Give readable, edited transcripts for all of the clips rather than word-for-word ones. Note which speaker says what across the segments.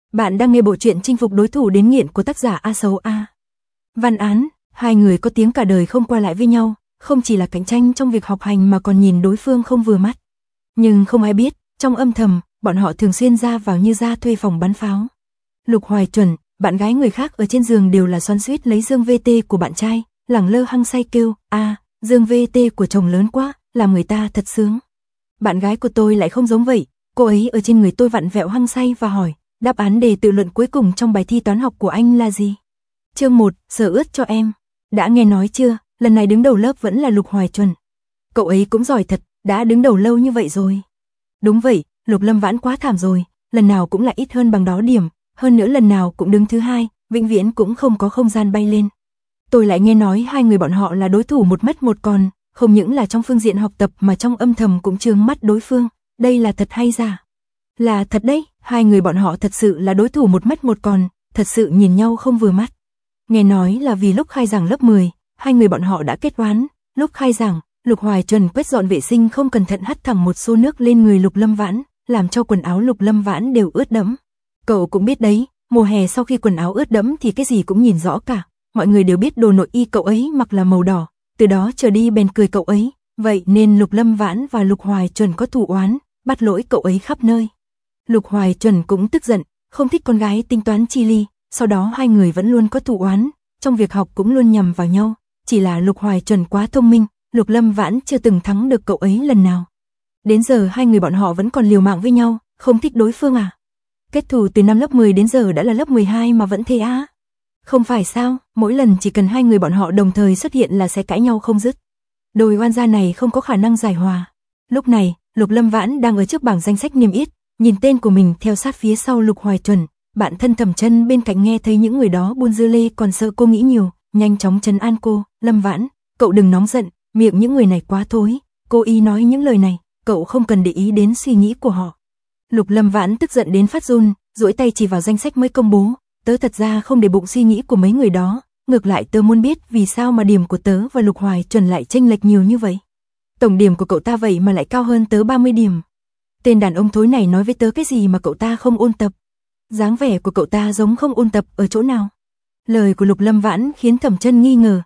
Speaker 1: Bạn đang nghe bộ truyện chinh phục đối thủ đến nghiện của tác giả A Sấu A. Văn án, hai người có tiếng cả đời không qua lại với nhau, không chỉ là cạnh tranh trong việc học hành mà còn nhìn đối phương không vừa mắt. Nhưng không ai biết, trong âm thầm, bọn họ thường xuyên ra vào như ra thuê phòng bắn pháo. Lục Hoài Chuẩn, bạn gái người khác ở trên giường đều là xoắn xuýt lấy Dương VT của bạn trai, lẳng lơ hăng say kêu, Dương VT của chồng lớn quá, làm người ta thật sướng. Bạn gái của tôi lại không giống vậy, cô ấy ở trên người tôi vặn vẹo hăng say và hỏi, đáp án đề tự luận cuối cùng trong bài thi toán học của anh là gì? Chương 1, sờ ướt cho em. Đã nghe nói chưa, lần này đứng đầu lớp vẫn là Lục Hoài Chuẩn. Cậu ấy cũng giỏi thật, đã đứng đầu lâu như vậy rồi. Đúng vậy, Lục Lâm Vãn quá thảm rồi, lần nào cũng là ít hơn bằng đó điểm, hơn nữa lần nào cũng đứng thứ hai, vĩnh viễn cũng không có không gian bay lên. Tôi lại nghe nói hai người bọn họ là đối thủ một mất một còn, không những là trong phương diện học tập mà trong âm thầm cũng chướng mắt đối phương, đây là thật hay giả? Là thật đấy, hai người bọn họ thật sự là đối thủ một mất một còn, thật sự nhìn nhau không vừa mắt. Nghe nói là vì lúc khai giảng lớp 10, hai người bọn họ đã kết oán, lúc khai giảng, Lục Hoài Chuẩn quét dọn vệ sinh không cẩn thận hắt thẳng một xô nước lên người Lục Lâm Vãn, làm cho quần áo Lục Lâm Vãn đều ướt đẫm. Cậu cũng biết đấy, mùa hè sau khi quần áo ướt đẫm thì cái gì cũng nhìn rõ cả, mọi người đều biết đồ nội y cậu ấy mặc là màu đỏ, từ đó trở đi bèn cười cậu ấy, vậy nên Lục Lâm Vãn và Lục Hoài Chuẩn có thù oán, bắt lỗi cậu ấy khắp nơi. Lục Hoài Chuẩn cũng tức giận, không thích con gái tính toán chi ly, sau đó hai người vẫn luôn có thù oán, trong việc học cũng luôn nhầm vào nhau, chỉ là Lục Hoài Chuẩn quá thông minh, Lục Lâm Vãn chưa từng thắng được cậu ấy lần nào. Đến giờ hai người bọn họ vẫn còn liều mạng với nhau, không thích đối phương à? Kết thù từ năm lớp 10 đến giờ đã là lớp 12 mà vẫn thế á? Không phải sao, mỗi lần chỉ cần hai người bọn họ đồng thời xuất hiện là sẽ cãi nhau không dứt. Đôi oan gia này không có khả năng giải hòa. Lúc này, Lục Lâm Vãn đang ở trước bảng danh sách niêm yết, nhìn tên của mình theo sát phía sau Lục Hoài Chuẩn, bạn thân Thẩm Chân bên cạnh nghe thấy những người đó buôn dưa lê còn sợ cô nghĩ nhiều, nhanh chóng trấn an cô, Lâm Vãn, cậu đừng nóng giận, miệng những người này quá thối, cô ý nói những lời này, cậu không cần để ý đến suy nghĩ của họ. Lục Lâm Vãn tức giận đến phát run, duỗi tay chỉ vào danh sách mới công bố, tớ thật ra không để bụng suy nghĩ của mấy người đó, ngược lại tớ muốn biết vì sao mà điểm của tớ và Lục Hoài Chuẩn lại chênh lệch nhiều như vậy. Tổng điểm của cậu ta vậy mà lại cao hơn tớ 30 điểm. Tên đàn ông thối này nói với tớ cái gì mà cậu ta không ôn tập? Dáng vẻ của cậu ta giống không ôn tập ở chỗ nào? Lời của Lục Lâm Vãn khiến Thẩm Chân nghi ngờ,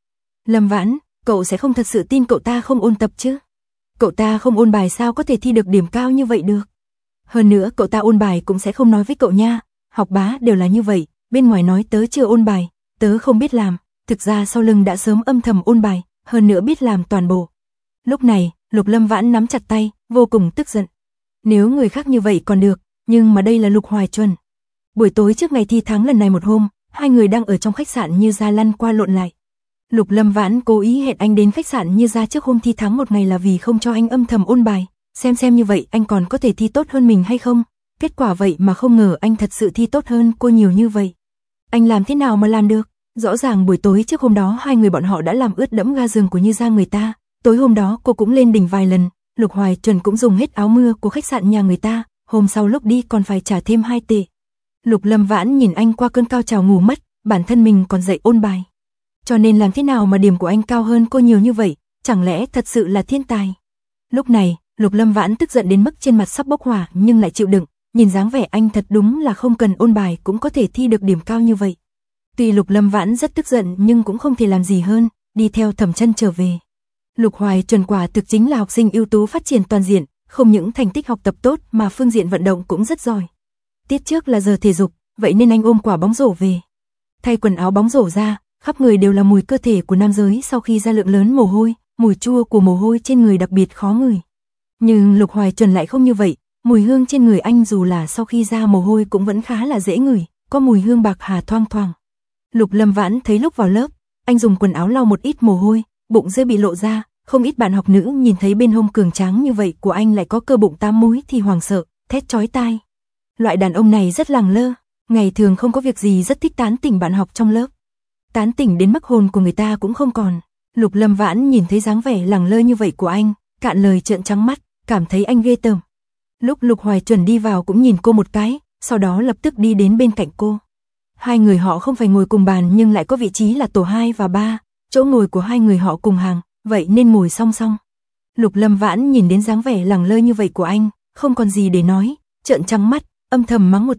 Speaker 1: Lâm Vãn, cậu sẽ không thật sự tin cậu ta không ôn tập chứ? Cậu ta không ôn bài sao có thể thi được điểm cao như vậy được? Hơn nữa cậu ta ôn bài cũng sẽ không nói với cậu nha, học bá đều là như vậy, bên ngoài nói tớ chưa ôn bài, tớ không biết làm, thực ra sau lưng đã sớm âm thầm ôn bài, hơn nữa biết làm toàn bộ. Lúc này, Lục Lâm Vãn nắm chặt tay, vô cùng tức giận. Nếu người khác như vậy còn được, nhưng mà đây là Lục Hoài Chuẩn. Buổi tối trước ngày thi thắng lần này một hôm, hai người đang ở trong khách sạn Như Gia lăn qua lộn lại. Lục Lâm Vãn cố ý hẹn anh đến khách sạn Như Gia trước hôm thi thắng một ngày là vì không cho anh âm thầm ôn bài, xem như vậy anh còn có thể thi tốt hơn mình hay không. Kết quả vậy mà không ngờ anh thật sự thi tốt hơn cô nhiều như vậy. Anh làm thế nào mà làm được? Rõ ràng buổi tối trước hôm đó hai người bọn họ đã làm ướt đẫm ga giường của Như Gia người ta. Tối hôm đó cô cũng lên đỉnh vài lần, Lục Hoài Chuẩn cũng dùng hết áo mưa của khách sạn nhà người ta, hôm sau lúc đi còn phải trả thêm 2 tệ. Lục Lâm Vãn nhìn anh qua cơn cao trào ngủ mất, bản thân mình còn dậy ôn bài. Cho nên làm thế nào mà điểm của anh cao hơn cô nhiều như vậy, chẳng lẽ thật sự là thiên tài? Lúc này, Lục Lâm Vãn tức giận đến mức trên mặt sắp bốc hỏa nhưng lại chịu đựng, nhìn dáng vẻ anh thật đúng là không cần ôn bài cũng có thể thi được điểm cao như vậy. Tuy Lục Lâm Vãn rất tức giận nhưng cũng không thể làm gì hơn, đi theo Thẩm Chân trở về. Lục Hoài Chuẩn quả thực chính là học sinh ưu tú phát triển toàn diện, không những thành tích học tập tốt mà phương diện vận động cũng rất giỏi. Tiết trước là giờ thể dục, vậy nên anh ôm quả bóng rổ về. Thay quần áo bóng rổ ra, khắp người đều là mùi cơ thể của nam giới sau khi ra lượng lớn mồ hôi, mùi chua của mồ hôi trên người đặc biệt khó ngửi. Nhưng Lục Hoài Chuẩn lại không như vậy, mùi hương trên người anh dù là sau khi ra mồ hôi cũng vẫn khá là dễ ngửi, có mùi hương bạc hà thoang thoảng. Lục Lâm Vãn thấy lúc vào lớp, anh dùng quần áo lau một ít mồ hôi, bụng dưới bị lộ ra, không ít bạn học nữ nhìn thấy bên hông cường tráng như vậy của anh lại có cơ bụng 8 múi thì hoảng sợ, thét chói tai. Loại đàn ông này rất lẳng lơ, ngày thường không có việc gì rất thích tán tỉnh bạn học trong lớp. Tán tỉnh đến mức hồn của người ta cũng không còn. Lục Lâm Vãn nhìn thấy dáng vẻ lẳng lơ như vậy của anh, cạn lời trợn trắng mắt, cảm thấy anh ghê tởm. Lúc Lục Hoài Chuẩn đi vào cũng nhìn cô một cái, sau đó lập tức đi đến bên cạnh cô. Hai người họ không phải ngồi cùng bàn nhưng lại có vị trí là tổ 2 và 3, chỗ ngồi của hai người họ cùng hàng, vậy nên ngồi song song. Lục Lâm Vãn nhìn đến dáng vẻ lẳng lơ như vậy của anh, không còn gì để nói, trợn trắng mắt, âm thầm mắng một tiếng,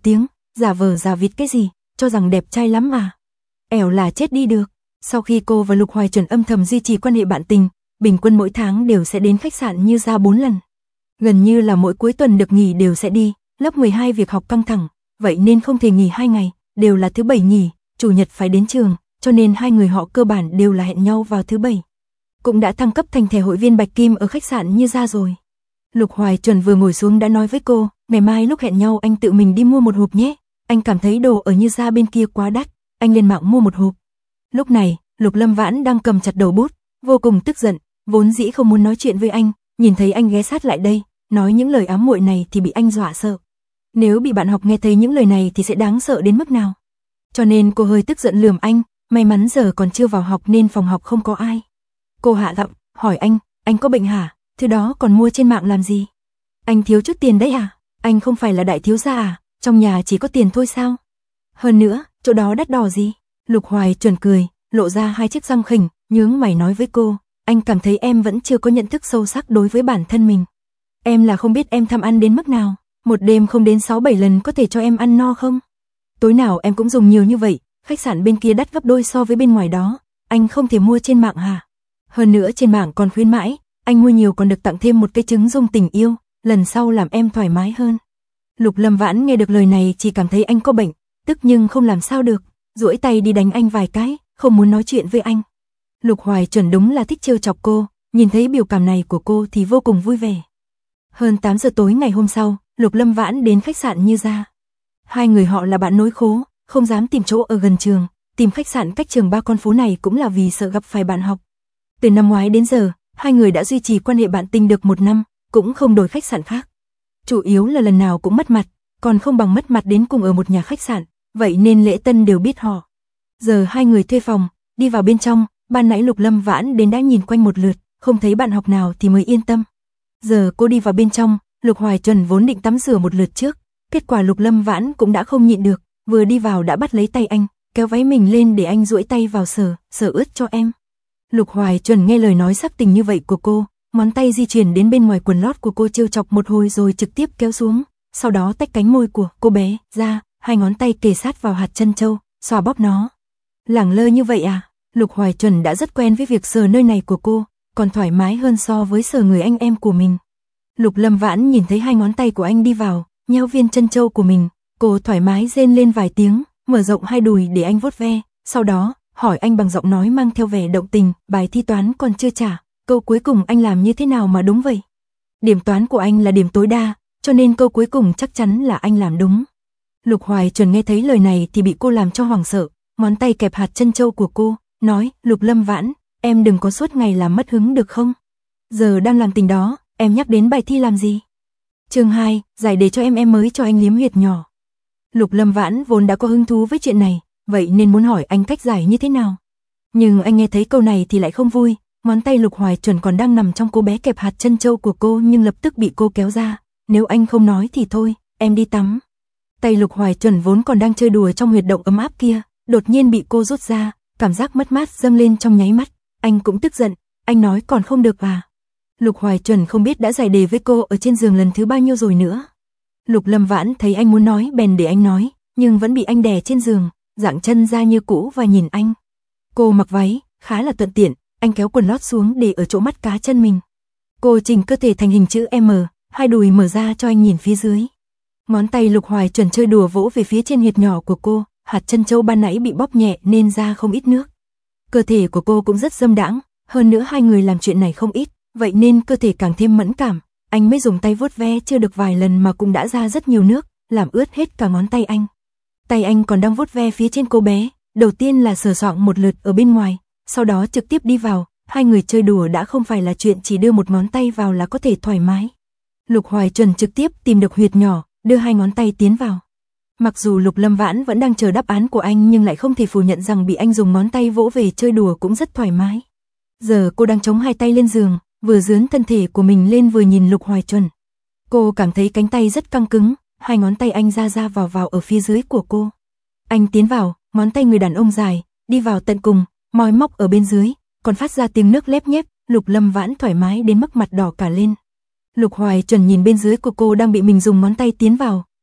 Speaker 1: giả vờ giả vịt cái gì, cho rằng đẹp trai lắm à. Ẻo là chết đi được. Sau khi cô và Lục Hoài Chuẩn âm thầm duy trì quan hệ bạn tình, bình quân mỗi tháng đều sẽ đến khách sạn Như Gia 4 lần. Gần như là mỗi cuối tuần được nghỉ đều sẽ đi, lớp 12 việc học căng thẳng, vậy nên không thể nghỉ 2 ngày, đều là thứ Bảy nghỉ, Chủ nhật phải đến trường, cho nên hai người họ cơ bản đều là hẹn nhau vào thứ Bảy. Cũng đã thăng cấp thành thẻ hội viên Bạch Kim ở khách sạn Như Gia rồi. Lục Hoài Chuẩn vừa ngồi xuống đã nói với cô, ngày mai lúc hẹn nhau anh tự mình đi mua một hộp nhé, anh cảm thấy đồ ở Như Gia bên kia quá đắt, anh lên mạng mua một hộp. Lúc này, Lục Lâm Vãn đang cầm chặt đầu bút, vô cùng tức giận, vốn dĩ không muốn nói chuyện với anh, nhìn thấy anh ghé sát lại đây, nói những lời ám muội này thì bị anh dọa sợ. Nếu bị bạn học nghe thấy những lời này thì sẽ đáng sợ đến mức nào. Cho nên cô hơi tức giận lườm anh, may mắn giờ còn chưa vào học nên phòng học không có ai. Cô hạ giọng, hỏi anh có bệnh hả? Thứ đó còn mua trên mạng làm gì? Anh thiếu chút tiền đấy à? Anh không phải là đại thiếu gia à? Trong nhà chỉ có tiền thôi sao? Hơn nữa, chỗ đó đắt đỏ gì? Lục Hoài Chuẩn cười, lộ ra hai chiếc răng khỉnh, nhướng mày nói với cô, anh cảm thấy em vẫn chưa có nhận thức sâu sắc đối với bản thân mình. Em là không biết em tham ăn đến mức nào, một đêm không đến 6-7 lần có thể cho em ăn no không? Tối nào em cũng dùng nhiều như vậy, khách sạn bên kia đắt gấp đôi so với bên ngoài đó, anh không thể mua trên mạng hả? Hơn nữa trên mạng còn khuyến mãi, anh mua nhiều còn được tặng thêm một cái trứng dung tình yêu, lần sau làm em thoải mái hơn. Lục Lâm Vãn nghe được lời này chỉ cảm thấy anh có bệnh, tức nhưng không làm sao được, duỗi tay đi đánh anh vài cái, không muốn nói chuyện với anh. Lục Hoài Chuẩn đúng là thích trêu chọc cô, nhìn thấy biểu cảm này của cô thì vô cùng vui vẻ. Hơn 8 giờ tối ngày hôm sau, Lục Lâm Vãn đến khách sạn Như Gia. Hai người họ là bạn nối khố, không dám tìm chỗ ở gần trường, tìm khách sạn cách trường 3 con phố này cũng là vì sợ gặp phải bạn học. Từ năm ngoái đến giờ, hai người đã duy trì quan hệ bạn tình được 1 năm, cũng không đổi khách sạn khác. Chủ yếu là lần nào cũng mất mặt, còn không bằng mất mặt đến cùng ở một nhà khách sạn, vậy nên lễ tân đều biết họ. Giờ hai người thuê phòng, đi vào bên trong, ban nãy Lục Lâm Vãn đến đã nhìn quanh một lượt, không thấy bạn học nào thì mới yên tâm. Giờ cô đi vào bên trong, Lục Hoài Chuẩn vốn định tắm rửa một lượt trước, kết quả Lục Lâm Vãn cũng đã không nhịn được, vừa đi vào đã bắt lấy tay anh, kéo váy mình lên để anh duỗi tay vào sờ ướt cho em. Lục Hoài Chuẩn nghe lời nói sắc tình như vậy của cô, ngón tay di chuyển đến bên ngoài quần lót của cô trêu chọc một hồi rồi trực tiếp kéo xuống, sau đó tách cánh môi của cô bé ra, hai ngón tay kề sát vào hạt chân châu, xoa bóp nó. Lẳng lơ như vậy à? Lục Hoài Chuẩn đã rất quen với việc sờ nơi này của cô, còn thoải mái hơn so với sờ người anh em của mình. Lục Lâm Vãn nhìn thấy hai ngón tay của anh đi vào, nhéo viên chân châu của mình, cô thoải mái rên lên vài tiếng, mở rộng hai đùi để anh vuốt ve, sau đó hỏi anh bằng giọng nói mang theo vẻ động tình, bài thi toán còn chưa trả, câu cuối cùng anh làm như thế nào mà đúng vậy? Điểm toán của anh là điểm tối đa, cho nên câu cuối cùng chắc chắn là anh làm đúng. Lục Hoài Chuẩn nghe thấy lời này thì bị cô làm cho hoảng sợ, ngón tay kẹp hạt chân châu của cô, nói, Lục Lâm Vãn, em đừng có suốt ngày làm mất hứng được không? Giờ đang làm tình đó, em nhắc đến bài thi làm gì? Chương 2, giải đề cho em mới cho anh liếm huyệt nhỏ. Lục Lâm Vãn vốn đã có hứng thú với chuyện này, vậy nên muốn hỏi anh cách giải như thế nào. Nhưng anh nghe thấy câu này thì lại không vui, ngón tay Lục Hoài Chuẩn còn đang nằm trong cô bé kẹp hạt chân châu của cô nhưng lập tức bị cô kéo ra, nếu anh không nói thì thôi, em đi tắm. Tay Lục Hoài Chuẩn vốn còn đang chơi đùa trong huyệt động ấm áp kia, đột nhiên bị cô rút ra, cảm giác mất mát dâng lên trong nháy mắt, anh cũng tức giận, anh nói còn không được à. Lục Hoài Chuẩn không biết đã giải đề với cô ở trên giường lần thứ bao nhiêu rồi nữa. Lục Lâm Vãn thấy anh muốn nói bèn để anh nói, nhưng vẫn bị anh đè trên giường, dạng chân ra như cũ và nhìn anh. Cô mặc váy, khá là thuận tiện, anh kéo quần lót xuống để ở chỗ mắt cá chân mình. Cô chỉnh cơ thể thành hình chữ M, hai đùi mở ra cho anh nhìn phía dưới. Ngón tay Lục Hoài Chuẩn chơi đùa vỗ về phía trên huyệt nhỏ của cô, hạt chân châu ban nãy bị bóp nhẹ nên ra không ít nước. Cơ thể của cô cũng rất dâm đãng, hơn nữa hai người làm chuyện này không ít, vậy nên cơ thể càng thêm mẫn cảm. Anh mới dùng tay vuốt ve chưa được vài lần mà cũng đã ra rất nhiều nước, làm ướt hết cả ngón tay anh. Tay anh còn đang vuốt ve phía trên cô bé, đầu tiên là sờ soạng một lượt ở bên ngoài, sau đó trực tiếp đi vào, hai người chơi đùa đã không phải là chuyện chỉ đưa một ngón tay vào là có thể thoải mái. Lục Hoài Chuẩn trực tiếp tìm được huyệt nhỏ, đưa hai ngón tay tiến vào. Mặc dù Lục Lâm Vãn vẫn đang chờ đáp án của anh nhưng lại không thể phủ nhận rằng bị anh dùng ngón tay vỗ về chơi đùa cũng rất thoải mái. Giờ cô đang chống hai tay lên giường, vừa dướn thân thể của mình lên vừa nhìn Lục Hoài Chuẩn. Cô cảm thấy cánh tay rất căng cứng, hai ngón tay anh ra vào ở phía dưới của cô. Anh tiến vào, ngón tay người đàn ông dài, đi vào tận cùng, moi móc ở bên dưới, còn phát ra tiếng nước lép nhép, Lục Lâm Vãn thoải mái đến mức mặt đỏ cả lên. Lục Hoài Chuẩn nhìn bên dưới của cô đang bị mình dùng ngón tay tiến vào,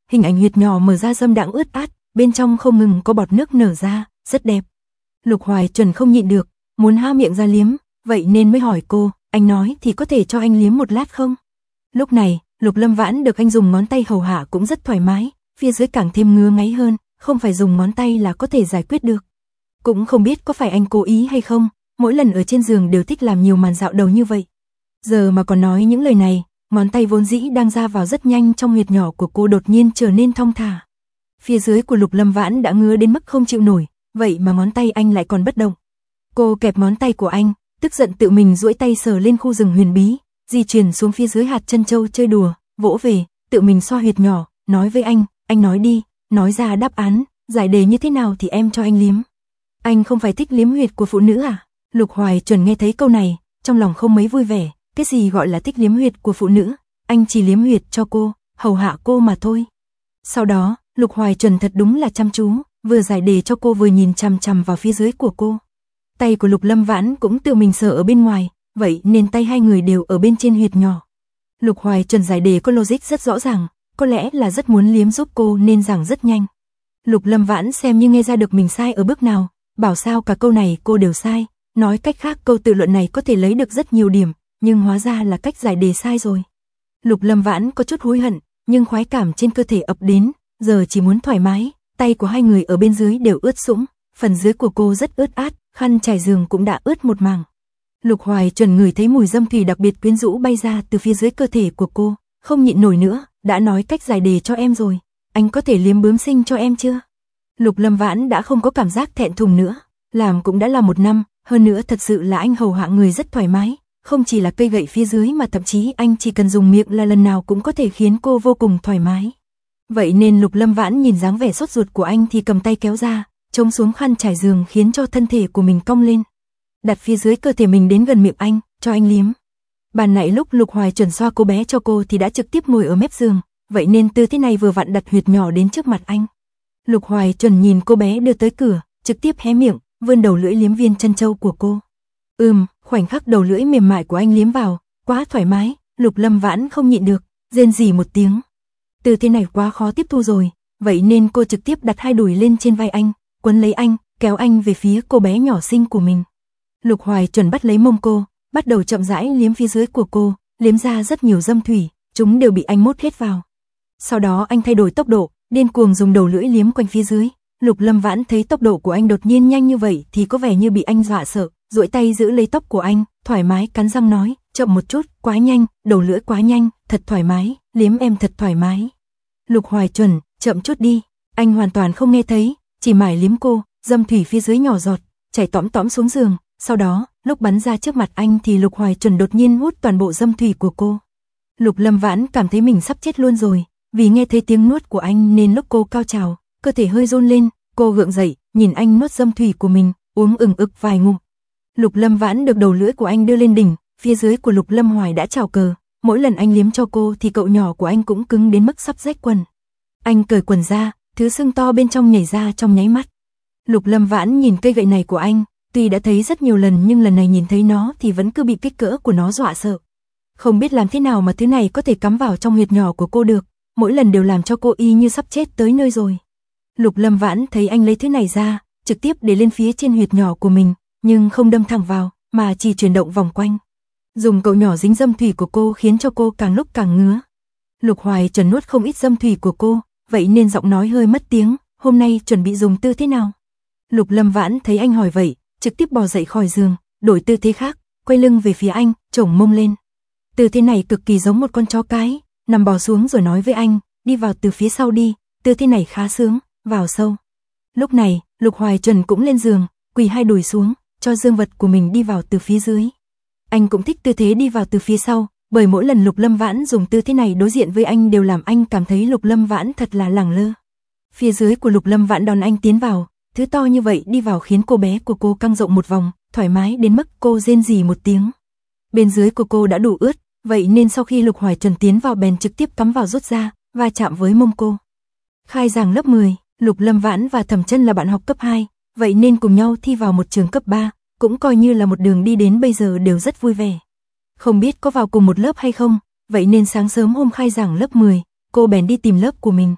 Speaker 1: hình ảnh huyệt nhỏ mở ra dâm đãng ướt át, bên trong không ngừng có bọt nước nở ra, rất đẹp. Lục Hoài Chuẩn không nhịn được, muốn há miệng ra liếm, vậy nên mới hỏi cô, anh nói thì có thể cho anh liếm một lát không? Lúc này, Lục Lâm Vãn được anh dùng ngón tay hầu hạ cũng rất thoải mái, phía dưới càng thêm ngứa ngáy hơn, không phải dùng ngón tay là có thể giải quyết được. Cũng không biết có phải anh cố ý hay không, mỗi lần ở trên giường đều thích làm nhiều màn dạo đầu như vậy. Giờ mà còn nói những lời này, ngón tay vốn dĩ đang ra vào rất nhanh trong huyệt nhỏ của cô đột nhiên trở nên thong thả. Phía dưới của Lục Lâm Vãn đã ngứa đến mức không chịu nổi, vậy mà ngón tay anh lại còn bất động. Cô kẹp ngón tay của anh, tức giận tự mình duỗi tay sờ lên khu rừng huyền bí, di chuyển xuống phía dưới hạt chân châu chơi đùa, vỗ về, tự mình xoa huyệt nhỏ, nói với anh nói đi, nói ra đáp án, giải đề như thế nào thì em cho anh liếm. Anh không phải thích liếm huyệt của phụ nữ à? Lục Hoài Chuẩn nghe thấy câu này, trong lòng không mấy vui vẻ, cái gì gọi là thích liếm huyệt của phụ nữ, anh chỉ liếm huyệt cho cô, hầu hạ cô mà thôi. Sau đó, Lục Hoài Chuẩn thật đúng là chăm chú, vừa giải đề cho cô vừa nhìn chằm chằm vào phía dưới của cô. Tay của Lục Lâm Vãn cũng tự mình sờ ở bên ngoài, vậy nên tay hai người đều ở bên trên huyệt nhỏ. Lục Hoài Chuẩn giải đề có logic rất rõ ràng, có lẽ là rất muốn liếm giúp cô nên giảng rất nhanh. Lục Lâm Vãn xem như nghe ra được mình sai ở bước nào, bảo sao cả câu này cô đều sai, nói cách khác câu tự luận này có thể lấy được rất nhiều điểm, nhưng hóa ra là cách giải đề sai rồi. Lục Lâm Vãn có chút hối hận, nhưng khoái cảm trên cơ thể ập đến, giờ chỉ muốn thoải mái, tay của hai người ở bên dưới đều ướt sũng, phần dưới của cô rất ướt át, khăn trải giường cũng đã ướt một mảng. Lục Hoài Chuẩn ngửi thấy mùi dâm thủy đặc biệt quyến rũ bay ra từ phía dưới cơ thể của cô, không nhịn nổi nữa, đã nói cách giải đề cho em rồi, anh có thể liếm bướm sinh cho em chưa? Lục Lâm Vãn đã không có cảm giác thẹn thùng nữa, làm cũng đã là 1 năm, hơn nữa thật sự là anh hầu hạ người rất thoải mái, không chỉ là cây gậy phía dưới mà thậm chí anh chỉ cần dùng miệng là lần nào cũng có thể khiến cô vô cùng thoải mái. Vậy nên Lục Lâm Vãn nhìn dáng vẻ sốt ruột của anh thì cầm tay kéo ra, chống xuống khăn trải giường khiến cho thân thể của mình cong lên. Đặt phía dưới cơ thể mình đến gần miệng anh, cho anh liếm. Ban nãy lúc Lục Hoài Chuẩn xoa cô bé cho cô thì đã trực tiếp ngồi ở mép giường, vậy nên tư thế này vừa vặn đặt huyệt nhỏ đến trước mặt anh. Lục Hoài Chuẩn nhìn cô bé đưa tới cửa, trực tiếp hé miệng, vươn đầu lưỡi liếm viên chân châu của cô. Khoảnh khắc đầu lưỡi mềm mại của anh liếm vào, quá thoải mái, Lục Lâm Vãn không nhịn được, rên rỉ một tiếng. Tư thế này quá khó tiếp thu rồi, vậy nên cô trực tiếp đặt hai đùi lên trên vai anh, quấn lấy anh, kéo anh về phía cô bé nhỏ xinh của mình. Lục Hoài Chuẩn bắt lấy mông cô, bắt đầu chậm rãi liếm phía dưới của cô, liếm ra rất nhiều dâm thủy, chúng đều bị anh mốt hết vào. Sau đó anh thay đổi tốc độ, điên cuồng dùng đầu lưỡi liếm quanh phía dưới. Lục Lâm Vãn thấy tốc độ của anh đột nhiên nhanh như vậy thì có vẻ như bị anh dọa sợ, duỗi tay giữ lấy tóc của anh, thoải mái cắn răng nói, chậm một chút, quá nhanh, đầu lưỡi quá nhanh, thật thoải mái, liếm em thật thoải mái. Lục Hoài Chuẩn, chậm chút đi. Anh hoàn toàn không nghe thấy, chỉ mải liếm cô, dâm thủy phía dưới nhỏ giọt, chảy tõm tõm xuống giường. Sau đó, lúc bắn ra trước mặt anh thì Lục Hoài Chuẩn đột nhiên hút toàn bộ dâm thủy của cô. Lục Lâm Vãn cảm thấy mình sắp chết luôn rồi, vì nghe thấy tiếng nuốt của anh nên lúc cô cao trào, cơ thể hơi run lên, cô gượng dậy, nhìn anh nuốt dâm thủy của mình, uống ực vài ngụm. Lục Lâm Vãn được đầu lưỡi của anh đưa lên đỉnh, phía dưới của Lục Lâm Hoài đã trào cờ, mỗi lần anh liếm cho cô thì cậu nhỏ của anh cũng cứng đến mức sắp rách quần. Anh cởi quần ra, thứ xương to bên trong nhảy ra trong nháy mắt. Lục Lâm Vãn nhìn cây gậy này của anh, tuy đã thấy rất nhiều lần nhưng lần này nhìn thấy nó thì vẫn cứ bị kích cỡ của nó dọa sợ. Không biết làm thế nào mà thứ này có thể cắm vào trong huyệt nhỏ của cô được, mỗi lần đều làm cho cô y như sắp chết tới nơi rồi. Lục Lâm Vãn thấy anh lấy thứ này ra, trực tiếp để lên phía trên huyệt nhỏ của mình, nhưng không đâm thẳng vào, mà chỉ chuyển động vòng quanh. Dùng cậu nhỏ dính dâm thủy của cô khiến cho cô càng lúc càng ngứa. Lục Hoài Chuẩn nuốt không ít dâm thủy của cô, vậy nên giọng nói hơi mất tiếng, hôm nay chuẩn bị dùng tư thế nào? Lục Lâm Vãn thấy anh hỏi vậy, trực tiếp bò dậy khỏi giường, đổi tư thế khác, quay lưng về phía anh, chổng mông lên. Tư thế này cực kỳ giống một con chó cái, nằm bò xuống rồi nói với anh, đi vào từ phía sau đi, tư thế này khá sướng, vào sâu. Lúc này, Lục Hoài Chuẩn cũng lên giường, quỳ hai đùi xuống, cho dương vật của mình đi vào từ phía dưới. Anh cũng thích tư thế đi vào từ phía sau, bởi mỗi lần Lục Lâm Vãn dùng tư thế này đối diện với anh đều làm anh cảm thấy Lục Lâm Vãn thật là lẳng lơ. Phía dưới của Lục Lâm Vãn đón anh tiến vào, thứ to như vậy đi vào khiến cô bé của cô căng rộng một vòng, thoải mái đến mức cô rên rỉ một tiếng. Bên dưới của cô đã đủ ướt, vậy nên sau khi Lục Hoài Chuẩn tiến vào bèn trực tiếp cắm vào rút ra, va chạm với mông cô. Khai giảng lớp 10, Lục Lâm Vãn và Thẩm Chân là bạn học cấp 2, vậy nên cùng nhau thi vào một trường cấp 3, cũng coi như là một đường đi đến bây giờ đều rất vui vẻ. Không biết có vào cùng một lớp hay không, vậy nên sáng sớm hôm khai giảng lớp 10, cô bèn đi tìm lớp của mình.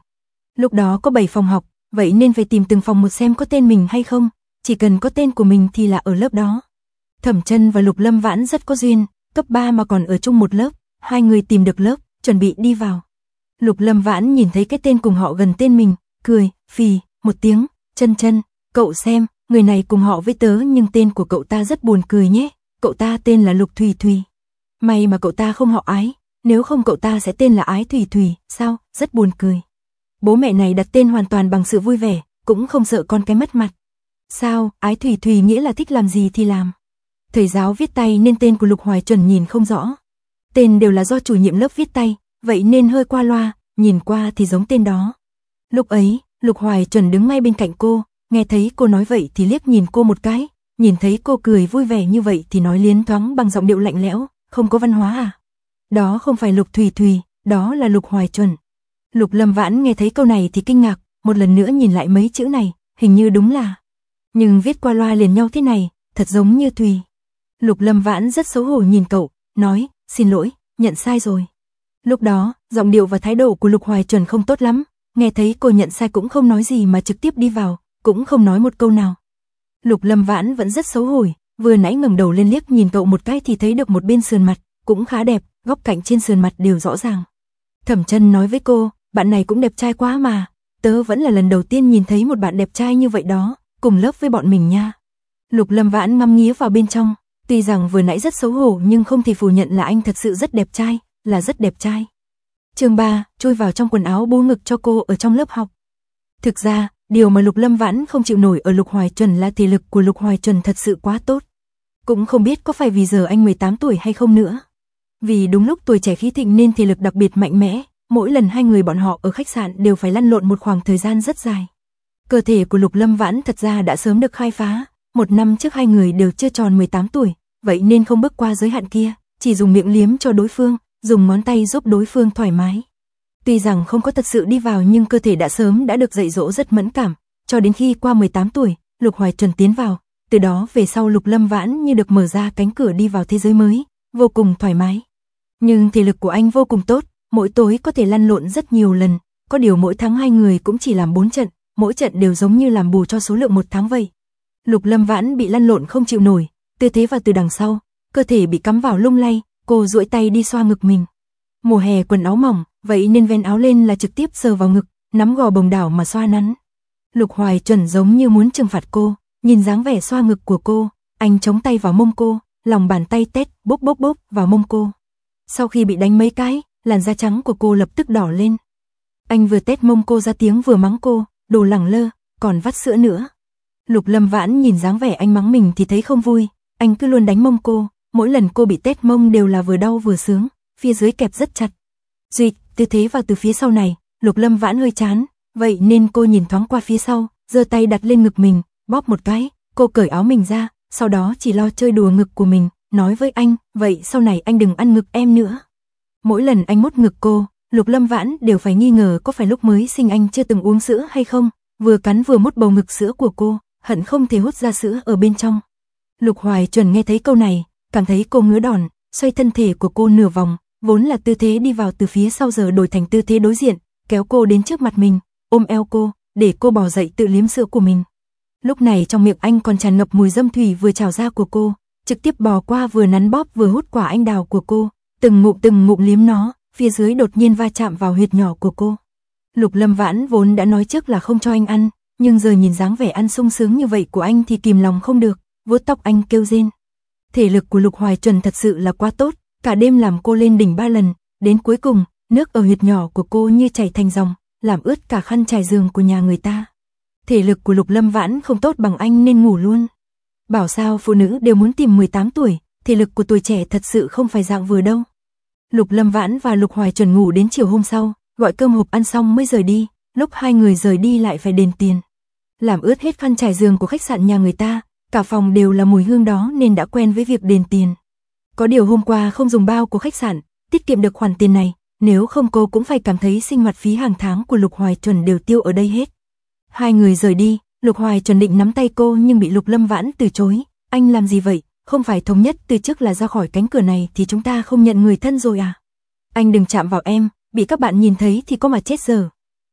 Speaker 1: Lúc đó có 7 phòng học, vậy nên phải tìm từng phòng một xem có tên mình hay không, chỉ cần có tên của mình thì là ở lớp đó. Thẩm Chân và Lục Lâm Vãn rất có duyên, cấp 3 mà còn ở chung một lớp, hai người tìm được lớp, chuẩn bị đi vào. Lục Lâm Vãn nhìn thấy cái tên cùng họ gần tên mình, cười, phì, một tiếng, Chân Chân, cậu xem, người này cùng họ với tớ nhưng tên của cậu ta rất buồn cười nhé, cậu ta tên là Lục Thùy Thùy. May mà cậu ta không họ Ái, nếu không cậu ta sẽ tên là Ái Thùy Thùy, sao, rất buồn cười. Bố mẹ này đặt tên hoàn toàn bằng sự vui vẻ, cũng không sợ con cái mất mặt. Sao, Ái Thùy Thùy nghĩa là thích làm gì thì làm. Thầy giáo viết tay nên tên của Lục Hoài Chuẩn nhìn không rõ. Tên đều là do chủ nhiệm lớp viết tay, vậy nên hơi qua loa, nhìn qua thì giống tên đó. Lúc ấy, Lục Hoài Chuẩn đứng ngay bên cạnh cô, nghe thấy cô nói vậy thì liếc nhìn cô một cái, nhìn thấy cô cười vui vẻ như vậy thì nói liến thoáng bằng giọng điệu lạnh lẽo, không có văn hóa à? Đó không phải Lục Thùy Thùy, đó là Lục Hoài Chuẩn. Lục Lâm Vãn nghe thấy câu này thì kinh ngạc, một lần nữa nhìn lại mấy chữ này, hình như đúng là. Nhưng viết qua loa liền nhau thế này, thật giống như Thùy. Lục Lâm Vãn rất xấu hổ nhìn cậu, nói, xin lỗi, nhận sai rồi. Lúc đó, giọng điệu và thái độ của Lục Hoài Chuẩn không tốt lắm, nghe thấy cô nhận sai cũng không nói gì mà trực tiếp đi vào, cũng không nói một câu nào. Lục Lâm Vãn vẫn rất xấu hổ, vừa nãy ngẩng đầu lên liếc nhìn cậu một cái thì thấy được một bên sườn mặt, cũng khá đẹp, góc cạnh trên sườn mặt đều rõ ràng. Thẩm Chân nói với cô, bạn này cũng đẹp trai quá mà, tớ vẫn là lần đầu tiên nhìn thấy một bạn đẹp trai như vậy đó, cùng lớp với bọn mình nha. Lục Lâm Vãn ngắm nghía vào bên trong, tuy rằng vừa nãy rất xấu hổ nhưng không thể phủ nhận là anh thật sự rất đẹp trai, là rất đẹp trai. Chương 3, chui vào trong quần áo bô ngực cho cô ở trong lớp học. Thực ra, điều mà Lục Lâm Vãn không chịu nổi ở Lục Hoài Chuẩn là thể lực của Lục Hoài Chuẩn thật sự quá tốt. Cũng không biết có phải vì giờ anh 18 tuổi hay không nữa. Vì đúng lúc tuổi trẻ khí thịnh nên thể lực đặc biệt mạnh mẽ, mỗi lần hai người bọn họ ở khách sạn đều phải lăn lộn một khoảng thời gian rất dài. Cơ thể của Lục Lâm Vãn thật ra đã sớm được khai phá, một năm trước hai người đều chưa tròn 18 tuổi, vậy nên không bước qua giới hạn kia, chỉ dùng miệng liếm cho đối phương, dùng ngón tay giúp đối phương thoải mái. Tuy rằng không có thật sự đi vào nhưng cơ thể đã sớm đã được dạy dỗ rất mẫn cảm, cho đến khi qua 18 tuổi, Lục Hoài Chuẩn tiến vào, từ đó về sau Lục Lâm Vãn như được mở ra cánh cửa đi vào thế giới mới, vô cùng thoải mái. Nhưng thể lực của anh vô cùng tốt, mỗi tối có thể lăn lộn rất nhiều lần, có điều mỗi tháng hai người cũng chỉ làm 4 trận, mỗi trận đều giống như làm bù cho số lượng một tháng vậy. Lục Lâm Vãn bị lăn lộn không chịu nổi, tư thế vào từ đằng sau, cơ thể bị cắm vào lung lay, cô duỗi tay đi xoa ngực mình. Mùa hè quần áo mỏng, vậy nên vén áo lên là trực tiếp sờ vào ngực, nắm gò bồng đảo mà xoa nắn. Lục Hoài Chuẩn giống như muốn trừng phạt cô, nhìn dáng vẻ xoa ngực của cô, anh chống tay vào mông cô, lòng bàn tay tét bốc bốc bốc vào mông cô. Sau khi bị đánh mấy cái, làn da trắng của cô lập tức đỏ lên. Anh vừa tét mông cô ra tiếng vừa mắng cô, đồ lẳng lơ, còn vắt sữa nữa. Lục Lâm Vãn nhìn dáng vẻ anh mắng mình thì thấy không vui, anh cứ luôn đánh mông cô, mỗi lần cô bị tét mông đều là vừa đau vừa sướng, phía dưới kẹp rất chặt. Duy, tư thế vào từ phía sau này, Lục Lâm Vãn hơi chán, vậy nên cô nhìn thoáng qua phía sau, giơ tay đặt lên ngực mình, bóp một cái, cô cởi áo mình ra, sau đó chỉ lo chơi đùa ngực của mình, nói với anh, vậy sau này anh đừng ăn ngực em nữa. Mỗi lần anh mút ngực cô, Lục Lâm Vãn đều phải nghi ngờ có phải lúc mới sinh anh chưa từng uống sữa hay không, vừa cắn vừa mút bầu ngực sữa của cô, hận không thể hút ra sữa ở bên trong. Lục Hoài Chuẩn nghe thấy câu này, cảm thấy cô ngứa đòn, xoay thân thể của cô nửa vòng, vốn là tư thế đi vào từ phía sau giờ đổi thành tư thế đối diện, kéo cô đến trước mặt mình, ôm eo cô, để cô bò dậy tự liếm sữa của mình. Lúc này trong miệng anh còn tràn ngập mùi dâm thủy vừa trào ra của cô, trực tiếp bò qua vừa nắn bóp vừa hút quả anh đào của cô, từng ngụm liếm nó, phía dưới đột nhiên va chạm vào huyệt nhỏ của cô. Lục Lâm Vãn vốn đã nói trước là không cho anh ăn, nhưng giờ nhìn dáng vẻ ăn sung sướng như vậy của anh thì kìm lòng không được, vuốt tóc anh kêu rên. Thể lực của Lục Hoài Chuẩn thật sự là quá tốt, cả đêm làm cô lên đỉnh 3 lần, đến cuối cùng, nước ở huyệt nhỏ của cô như chảy thành dòng, làm ướt cả khăn trải giường của nhà người ta. Thể lực của Lục Lâm Vãn không tốt bằng anh nên ngủ luôn. Bảo sao phụ nữ đều muốn tìm 18 tuổi, thể lực của tuổi trẻ thật sự không phải dạng vừa đâu. Lục Lâm Vãn và Lục Hoài Chuẩn ngủ đến chiều hôm sau, gọi cơm hộp ăn xong mới rời đi, lúc hai người rời đi lại phải đền tiền. Làm ướt hết khăn trải giường của khách sạn nhà người ta, cả phòng đều là mùi hương đó nên đã quen với việc đền tiền. Có điều hôm qua không dùng bao của khách sạn, tiết kiệm được khoản tiền này, nếu không cô cũng phải cảm thấy sinh hoạt phí hàng tháng của Lục Hoài Chuẩn đều tiêu ở đây hết. Hai người rời đi, Lục Hoài Chuẩn định nắm tay cô nhưng bị Lục Lâm Vãn từ chối, anh làm gì vậy, không phải thống nhất từ trước là ra khỏi cánh cửa này thì chúng ta không nhận người thân rồi à? Anh đừng chạm vào em, bị các bạn nhìn thấy thì có mà chết giờ.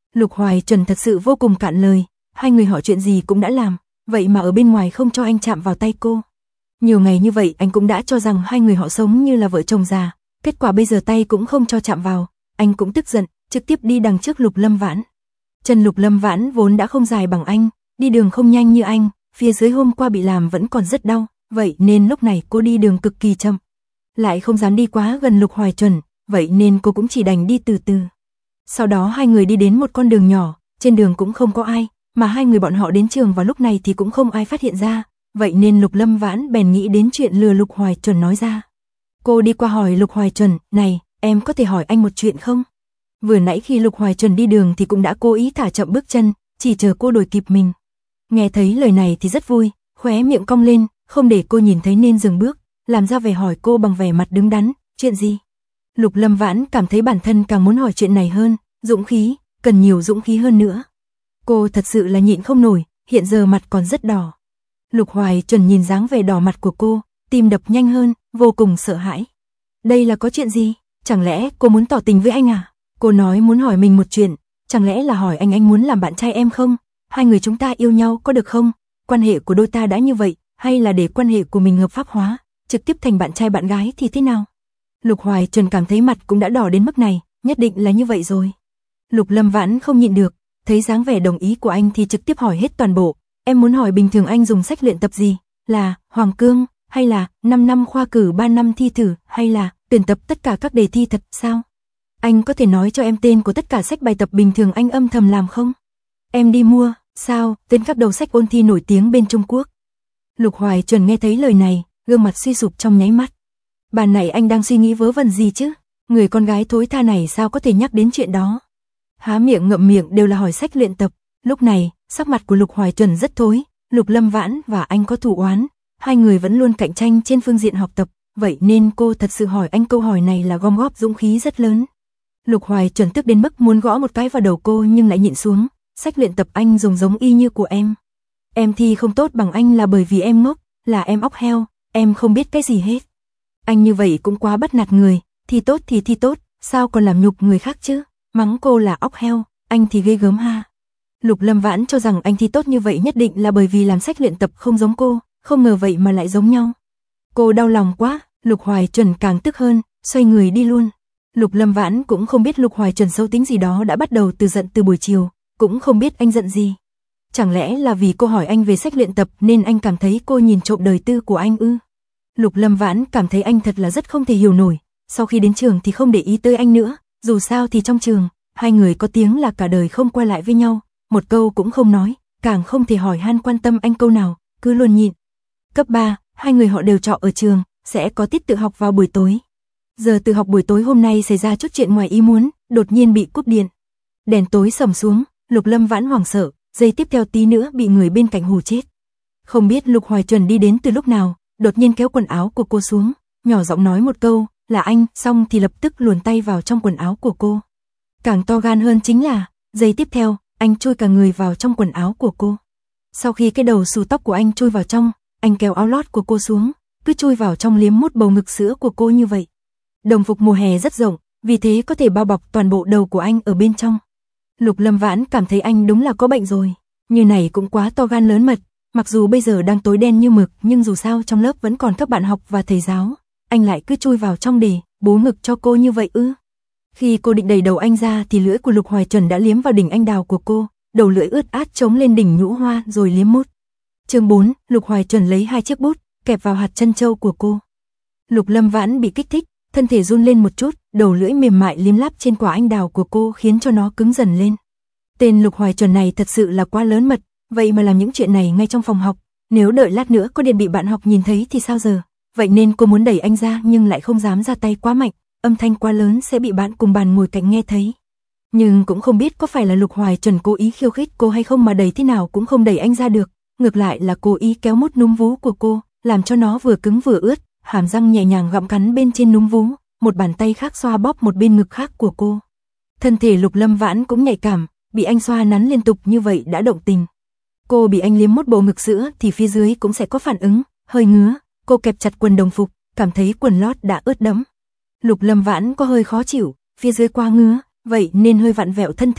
Speaker 1: Lục Hoài Chuẩn thật sự vô cùng cạn lời, hai người họ chuyện gì cũng đã làm, vậy mà ở bên ngoài không cho anh chạm vào tay cô. Nhiều ngày như vậy anh cũng đã cho rằng hai người họ sống như là vợ chồng già, kết quả bây giờ tay cũng không cho chạm vào, anh cũng tức giận, trực tiếp đi đằng trước Lục Lâm Vãn. Chân Lục Lâm Vãn vốn đã không dài bằng anh, đi đường không nhanh như anh, phía dưới hôm qua bị làm vẫn còn rất đau, vậy nên lúc này cô đi đường cực kỳ chậm. Lại không dám đi quá gần Lục Hoài Chuẩn, vậy nên cô cũng chỉ đành đi từ từ. Sau đó hai người đi đến một con đường nhỏ, trên đường cũng không có ai, mà hai người bọn họ đến trường vào lúc này thì cũng không ai phát hiện ra, vậy nên Lục Lâm Vãn bèn nghĩ đến chuyện lừa Lục Hoài Chuẩn nói ra. Cô đi qua hỏi Lục Hoài Chuẩn, này, em có thể hỏi anh một chuyện không? Vừa nãy khi Lục Hoài Chuẩn đi đường thì cũng đã cố ý thả chậm bước chân, chỉ chờ cô đuổi kịp mình. Nghe thấy lời này thì rất vui, khóe miệng cong lên, không để cô nhìn thấy nên dừng bước, làm ra vẻ hỏi cô bằng vẻ mặt đứng đắn, chuyện gì? Lục Lâm Vãn cảm thấy bản thân càng muốn hỏi chuyện này hơn, dũng khí, cần nhiều dũng khí hơn nữa. Cô thật sự là nhịn không nổi, hiện giờ mặt còn rất đỏ. Lục Hoài Chuẩn nhìn dáng vẻ đỏ mặt của cô, tim đập nhanh hơn, vô cùng sợ hãi. Đây là có chuyện gì? Chẳng lẽ cô muốn tỏ tình với anh à? Cô nói muốn hỏi mình một chuyện, chẳng lẽ là hỏi anh muốn làm bạn trai em không? Hai người chúng ta yêu nhau có được không? Quan hệ của đôi ta đã như vậy, hay là để quan hệ của mình hợp pháp hóa, trực tiếp thành bạn trai bạn gái thì thế nào? Lục Hoài Chuẩn cảm thấy mặt cũng đã đỏ đến mức này, nhất định là như vậy rồi. Lục Lâm Vãn không nhịn được, thấy dáng vẻ đồng ý của anh thì trực tiếp hỏi hết toàn bộ. Em muốn hỏi bình thường anh dùng sách luyện tập gì? Là Hoàng Cương, hay là 5 năm khoa cử 3 năm thi thử, hay là tuyển tập tất cả các đề thi thật sao? Anh có thể nói cho em tên của tất cả sách bài tập bình thường anh âm thầm làm không? Em đi mua, sao, tên các đầu sách ôn thi nổi tiếng bên Trung Quốc. Lục Hoài Chuẩn nghe thấy lời này, gương mặt suy sụp trong nháy mắt. Bàn này anh đang suy nghĩ vớ vẩn gì chứ? Người con gái thối tha này sao có thể nhắc đến chuyện đó? Há miệng ngậm miệng đều là hỏi sách luyện tập. Lúc này, sắc mặt của Lục Hoài Chuẩn rất thối, Lục Lâm Vãn và anh có thù oán, hai người vẫn luôn cạnh tranh trên phương diện học tập, vậy nên cô thật sự hỏi anh câu hỏi này là gom góp dũng khí rất lớn. Lục Hoài Chuẩn tức đến mức muốn gõ một cái vào đầu cô nhưng lại nhịn xuống, sách luyện tập anh dùng giống y như của em. Em thi không tốt bằng anh là bởi vì em ngốc, là em óc heo, em không biết cái gì hết. Anh như vậy cũng quá bắt nạt người, thi tốt thì thi tốt, sao còn làm nhục người khác chứ? Mắng cô là óc heo, anh thì ghê gớm ha. Lục Lâm Vãn cho rằng anh thi tốt như vậy nhất định là bởi vì làm sách luyện tập không giống cô, không ngờ vậy mà lại giống nhau. Cô đau lòng quá, Lục Hoài Chuẩn càng tức hơn, xoay người đi luôn. Lục Lâm Vãn cũng không biết Lục Hoài Chuẩn xấu tính gì đó đã bắt đầu từ giận từ buổi chiều, cũng không biết anh giận gì. Chẳng lẽ là vì cô hỏi anh về sách luyện tập nên anh cảm thấy cô nhìn trộm đời tư của anh ư? Lục Lâm Vãn cảm thấy anh thật là rất không thể hiểu nổi, sau khi đến trường thì không để ý tới anh nữa, dù sao thì trong trường, hai người có tiếng là cả đời không quay lại với nhau, một câu cũng không nói, càng không thể hỏi han quan tâm anh câu nào, cứ luôn nhịn. Cấp 3, hai người họ đều trọ ở trường, sẽ có tiết tự học vào buổi tối. Giờ tự học buổi tối hôm nay xảy ra chút chuyện ngoài ý muốn, đột nhiên bị cúp điện. Đèn tối sầm xuống, Lục Lâm Vãn hoảng sợ, giây tiếp theo tí nữa bị người bên cạnh hù chết. Không biết Lục Hoài Chuẩn đi đến từ lúc nào, đột nhiên kéo quần áo của cô xuống, nhỏ giọng nói một câu, là anh, xong thì lập tức luồn tay vào trong quần áo của cô. Càng to gan hơn chính là, giây tiếp theo, anh chui cả người vào trong quần áo của cô. Sau khi cái đầu xù tóc của anh chui vào trong, anh kéo áo lót của cô xuống, cứ chui vào trong liếm mút bầu ngực sữa của cô như vậy. Đồng phục mùa hè rất rộng, vì thế có thể bao bọc toàn bộ đầu của anh ở bên trong. Lục Lâm Vãn cảm thấy anh đúng là có bệnh rồi, như này cũng quá to gan lớn mật, mặc dù bây giờ đang tối đen như mực nhưng dù sao trong lớp vẫn còn các bạn học và thầy giáo, anh lại cứ chui vào trong để bố ngực cho cô như vậy ư? Khi cô định đẩy đầu anh ra thì lưỡi của Lục Hoài Chuẩn đã liếm vào đỉnh anh đào của cô, đầu lưỡi ướt át chống lên đỉnh nhũ hoa rồi liếm mút. Chương 4, Lục Hoài Chuẩn lấy 2 chiếc bút, kẹp vào hạt chân châu của cô. Lục Lâm Vãn bị kích thích, thân thể run lên một chút, đầu lưỡi mềm mại liếm láp trên quả anh đào của cô khiến cho nó cứng dần lên. Tên Lục Hoài Chuẩn này thật sự là quá lớn mật, vậy mà làm những chuyện này ngay trong phòng học, nếu đợi lát nữa có điện bị bạn học nhìn thấy thì sao giờ? Vậy nên cô muốn đẩy anh ra nhưng lại không dám ra tay quá mạnh, âm thanh quá lớn sẽ bị bạn cùng bàn ngồi cạnh nghe thấy. Nhưng cũng không biết có phải là Lục Hoài Chuẩn cố ý khiêu khích cô hay không mà đẩy thế nào cũng không đẩy anh ra được, ngược lại là cố ý kéo mút núm vú của cô, làm cho nó vừa cứng vừa ướt, hàm răng nhẹ nhàng gặm cắn bên trên núm vú, một bàn tay khác xoa bóp một bên ngực khác của cô. Thân thể Lục Lâm Vãn cũng nhạy cảm, bị anh xoa nắn liên tục như vậy đã động tình. Cô bị anh liếm mút bộ ngực sữa thì phía dưới cũng sẽ có phản ứng, hơi ngứa, cô kẹp chặt quần đồng phục, cảm thấy quần lót đã ướt đẫm. Lục Lâm Vãn có hơi khó chịu, phía dưới quá ngứa, vậy nên hơi vặn vẹo thân thể,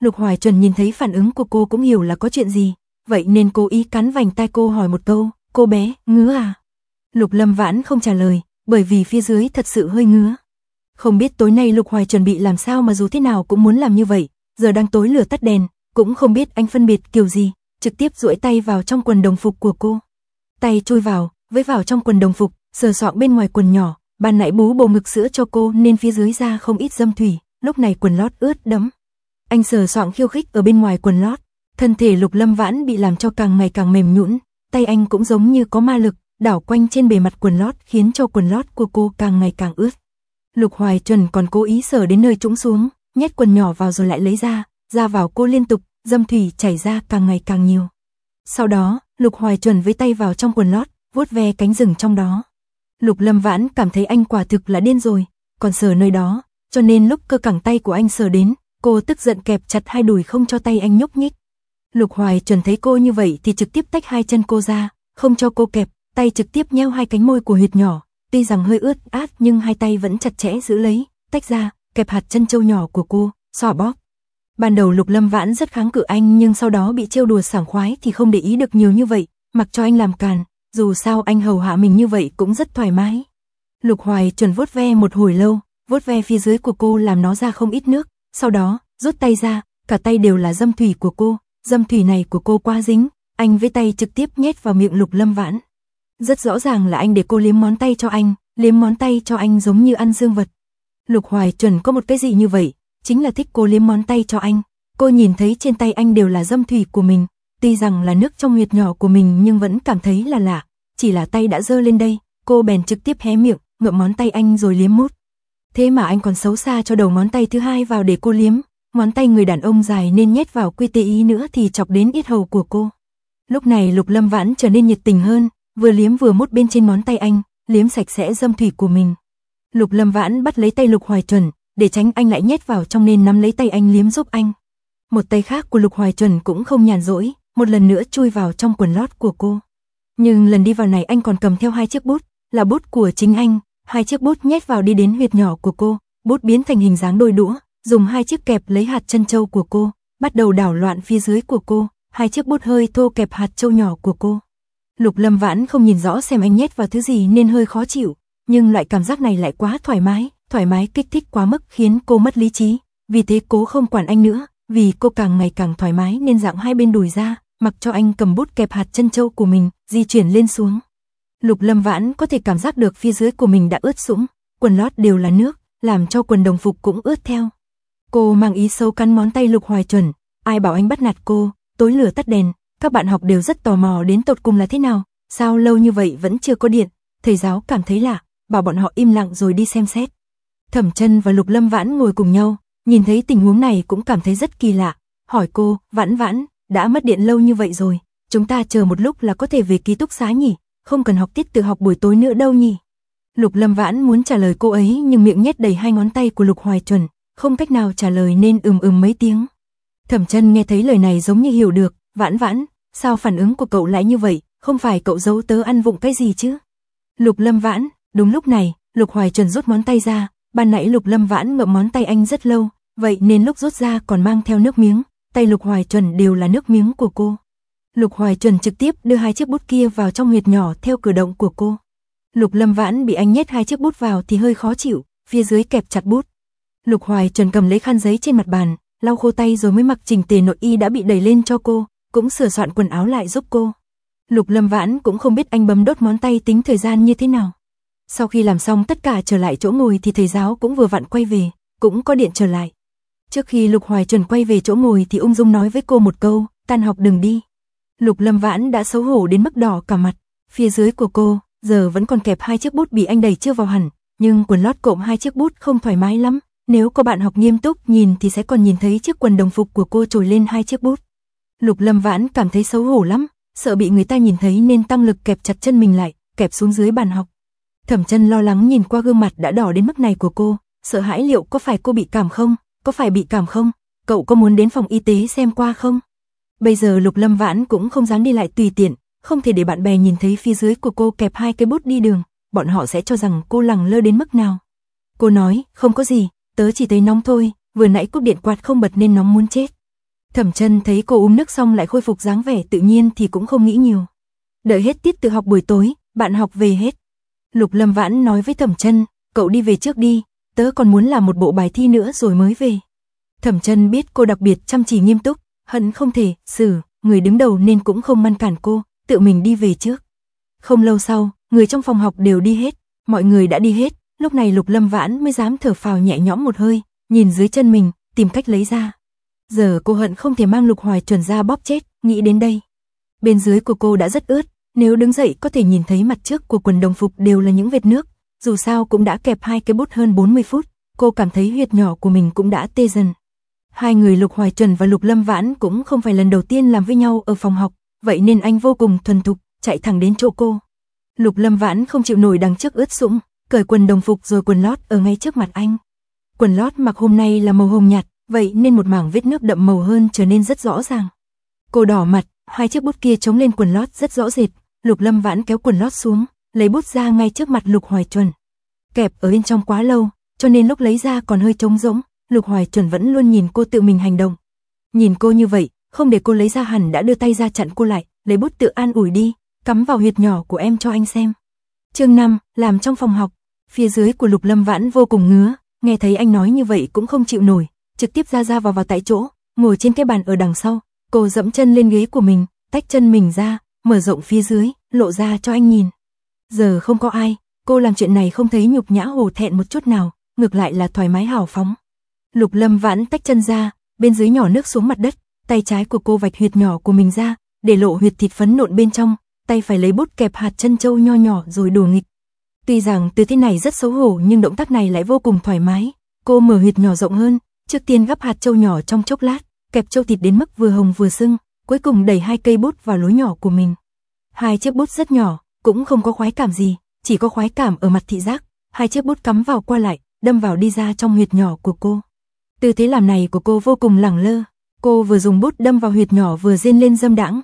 Speaker 1: Lục Hoài Chuẩn nhìn thấy phản ứng của cô cũng hiểu là có chuyện gì, vậy nên cố ý cắn vành tai cô hỏi một câu, cô bé, ngứa à? Lục Lâm Vãn không trả lời, bởi vì phía dưới thật sự hơi ngứa. Không biết tối nay Lục Hoài chuẩn bị làm sao mà dù thế nào cũng muốn làm như vậy, giờ đang tối lửa tắt đèn, cũng không biết anh phân biệt kiểu gì, trực tiếp duỗi tay vào trong quần đồng phục của cô. Tay chui vào, với vào trong quần đồng phục, sờ soạng bên ngoài quần nhỏ, ban nãy bú bầu ngực sữa cho cô nên phía dưới ra không ít dâm thủy, lúc này quần lót ướt đẫm. Anh sờ soạng khiêu khích ở bên ngoài quần lót, thân thể Lục Lâm Vãn bị làm cho càng ngày càng mềm nhũn, tay anh cũng giống như có ma lực, đảo quanh trên bề mặt quần lót khiến cho quần lót của cô càng ngày càng ướt. Lục Hoài Chuẩn còn cố ý sờ đến nơi trũng xuống, nhét quần nhỏ vào rồi lại lấy ra vào cô liên tục, dâm thủy chảy ra càng ngày càng nhiều. Sau đó, Lục Hoài Chuẩn với tay vào trong quần lót, vuốt ve cánh rừng trong đó. Lục Lâm Vãn cảm thấy anh quả thực là điên rồi, còn sờ nơi đó, cho nên lúc cơ cẳng tay của anh sờ đến, cô tức giận kẹp chặt hai đùi không cho tay anh nhúc nhích. Lục Hoài Chuẩn thấy cô như vậy thì trực tiếp tách hai chân cô ra, không cho cô kẹp, tay trực tiếp nheo hai cánh môi của huyệt nhỏ, tuy rằng hơi ướt át nhưng hai tay vẫn chặt chẽ giữ lấy, tách ra, kẹp hạt chân châu nhỏ của cô, xỏ bóp. Ban đầu Lục Lâm Vãn rất kháng cự anh nhưng sau đó bị trêu đùa sảng khoái thì không để ý được nhiều như vậy, mặc cho anh làm càn, dù sao anh hầu hạ mình như vậy cũng rất thoải mái. Lục Hoài Chuẩn vuốt ve một hồi lâu, vuốt ve phía dưới của cô làm nó ra không ít nước, sau đó rút tay ra, cả tay đều là dâm thủy của cô, dâm thủy này của cô quá dính, anh với tay trực tiếp nhét vào miệng Lục Lâm Vãn. Rất rõ ràng là anh để cô liếm ngón tay cho anh, liếm ngón tay cho anh giống như ăn dương vật. Lục Hoài Chuẩn có một cái gì như vậy, chính là thích cô liếm ngón tay cho anh. Cô nhìn thấy trên tay anh đều là dâm thủy của mình, tuy rằng là nước trong huyệt nhỏ của mình nhưng vẫn cảm thấy là lạ, chỉ là tay đã dơ lên đây, cô bèn trực tiếp hé miệng, ngậm ngón tay anh rồi liếm mút. Thế mà anh còn xấu xa cho đầu ngón tay thứ hai vào để cô liếm, ngón tay người đàn ông dài nên nhét vào QTI nữa thì chọc đến yết hầu của cô. Lúc này Lục Lâm Vãn trở nên nhiệt tình hơn, vừa liếm vừa mút bên trên ngón tay anh, liếm sạch sẽ dâm thủy của mình. Lục Lâm Vãn bắt lấy tay Lục Hoài Chuẩn, để tránh anh lại nhét vào trong nên nắm lấy tay anh liếm giúp anh. Một tay khác của Lục Hoài Chuẩn cũng không nhàn rỗi, một lần nữa chui vào trong quần lót của cô. Nhưng lần đi vào này anh còn cầm theo hai chiếc bút, là bút của chính anh, hai chiếc bút nhét vào đi đến huyệt nhỏ của cô, bút biến thành hình dáng đôi đũa, dùng hai chiếc kẹp lấy hạt chân châu của cô, bắt đầu đảo loạn phía dưới của cô, hai chiếc bút hơi thô kẹp hạt châu nhỏ của cô. Lục Lâm Vãn không nhìn rõ xem anh nhét vào thứ gì nên hơi khó chịu, nhưng loại cảm giác này lại quá thoải mái kích thích quá mức khiến cô mất lý trí, vì thế cố không quản anh nữa, vì cô càng ngày càng thoải mái nên dạng hai bên đùi ra, mặc cho anh cầm bút kẹp hạt chân châu của mình, di chuyển lên xuống. Lục Lâm Vãn có thể cảm giác được phía dưới của mình đã ướt sũng, quần lót đều là nước, làm cho quần đồng phục cũng ướt theo. Cô mang ý xấu cắn ngón tay Lục Hoài Chuẩn, ai bảo anh bắt nạt cô, tối lửa tắt đèn, các bạn học đều rất tò mò đến tột cùng là thế nào, sao lâu như vậy vẫn chưa có điện, thầy giáo cảm thấy lạ, bảo bọn họ im lặng rồi đi xem xét. Thẩm Chân và Lục Lâm Vãn ngồi cùng nhau, nhìn thấy tình huống này cũng cảm thấy rất kỳ lạ, hỏi cô, Vãn Vãn, đã mất điện lâu như vậy rồi, chúng ta chờ một lúc là có thể về ký túc xá nhỉ, không cần học tiết tự học buổi tối nữa đâu nhỉ. Lục Lâm Vãn muốn trả lời cô ấy nhưng miệng nhét đầy hai ngón tay của Lục Hoài Chuẩn, không cách nào trả lời nên mấy tiếng. Thẩm Chân nghe thấy lời này giống như hiểu được, Vãn Vãn, sao phản ứng của cậu lại như vậy, không phải cậu giấu tớ ăn vụng cái gì chứ? Lục Lâm Vãn, đúng lúc này, Lục Hoài Chuẩn rút ngón tay ra, ban nãy Lục Lâm Vãn ngậm ngón tay anh rất lâu, vậy nên lúc rút ra còn mang theo nước miếng, tay Lục Hoài Chuẩn đều là nước miếng của cô. Lục Hoài Chuẩn trực tiếp đưa hai chiếc bút kia vào trong huyệt nhỏ theo cử động của cô. Lục Lâm Vãn bị anh nhét hai chiếc bút vào thì hơi khó chịu, phía dưới kẹp chặt bút. Lục Hoài Chuẩn cầm lấy khăn giấy trên mặt bàn, lau khô tay rồi mới mặc chỉnh tề nội y đã bị đẩy lên cho cô, cũng sửa soạn quần áo lại giúp cô. Lục Lâm Vãn cũng không biết anh bấm đốt ngón tay tính thời gian như thế nào. Sau khi làm xong tất cả trở lại chỗ ngồi thì thầy giáo cũng vừa vặn quay về, cũng có điện trở lại. Trước khi Lục Hoài Chuẩn quay về chỗ ngồi thì ung dung nói với cô một câu, tan học đừng đi. Lục Lâm Vãn đã xấu hổ đến mức đỏ cả mặt, phía dưới của cô giờ vẫn còn kẹp hai chiếc bút bị anh đẩy chưa vào hẳn, nhưng quần lót cộm hai chiếc bút không thoải mái lắm, nếu có bạn học nghiêm túc nhìn thì sẽ còn nhìn thấy chiếc quần đồng phục của cô trồi lên hai chiếc bút. Lục Lâm Vãn cảm thấy xấu hổ lắm, sợ bị người ta nhìn thấy nên tăng lực kẹp chặt chân mình lại, kẹp xuống dưới bàn học. Thẩm Chân lo lắng nhìn qua gương mặt đã đỏ đến mức này của cô, sợ hãi liệu có phải cô bị cảm không, có phải bị cảm không, cậu có muốn đến phòng y tế xem qua không? Bây giờ Lục Lâm Vãn cũng không dám đi lại tùy tiện, không thể để bạn bè nhìn thấy phía dưới của cô kẹp hai cái bút đi đường, bọn họ sẽ cho rằng cô lẳng lơ đến mức nào. Cô nói, không có gì, tớ chỉ thấy nóng thôi, vừa nãy cúp điện quạt không bật nên nóng muốn chết. Thẩm Chân thấy cô uống nước xong lại khôi phục dáng vẻ tự nhiên thì cũng không nghĩ nhiều. Đợi hết tiết tự học buổi tối, bạn học về hết. Lục Lâm Vãn nói với Thẩm Chân, cậu đi về trước đi, tớ còn muốn làm một bộ bài thi nữa rồi mới về. Thẩm Chân biết cô đặc biệt chăm chỉ nghiêm túc, hận không thể xử người đứng đầu nên cũng không ngăn cản cô, tự mình đi về trước. Không lâu sau, người trong phòng học đều đi hết, mọi người đã đi hết, lúc này Lục Lâm Vãn mới dám thở phào nhẹ nhõm một hơi, nhìn dưới chân mình, tìm cách lấy ra. Giờ cô hận không thể mang Lục Hoài Chuẩn ra bóp chết, nghĩ đến đây. Bên dưới của cô đã rất ướt, nếu đứng dậy có thể nhìn thấy mặt trước của quần đồng phục đều là những vệt nước, dù sao cũng đã kẹp 2 cái bút hơn 40 phút, cô cảm thấy huyệt nhỏ của mình cũng đã tê dần. Hai người Lục Hoài Chuẩn và Lục Lâm Vãn cũng không phải lần đầu tiên làm với nhau ở phòng học, vậy nên anh vô cùng thuần thục, chạy thẳng đến chỗ cô. Lục Lâm Vãn không chịu nổi đằng trước ướt sũng, cởi quần đồng phục rồi quần lót ở ngay trước mặt anh. Quần lót mặc hôm nay là màu hồng nhạt, vậy nên một mảng vết nước đậm màu hơn trở nên rất rõ ràng. Cô đỏ mặt, hai chiếc bút kia chống lên quần lót rất rõ rệt. Lục Lâm Vãn kéo quần lót xuống, lấy bút ra ngay trước mặt Lục Hoài Chuẩn. Kẹp ở bên trong quá lâu, cho nên lúc lấy ra còn hơi trống rỗng. Lục Hoài Chuẩn vẫn luôn nhìn cô tự mình hành động. Nhìn cô như vậy, không để cô lấy ra hẳn đã đưa tay ra chặn cô lại, lấy bút tự an ủi đi, cắm vào huyệt nhỏ của em cho anh xem. Chương 5, làm trong phòng học. Phía dưới của Lục Lâm Vãn vô cùng ngứa, nghe thấy anh nói như vậy cũng không chịu nổi, trực tiếp ra vào tại chỗ, ngồi trên cái bàn ở đằng sau. Cô dẫm chân lên ghế của mình, tách chân mình ra, mở rộng phía dưới, lộ ra cho anh nhìn. Giờ không có ai, cô làm chuyện này không thấy nhục nhã hổ thẹn một chút nào, ngược lại là thoải mái hào phóng. Lục Lâm Vãn tách chân ra, bên dưới nhỏ nước xuống mặt đất, tay trái của cô vạch huyệt nhỏ của mình ra, để lộ huyệt thịt phấn nộn bên trong, tay phải lấy bút kẹp hạt chân châu nho nhỏ rồi đùa nghịch. Tuy rằng tư thế này rất xấu hổ nhưng động tác này lại vô cùng thoải mái. Cô mở huyệt nhỏ rộng hơn, trước tiên gắp hạt châu nhỏ trong chốc lát, kẹp châu thịt đến mức vừa hồng vừa sưng, cuối cùng đẩy 2 cây bút vào lỗ nhỏ của mình. 2 chiếc bút rất nhỏ, cũng không có khoái cảm gì, chỉ có khoái cảm ở mặt thị giác. 2 chiếc bút cắm vào qua lại, đâm vào đi ra trong huyệt nhỏ của cô. Tư thế làm này của cô vô cùng lẳng lơ. Cô vừa dùng bút đâm vào huyệt nhỏ vừa rên lên dâm đãng,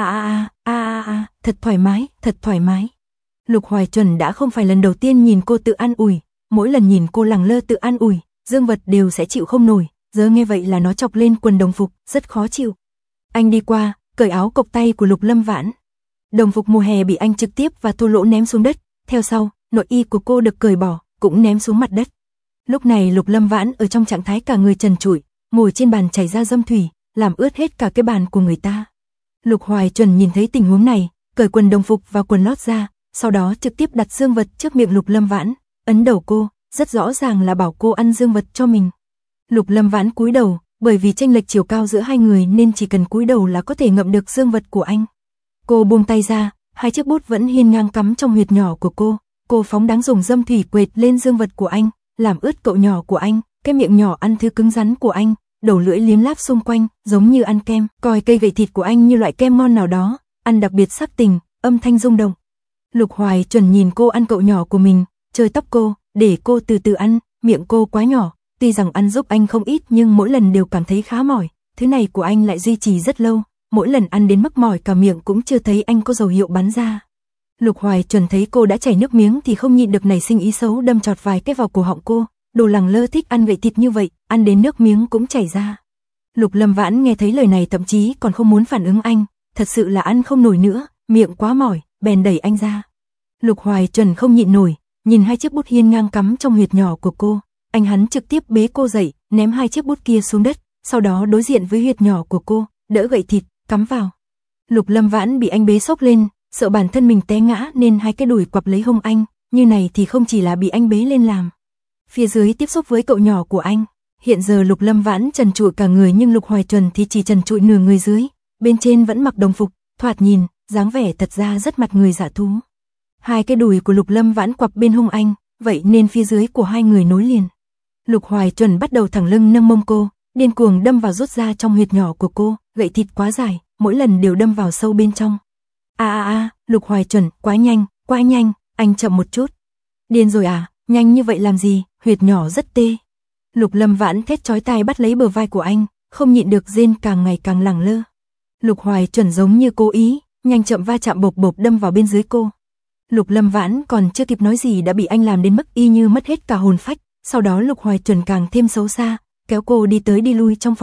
Speaker 1: thật thoải mái, thật thoải mái. Lục Hoài Chuẩn đã không phải lần đầu tiên nhìn cô tự an ủi, mỗi lần nhìn cô lẳng lơ tự an ủi, Dương Vật đều sẽ chịu không nổi, giờ nghe vậy là nó chọc lên quần đồng phục, rất khó chịu. Anh đi qua, cởi áo cộc tay của Lục Lâm Vãn. Đồng phục mùa hè bị anh trực tiếp và thô lỗ ném xuống đất, theo sau, nội y của cô được cởi bỏ, cũng ném xuống mặt đất. Lúc này Lục Lâm Vãn ở trong trạng thái cả người trần trụi, ngồi trên bàn chảy ra dâm thủy, làm ướt hết cả cái bàn của người ta. Lục Hoài Chuẩn nhìn thấy tình huống này, cởi quần đồng phục và quần lót ra, sau đó trực tiếp đặt dương vật trước miệng Lục Lâm Vãn, ấn đầu cô, rất rõ ràng là bảo cô ăn dương vật cho mình. Lục Lâm Vãn cúi đầu, bởi vì chênh lệch chiều cao giữa hai người nên chỉ cần cúi đầu là có thể ngậm được dương vật của anh. Cô buông tay ra, 2 chiếc bút vẫn hiên ngang cắm trong huyệt nhỏ của cô phóng đáng dùng dâm thủy quệt lên dương vật của anh, làm ướt cậu nhỏ của anh, cái miệng nhỏ ăn thứ cứng rắn của anh, đầu lưỡi liếm láp xung quanh, giống như ăn kem, coi cây gậy thịt của anh như loại kem ngon nào đó, ăn đặc biệt sắc tình, âm thanh rung động. Lục Hoài Chuẩn nhìn cô ăn cậu nhỏ của mình, chơi tóc cô, để cô từ từ ăn, miệng cô quá nhỏ, tuy rằng ăn giúp anh không ít nhưng mỗi lần đều cảm thấy khá mỏi, thứ này của anh lại duy trì rất lâu, mỗi lần ăn đến mức mỏi cả miệng cũng chưa thấy anh có dấu hiệu bắn ra. Lục Hoài Chuẩn thấy cô đã chảy nước miếng thì không nhịn được nảy sinh ý xấu, đâm chọt vài cái vào cổ họng cô, đồ lẳng lơ thích ăn gậy thịt như vậy, ăn đến nước miếng cũng chảy ra. Lục Lâm Vãn nghe thấy lời này thậm chí còn không muốn phản ứng anh, thật sự là ăn không nổi nữa, miệng quá mỏi, bèn đẩy anh ra. Lục Hoài Chuẩn không nhịn nổi, nhìn 2 chiếc bút hiên ngang cắm trong huyệt nhỏ của cô, hắn trực tiếp bế cô dậy, ném 2 chiếc bút kia xuống đất, sau đó đối diện với huyệt nhỏ của cô, đỡ gậy thịt, cắm vào. Lục Lâm Vãn bị anh bế xốc lên, sợ bản thân mình té ngã nên 2 cái đùi quặp lấy hông anh, như này thì không chỉ là bị anh bế lên làm. Phía dưới tiếp xúc với cậu nhỏ của anh, hiện giờ Lục Lâm Vãn trần trụi cả người nhưng Lục Hoài Chuẩn thì chỉ trần trụi nửa người dưới, bên trên vẫn mặc đồng phục, thoạt nhìn, dáng vẻ thật ra rất mặt người dạ thú. 2 cái đùi của Lục Lâm Vãn quặp bên hông anh, vậy nên phía dưới của hai người nối liền. Lục Hoài Chuẩn bắt đầu thẳng lưng nâng mông cô, điên cuồng đâm vào rút ra trong huyệt nhỏ của cô, gậy thịt quá dài, mỗi lần đều đâm vào sâu bên trong. Lục Hoài Chuẩn, quá nhanh, anh chậm một chút. Điên rồi à, nhanh như vậy làm gì, huyệt nhỏ rất tê. Lục Lâm Vãn thét chói tai bắt lấy bờ vai của anh, không nhịn được rên càng ngày càng lẳng lơ. Lục Hoài Chuẩn giống như cố ý, nhanh chậm va chạm bộp bộp đâm vào bên dưới cô. Lục Lâm Vãn còn chưa kịp nói gì đã bị anh làm đến mức y như mất hết cả hồn phách, sau đó Lục Hoài Chuẩn càng thêm xấu xa, kéo cô đi tới đi lui trong phòng học,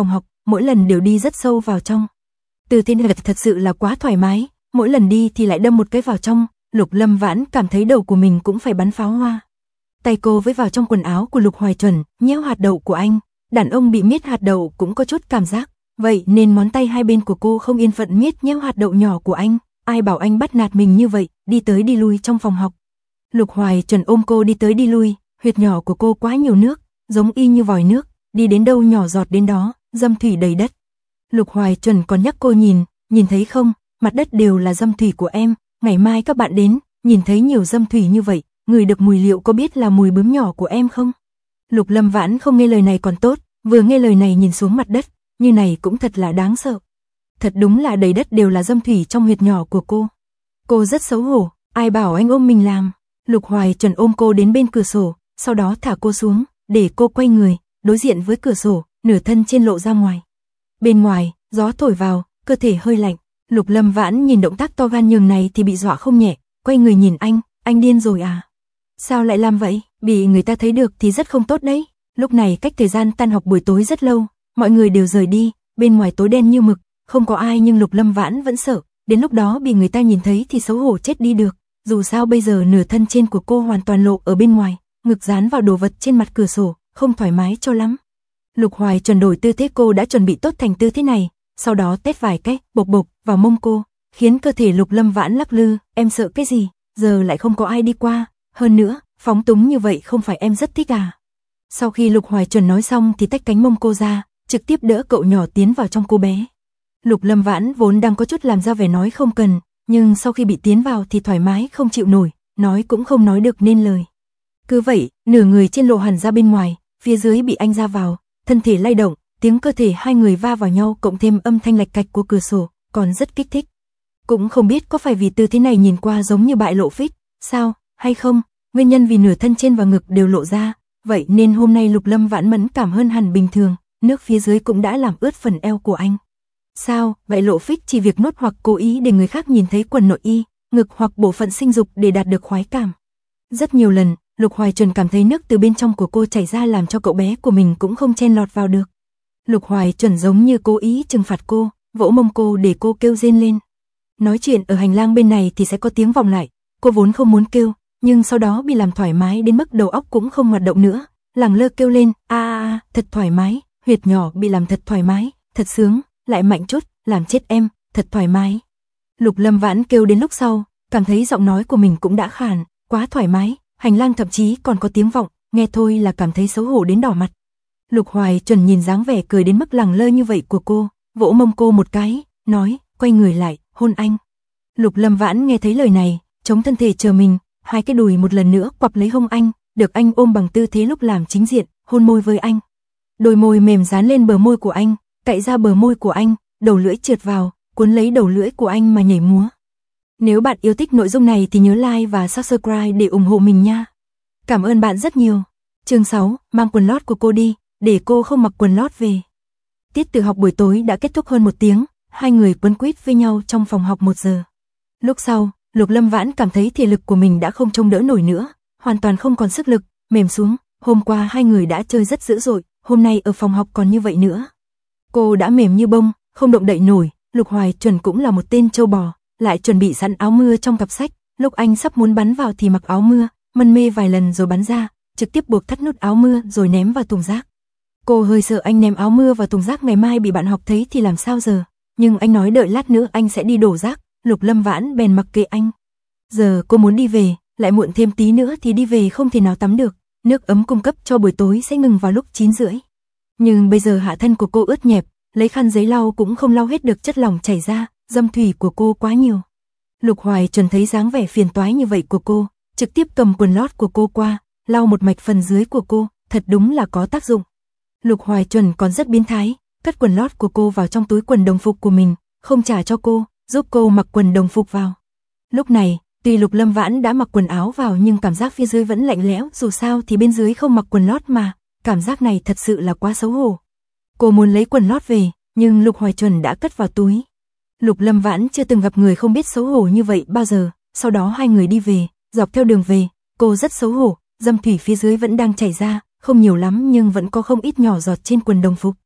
Speaker 1: mỗi lần đều đi rất sâu vào trong. Tư thế này thật sự là quá thoải mái, mỗi lần đi thì lại đâm một cái vào trong, Lục Lâm Vãn cảm thấy đầu của mình cũng phải bắn pháo hoa. Tay cô với vào trong quần áo của Lục Hoài Chuẩn, nhéo hạt đậu của anh, đàn ông bị miết hạt đậu cũng có chút cảm giác, vậy nên ngón tay hai bên của cô không yên phận miết nhéo hạt đậu nhỏ của anh, ai bảo anh bắt nạt mình như vậy, đi tới đi lui trong phòng học. Lục Hoài Chuẩn ôm cô đi tới đi lui, huyệt nhỏ của cô quá nhiều nước, giống y như vòi nước, đi đến đâu nhỏ giọt đến đó, dâm thủy đầy đất. Lục Hoài Chuẩn còn nhắc cô nhìn thấy không, mặt đất đều là dâm thủy của em, ngày mai các bạn đến, nhìn thấy nhiều dâm thủy như vậy, ngửi được mùi liệu có biết là mùi bướm nhỏ của em không? Lục Lâm Vãn không nghe lời này còn tốt, vừa nghe lời này nhìn xuống mặt đất, như này cũng thật là đáng sợ. Thật đúng là đầy đất đều là dâm thủy trong huyệt nhỏ của cô. Cô rất xấu hổ, ai bảo anh ôm mình làm. Lục Hoài Chuẩn ôm cô đến bên cửa sổ, sau đó thả cô xuống, để cô quay người, đối diện với cửa sổ, nửa thân trên lộ ra ngoài. Bên ngoài, gió thổi vào, cơ thể hơi lạnh. Lục Lâm Vãn nhìn động tác to gan nhường này thì bị dọa không nhẹ, quay người nhìn anh điên rồi à? Sao lại làm vậy? Bị người ta thấy được thì rất không tốt đấy. Lúc này cách thời gian tan học buổi tối rất lâu, mọi người đều rời đi, bên ngoài tối đen như mực, không có ai nhưng Lục Lâm Vãn vẫn sợ, đến lúc đó bị người ta nhìn thấy thì xấu hổ chết đi được. Dù sao bây giờ nửa thân trên của cô hoàn toàn lộ ở bên ngoài, ngực dán vào đồ vật trên mặt cửa sổ, không thoải mái cho lắm. Lục Hoài Chuẩn đổi tư thế, cô đã chuẩn bị tốt thành tư thế này, sau đó tét vài cái, bộc bộc vào mông cô, khiến cơ thể Lục Lâm Vãn lắc lư. Em sợ cái gì? Giờ lại không có ai đi qua, hơn nữa, phóng túng như vậy không phải em rất thích à? Sau khi Lục Hoài Chuẩn nói xong thì tách cánh mông cô ra, trực tiếp đỡ cậu nhỏ tiến vào trong cô bé. Lục Lâm Vãn vốn đang có chút làm ra vẻ nói không cần, nhưng sau khi bị tiến vào thì thoải mái không chịu nổi, nói cũng không nói được nên lời. Cứ vậy, nửa người trên lộ hẳn ra bên ngoài, phía dưới bị anh ra vào, thân thể lay động, tiếng cơ thể hai người va vào nhau cộng thêm âm thanh lạch cạch của cửa sổ, còn rất kích thích. Cũng không biết có phải vì tư thế này nhìn qua giống như bại lộ phích, sao, hay không, nguyên nhân vì nửa thân trên và ngực đều lộ ra, vậy nên hôm nay Lục Lâm Vãn mẫn cảm hơn hẳn bình thường, nước phía dưới cũng đã làm ướt phần eo của anh. Sao, vậy lộ phích chỉ việc nuốt hoặc cố ý để người khác nhìn thấy quần nội y, ngực hoặc bộ phận sinh dục để đạt được khoái cảm. Rất nhiều lần, Lục Hoài Chuẩn cảm thấy nước từ bên trong của cô chảy ra làm cho cậu bé của mình cũng không chen lọt vào được. Lục Hoài Chuẩn giống như cố ý trừng phạt cô, vỗ mông cô để cô kêu rên lên. Nói chuyện ở hành lang bên này thì sẽ có tiếng vọng lại, cô vốn không muốn kêu, nhưng sau đó bị làm thoải mái đến mức đầu óc cũng không hoạt động nữa, lẳng lơ kêu lên, thật thoải mái, huyệt nhỏ bị làm thật thoải mái, thật sướng, lại mạnh chút, làm chết em, thật thoải mái. Lục Lâm Vãn kêu đến lúc sau, cảm thấy giọng nói của mình cũng đã khàn, quá thoải mái, hành lang thậm chí còn có tiếng vọng, nghe thôi là cảm thấy xấu hổ đến đỏ mặt. Lục Hoài Chuẩn nhìn dáng vẻ cười đến mức lẳng lơ như vậy của cô, vỗ mông cô một cái, nói, quay người lại, hôn anh. Lục Lâm Vãn nghe thấy lời này, chống thân thể chờ mình, hai cái đùi một lần nữa quặp lấy hông anh, được anh ôm bằng tư thế lúc làm chính diện, hôn môi với anh. Đôi môi mềm dán lên bờ môi của anh, cạy ra bờ môi của anh, đầu lưỡi trượt vào, cuốn lấy đầu lưỡi của anh mà nhảy múa. Nếu bạn yêu thích nội dung này thì nhớ like và subscribe để ủng hộ mình nha. Cảm ơn bạn rất nhiều. Chương 6, mang quần lót của cô đi, để cô không mặc quần lót về. Tiết tự học buổi tối đã kết thúc hơn 1 tiếng, hai người quấn quýt với nhau trong phòng học 1 giờ. Lúc sau, Lục Lâm Vãn cảm thấy thể lực của mình đã không trông đỡ nổi nữa, hoàn toàn không còn sức lực, mềm xuống. Hôm qua hai người đã chơi rất dữ dội, hôm nay ở phòng học còn như vậy nữa. Cô đã mềm như bông, không động đậy nổi. Lục Hoài Chuẩn cũng là một tên trâu bò, lại chuẩn bị sẵn áo mưa trong cặp sách, lúc anh sắp muốn bắn vào thì mặc áo mưa, mân mê vài lần rồi bắn ra, trực tiếp buộc thắt nút áo mưa rồi ném vào thùng rác. Cô hơi sợ anh ném áo mưa vào thùng rác ngày mai bị bạn học thấy thì làm sao giờ, nhưng anh nói đợi lát nữa anh sẽ đi đổ rác, Lục Lâm Vãn bèn mặc kệ anh. Giờ cô muốn đi về, lại muộn thêm tí nữa thì đi về không thể nào tắm được, nước ấm cung cấp cho buổi tối sẽ ngừng vào lúc 9:30. Nhưng bây giờ hạ thân của cô ướt nhẹp, lấy khăn giấy lau cũng không lau hết được chất lỏng chảy ra, dâm thủy của cô quá nhiều. Lục Hoài Chuẩn thấy dáng vẻ phiền toái như vậy của cô, trực tiếp cầm quần lót của cô qua, lau một mạch phần dưới của cô, thật đúng là có tác dụng. Lục Hoài Chuẩn còn rất biến thái, cất quần lót của cô vào trong túi quần đồng phục của mình, không trả cho cô, giúp cô mặc quần đồng phục vào. Lúc này, tuy Lục Lâm Vãn đã mặc quần áo vào nhưng cảm giác phía dưới vẫn lạnh lẽo, dù sao thì bên dưới không mặc quần lót mà, cảm giác này thật sự là quá xấu hổ. Cô muốn lấy quần lót về, nhưng Lục Hoài Chuẩn đã cất vào túi. Lục Lâm Vãn chưa từng gặp người không biết xấu hổ như vậy bao giờ, sau đó hai người đi về, dọc theo đường về, cô rất xấu hổ, dâm thủy phía dưới vẫn đang chảy ra, không nhiều lắm nhưng vẫn có không ít nhỏ giọt trên quần đồng phục.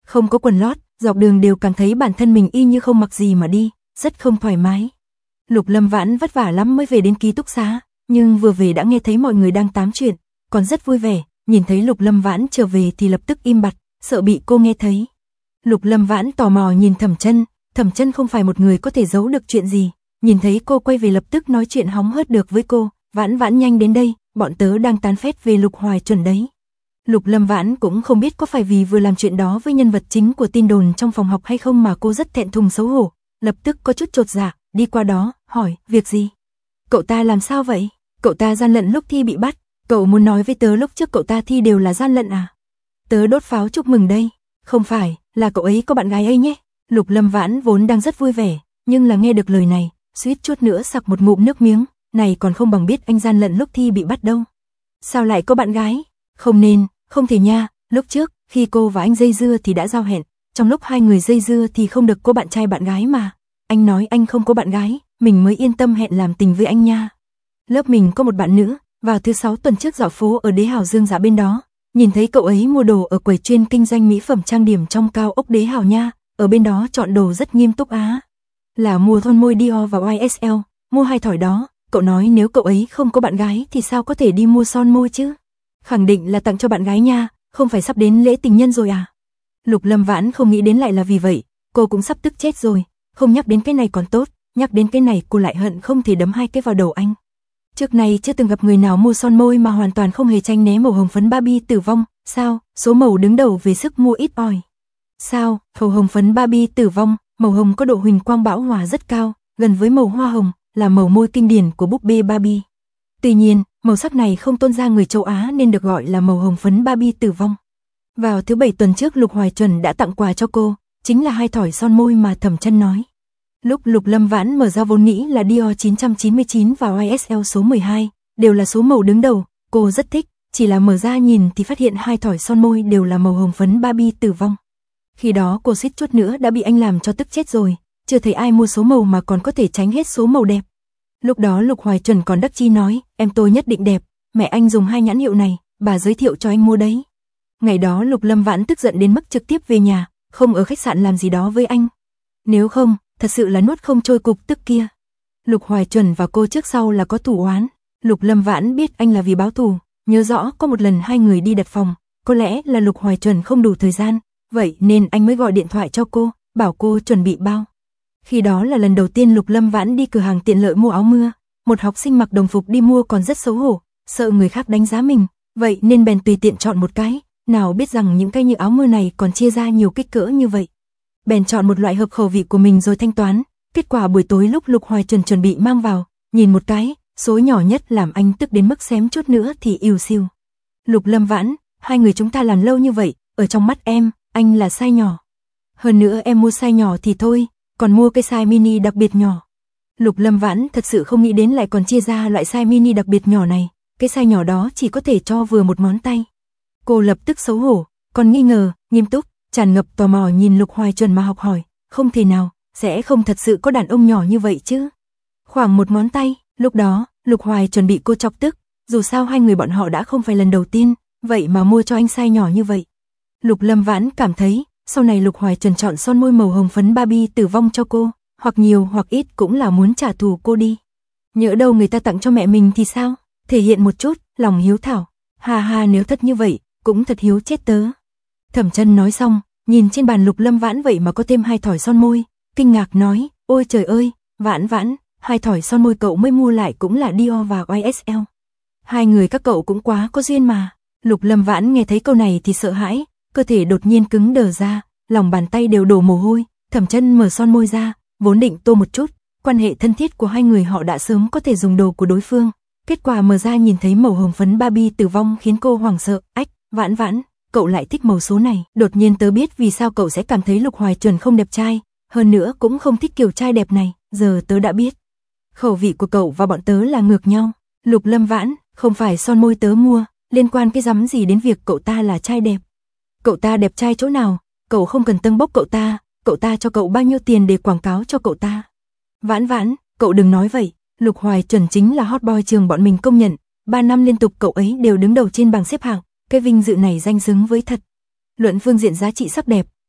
Speaker 1: Không có quần lót, dọc đường đều cảm thấy bản thân mình y như không mặc gì mà đi, rất không thoải mái. Lục Lâm Vãn vất vả lắm mới về đến ký túc xá, nhưng vừa về đã nghe thấy mọi người đang tám chuyện, còn rất vui vẻ, nhìn thấy Lục Lâm Vãn trở về thì lập tức im bặt, sợ bị cô nghe thấy. Lục Lâm Vãn tò mò nhìn Thẩm Chân không phải một người có thể giấu được chuyện gì, nhìn thấy cô quay về lập tức nói chuyện hóng hớt được với cô, Vãn Vãn nhanh đến đây, bọn tớ đang tán phét về Lục Hoài Chuẩn đấy. Lục Lâm Vãn cũng không biết có phải vì vừa làm chuyện đó với nhân vật chính của tin đồn trong phòng học hay không mà cô rất thẹn thùng xấu hổ, lập tức có chút chột dạ, đi qua đó, hỏi, việc gì? Cậu ta làm sao vậy? Cậu ta gian lận lúc thi bị bắt, cậu muốn nói với tớ lúc trước cậu ta thi đều là gian lận à? Tớ đốt pháo chúc mừng đây. Không phải, là cậu ấy có bạn gái ấy nhé. Lục Lâm Vãn vốn đang rất vui vẻ, nhưng là nghe được lời này, suýt chút nữa sặc một ngụm nước miếng, này còn không bằng biết anh gian lận lúc thi bị bắt đâu. Sao lại có bạn gái? Không nên, không thể nha, lúc trước, khi cô và anh dây dưa thì đã giao hẹn, trong lúc hai người dây dưa thì không được có bạn trai bạn gái mà. Anh nói anh không có bạn gái, mình mới yên tâm hẹn làm tình với anh nha. Lớp mình có một bạn nữ, vào thứ 6 tuần trước dạo phố ở Đế Hào Dương Dạ bên đó, nhìn thấy cậu ấy mua đồ ở quầy chuyên kinh doanh mỹ phẩm trang điểm trong cao ốc Đế Hào nha, ở bên đó chọn đồ rất nghiêm túc á. Là mua son môi Dior và YSL, mua 2 thỏi đó, cậu nói nếu cậu ấy không có bạn gái thì sao có thể đi mua son môi chứ? Khẳng định là tặng cho bạn gái nha, không phải sắp đến lễ tình nhân rồi à? Lục Lâm Vãn không nghĩ đến lại là vì vậy, cô cũng sắp tức chết rồi, không nhắc đến cái này còn tốt, nhắc đến cái này cô lại hận không thể đấm 2 cái vào đầu anh. Trước này chưa từng gặp người nào mua son môi mà hoàn toàn không hề tranh né màu hồng phấn Barbie tử vong, sao, số màu đứng đầu về sức mua ít ỏi. Sao, màu hồng phấn Barbie tử vong, màu hồng có độ huỳnh quang bão hòa rất cao, gần với màu hoa hồng, là màu môi kinh điển của búp bê Barbie. Tuy nhiên, màu sắc này không tôn ra người châu Á nên được gọi là màu hồng phấn Barbie tử vong. Vào thứ 7 tuần trước Lục Hoài Chuẩn đã tặng quà cho cô, chính là 2 thỏi son môi mà Thẩm Chân nói. Lúc Lục Lâm Vãn mở ra vốn nghĩ là Dior 999 và YSL số 12, đều là số màu đứng đầu, cô rất thích, chỉ là mở ra nhìn thì phát hiện 2 thỏi son môi đều là màu hồng phấn Barbie tử vong. Khi đó cô suýt chút nữa đã bị anh làm cho tức chết rồi, chưa thấy ai mua số màu mà còn có thể tránh hết số màu đẹp. Lúc đó Lục Hoài Chuẩn còn đắc chí nói, em tôi nhất định đẹp, mẹ anh dùng 2 nhãn hiệu này, bà giới thiệu cho anh mua đấy. Ngày đó Lục Lâm Vãn tức giận đến mức trực tiếp về nhà, không ở khách sạn làm gì đó với anh. Nếu không, thật sự là nuốt không trôi cục tức kia. Lục Hoài Chuẩn và cô trước sau là có thủ oán. Lục Lâm Vãn biết anh là vì báo thù, nhớ rõ có một lần 2 người đi đặt phòng, có lẽ là Lục Hoài Chuẩn không đủ thời gian, vậy nên anh mới gọi điện thoại cho cô, bảo cô chuẩn bị bao. Khi đó là lần đầu tiên Lục Lâm Vãn đi cửa hàng tiện lợi mua áo mưa, một học sinh mặc đồng phục đi mua còn rất xấu hổ, sợ người khác đánh giá mình, vậy nên bèn tùy tiện chọn một cái, nào biết rằng những cái như áo mưa này còn chia ra nhiều kích cỡ như vậy. Bèn chọn một loại hợp khẩu vị của mình rồi thanh toán, kết quả buổi tối lúc Lục Hoài chuẩn bị mang vào, nhìn một cái, số nhỏ nhất làm anh tức đến mức xém chút nữa thì ìu xiu. Lục Lâm Vãn, 2 người chúng ta làm lâu như vậy, ở trong mắt em, anh là size nhỏ. Hơn nữa em mua size nhỏ thì thôi, còn mua cái size mini đặc biệt nhỏ. Lục Lâm Vãn thật sự không nghĩ đến lại còn chia ra loại size mini đặc biệt nhỏ này, cái size nhỏ đó chỉ có thể cho vừa một ngón tay. Cô lập tức xấu hổ, còn nghi ngờ, nghiêm túc, tràn ngập tò mò nhìn Lục Hoài Chuẩn mà học hỏi, không thể nào, sẽ không thật sự có đàn ông nhỏ như vậy chứ. Khoảng một ngón tay, lúc đó, Lục Hoài Chuẩn bị cô chọc tức, dù sao 2 người bọn họ đã không phải lần đầu tiên, vậy mà mua cho anh size nhỏ như vậy. Lục Lâm Vãn cảm thấy, sau này Lục Hoài Chuẩn chọn son môi màu hồng phấn Barbie tử vong cho cô, hoặc nhiều hoặc ít cũng là muốn trả thù cô đi. Nhỡ đâu người ta tặng cho mẹ mình thì sao? Thể hiện một chút, lòng hiếu thảo. Ha ha, nếu thật như vậy, cũng thật hiếu chết tớ. Thẩm Chân nói xong, nhìn trên bàn Lục Lâm Vãn vậy mà có thêm 2 thỏi son môi, kinh ngạc nói, ôi trời ơi, Vãn Vãn, 2 thỏi son môi cậu mới mua lại cũng là Dior và YSL. 2 người các cậu cũng quá có duyên mà. Lục Lâm Vãn nghe thấy câu này thì sợ hãi, cơ thể đột nhiên cứng đờ ra, lòng bàn tay đều đổ mồ hôi. Thẩm Chân mở son môi ra, vốn định tô một chút, quan hệ thân thiết của 2 người họ đã sớm có thể dùng đồ của đối phương. Kết quả mở ra nhìn thấy màu hồng phấn Barbie tử vong khiến cô hoảng sợ, ách, Vãn Vãn, cậu lại thích màu số này. Đột nhiên tớ biết vì sao cậu sẽ cảm thấy Lục Hoài Chuẩn không đẹp trai, hơn nữa cũng không thích kiểu trai đẹp này, giờ tớ đã biết. Khẩu vị của cậu và bọn tớ là ngược nhau. Lục Lâm Vãn, không phải son môi tớ mua, liên quan cái rắm gì đến việc cậu ta là trai đẹp. Cậu ta đẹp trai chỗ nào, cậu không cần tâng bốc cậu ta cho cậu bao nhiêu tiền để quảng cáo cho cậu ta. Vãn Vãn, cậu đừng nói vậy, Lục Hoài Chuẩn chính là hot boy trường bọn mình công nhận, 3 năm liên tục cậu ấy đều đứng đầu trên bảng xếp hạng, cái vinh dự này danh xứng với thật. Luận phương diện giá trị sắc đẹp,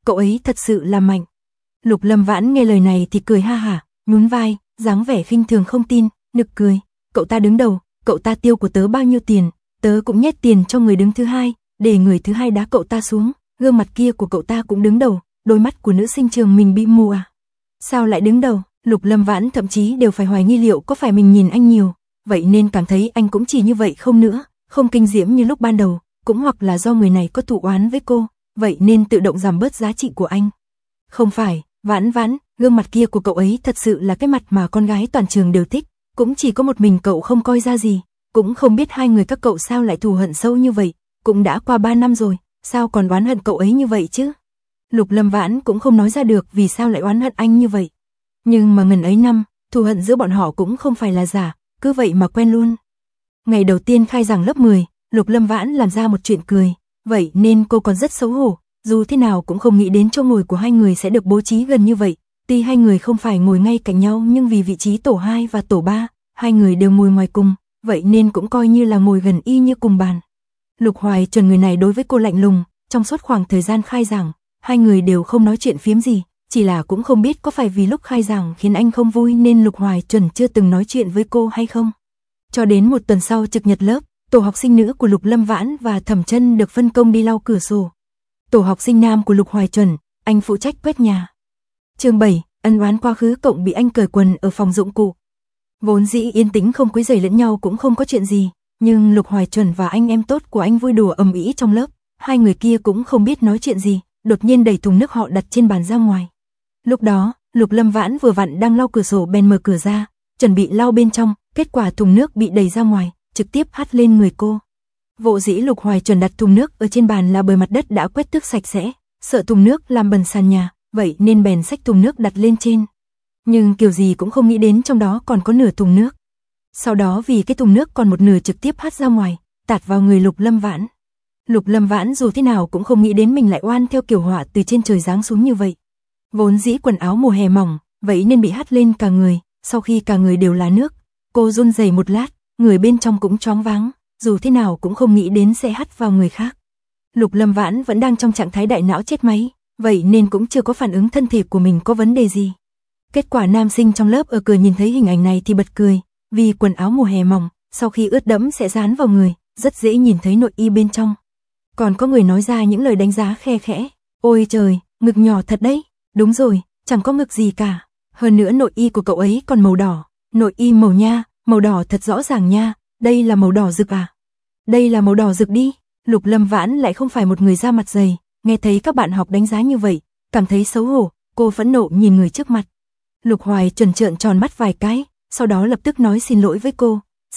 Speaker 1: cậu ấy thật sự là mạnh. Lục Lâm Vãn nghe lời này thì cười ha hả, nhún vai, dáng vẻ khinh thường không tin, nực cười, cậu ta đứng đầu, cậu ta tiêu của tớ bao nhiêu tiền, tớ cũng nhét tiền cho người đứng thứ hai, để người thứ hai đá cậu ta xuống, gương mặt kia của cậu ta cũng đứng đầu, đôi mắt của nữ sinh trường mình bị mù à? Sao lại đứng đầu? Lục Lâm Vãn thậm chí đều phải hoài nghi liệu có phải mình nhìn anh nhiều, vậy nên cảm thấy anh cũng chỉ như vậy không nữa, không kinh diễm như lúc ban đầu, cũng hoặc là do người này có thù oán với cô, vậy nên tự động giảm bớt giá trị của anh. Không phải, Vãn Vãn, gương mặt kia của cậu ấy thật sự là cái mặt mà con gái toàn trường đều thích, cũng chỉ có một mình cậu không coi ra gì, cũng không biết hai người các cậu sao lại thù hận sâu như vậy, cũng đã qua 3 năm rồi, sao còn oán hận cậu ấy như vậy chứ? Lục Lâm Vãn cũng không nói ra được vì sao lại oán hận anh như vậy. Nhưng mà ngần ấy năm, thù hận giữa bọn họ cũng không phải là giả, cứ vậy mà quen luôn. Ngày đầu tiên khai giảng lớp 10, Lục Lâm Vãn làm ra một chuyện cười, vậy nên cô còn rất xấu hổ, dù thế nào cũng không nghĩ đến chỗ ngồi của hai người sẽ được bố trí gần như vậy. Tuy hai người không phải ngồi ngay cạnh nhau nhưng vì vị trí tổ 2 và tổ 3, hai người đều ngồi ngoài cùng, vậy nên cũng coi như là ngồi gần y như cùng bàn. Lục Hoài Chuẩn người này đối với cô lạnh lùng, trong suốt khoảng thời gian khai giảng, hai người đều không nói chuyện phiếm gì, chỉ là cũng không biết có phải vì lúc khai giảng khiến anh không vui nên Lục Hoài Chuẩn chưa từng nói chuyện với cô hay không. Cho đến một tuần sau trực nhật lớp, tổ học sinh nữ của Lục Lâm Vãn và Thẩm Chân được phân công đi lau cửa sổ. Tổ học sinh nam của Lục Hoài Chuẩn, anh phụ trách quét nhà. Chương 7, ân oán quá khứ cộng bị anh cởi quần ở phòng dụng cụ. Vốn dĩ yên tĩnh không quấy rầy lẫn nhau cũng không có chuyện gì, nhưng Lục Hoài Chuẩn và anh em tốt của anh vui đùa ầm ĩ trong lớp, hai người kia cũng không biết nói chuyện gì, đột nhiên đẩy thùng nước họ đặt trên bàn ra ngoài. Lúc đó, Lục Lâm Vãn vừa vặn đang lau cửa sổ bèn mở cửa ra, chuẩn bị lau bên trong, kết quả thùng nước bị đẩy ra ngoài, trực tiếp hắt lên người cô. Vỗ dĩ Lục Hoài Chuẩn đặt thùng nước ở trên bàn là bởi mặt đất đã quét tước sạch sẽ, sợ thùng nước làm bẩn sàn nhà, vậy nên bèn xách thùng nước đặt lên trên. Nhưng kiểu gì cũng không nghĩ đến trong đó còn có nửa thùng nước. Sau đó vì cái thùng nước còn một nửa trực tiếp hắt ra ngoài, tạt vào người Lục Lâm Vãn. Lục Lâm Vãn dù thế nào cũng không nghĩ đến mình lại oan theo kiểu họa từ trên trời giáng xuống như vậy. Vốn dĩ quần áo mùa hè mỏng, vậy nên bị hắt lên cả người, sau khi cả người đều là nước, cô run rẩy một lát, người bên trong cũng choáng váng, dù thế nào cũng không nghĩ đến sẽ hắt vào người khác. Lục Lâm Vãn vẫn đang trong trạng thái đại não chết máy, vậy nên cũng chưa có phản ứng thân thể của mình có vấn đề gì. Kết quả nam sinh trong lớp ở cửa nhìn thấy hình ảnh này thì bật cười, vì quần áo mùa hè mỏng, sau khi ướt đẫm sẽ dán vào người, rất dễ nhìn thấy nội y bên trong. Còn có người nói ra những lời đánh giá khe khẽ, ôi trời, ngực nhỏ thật đấy, đúng rồi, chẳng có ngực gì cả, hơn nữa nội y của cậu ấy còn màu đỏ, nội y màu nha, màu đỏ thật rõ ràng nha, đây là màu đỏ rực à? Đây là màu đỏ rực đi. Lục Lâm Vãn lại không phải một người da mặt dày, nghe thấy các bạn học đánh giá như vậy, cảm thấy xấu hổ, cô phẫn nộ nhìn người trước mặt. Lục Hoài Chuẩn trợn tròn mắt vài cái, sau đó lập tức nói xin lỗi với cô,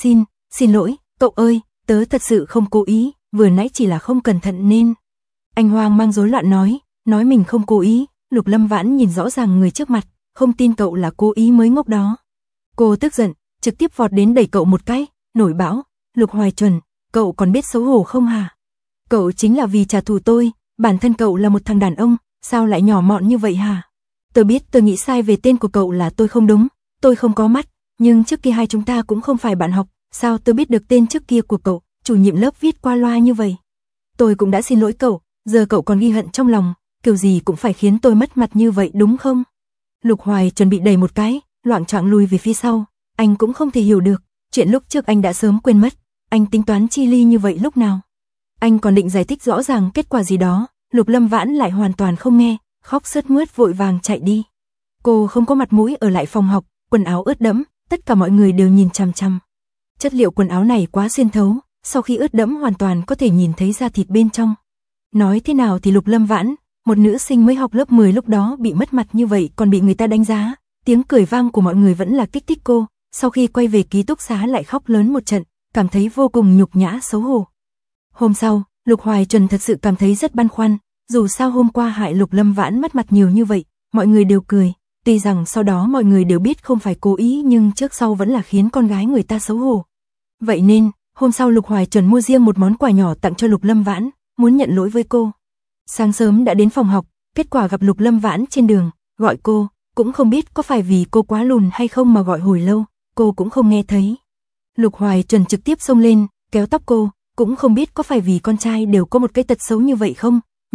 Speaker 1: xin lỗi, cậu ơi, tớ thật sự không cố ý, vừa nãy chỉ là không cẩn thận nên. Anh hoang mang rối loạn nói mình không cố ý, Lục Lâm Vãn nhìn rõ ràng người trước mặt, không tin cậu là cố ý mới ngốc đó. Cô tức giận, trực tiếp vọt đến đẩy cậu một cái, nổi bão, Lục Hoài Chuẩn, cậu còn biết xấu hổ không hả? Cậu chính là vì trả thù tôi, bản thân cậu là một thằng đàn ông, sao lại nhỏ mọn như vậy hả? Tôi biết tôi nghĩ sai về tên của cậu là tôi không đúng, tôi không có mắt, nhưng trước kia hai chúng ta cũng không phải bạn học, sao tôi biết được tên trước kia của cậu, chủ nhiệm lớp viết qua loa như vậy. Tôi cũng đã xin lỗi cậu, giờ cậu còn ghi hận trong lòng, kiểu gì cũng phải khiến tôi mất mặt như vậy đúng không? Lục Hoài chuẩn bị đẩy một cái, loạng choạng lùi về phía sau, anh cũng không thể hiểu được, chuyện lúc trước anh đã sớm quên mất, anh tính toán chi ly như vậy lúc nào? Anh còn định giải thích rõ ràng kết quả gì đó, Lục Lâm Vãn lại hoàn toàn không nghe, khóc sướt mướt vội vàng chạy đi. Cô không có mặt mũi ở lại phòng học, quần áo ướt đẫm, tất cả mọi người đều nhìn chằm chằm. Chất liệu quần áo này quá xuyên thấu, sau khi ướt đẫm hoàn toàn có thể nhìn thấy da thịt bên trong. Nói thế nào thì Lục Lâm Vãn, một nữ sinh mới học lớp 10 lúc đó bị mất mặt như vậy còn bị người ta đánh giá, tiếng cười vang của mọi người vẫn là kích thích cô, sau khi quay về ký túc xá lại khóc lớn một trận, cảm thấy vô cùng nhục nhã xấu hổ. Hôm sau, Lục Hoài Chuẩn thật sự cảm thấy rất băn khoăn, dù sao hôm qua hại Lục Lâm Vãn mất mặt nhiều như vậy, mọi người đều cười, tuy rằng sau đó mọi người đều biết không phải cố ý nhưng trước sau vẫn là khiến con gái người ta xấu hổ. Vậy nên, hôm sau Lục Hoài Chuẩn mua riêng một món quà nhỏ tặng cho Lục Lâm Vãn, muốn nhận lỗi với cô. Sáng sớm đã đến phòng học, kết quả gặp Lục Lâm Vãn trên đường, gọi cô, cũng không biết có phải vì cô quá lùn hay không mà gọi hồi lâu, cô cũng không nghe thấy. Lục Hoài Chuẩn trực tiếp xông lên, kéo tóc cô, cũng không biết có phải vì con trai đều có một cái tật xấu như vậy không,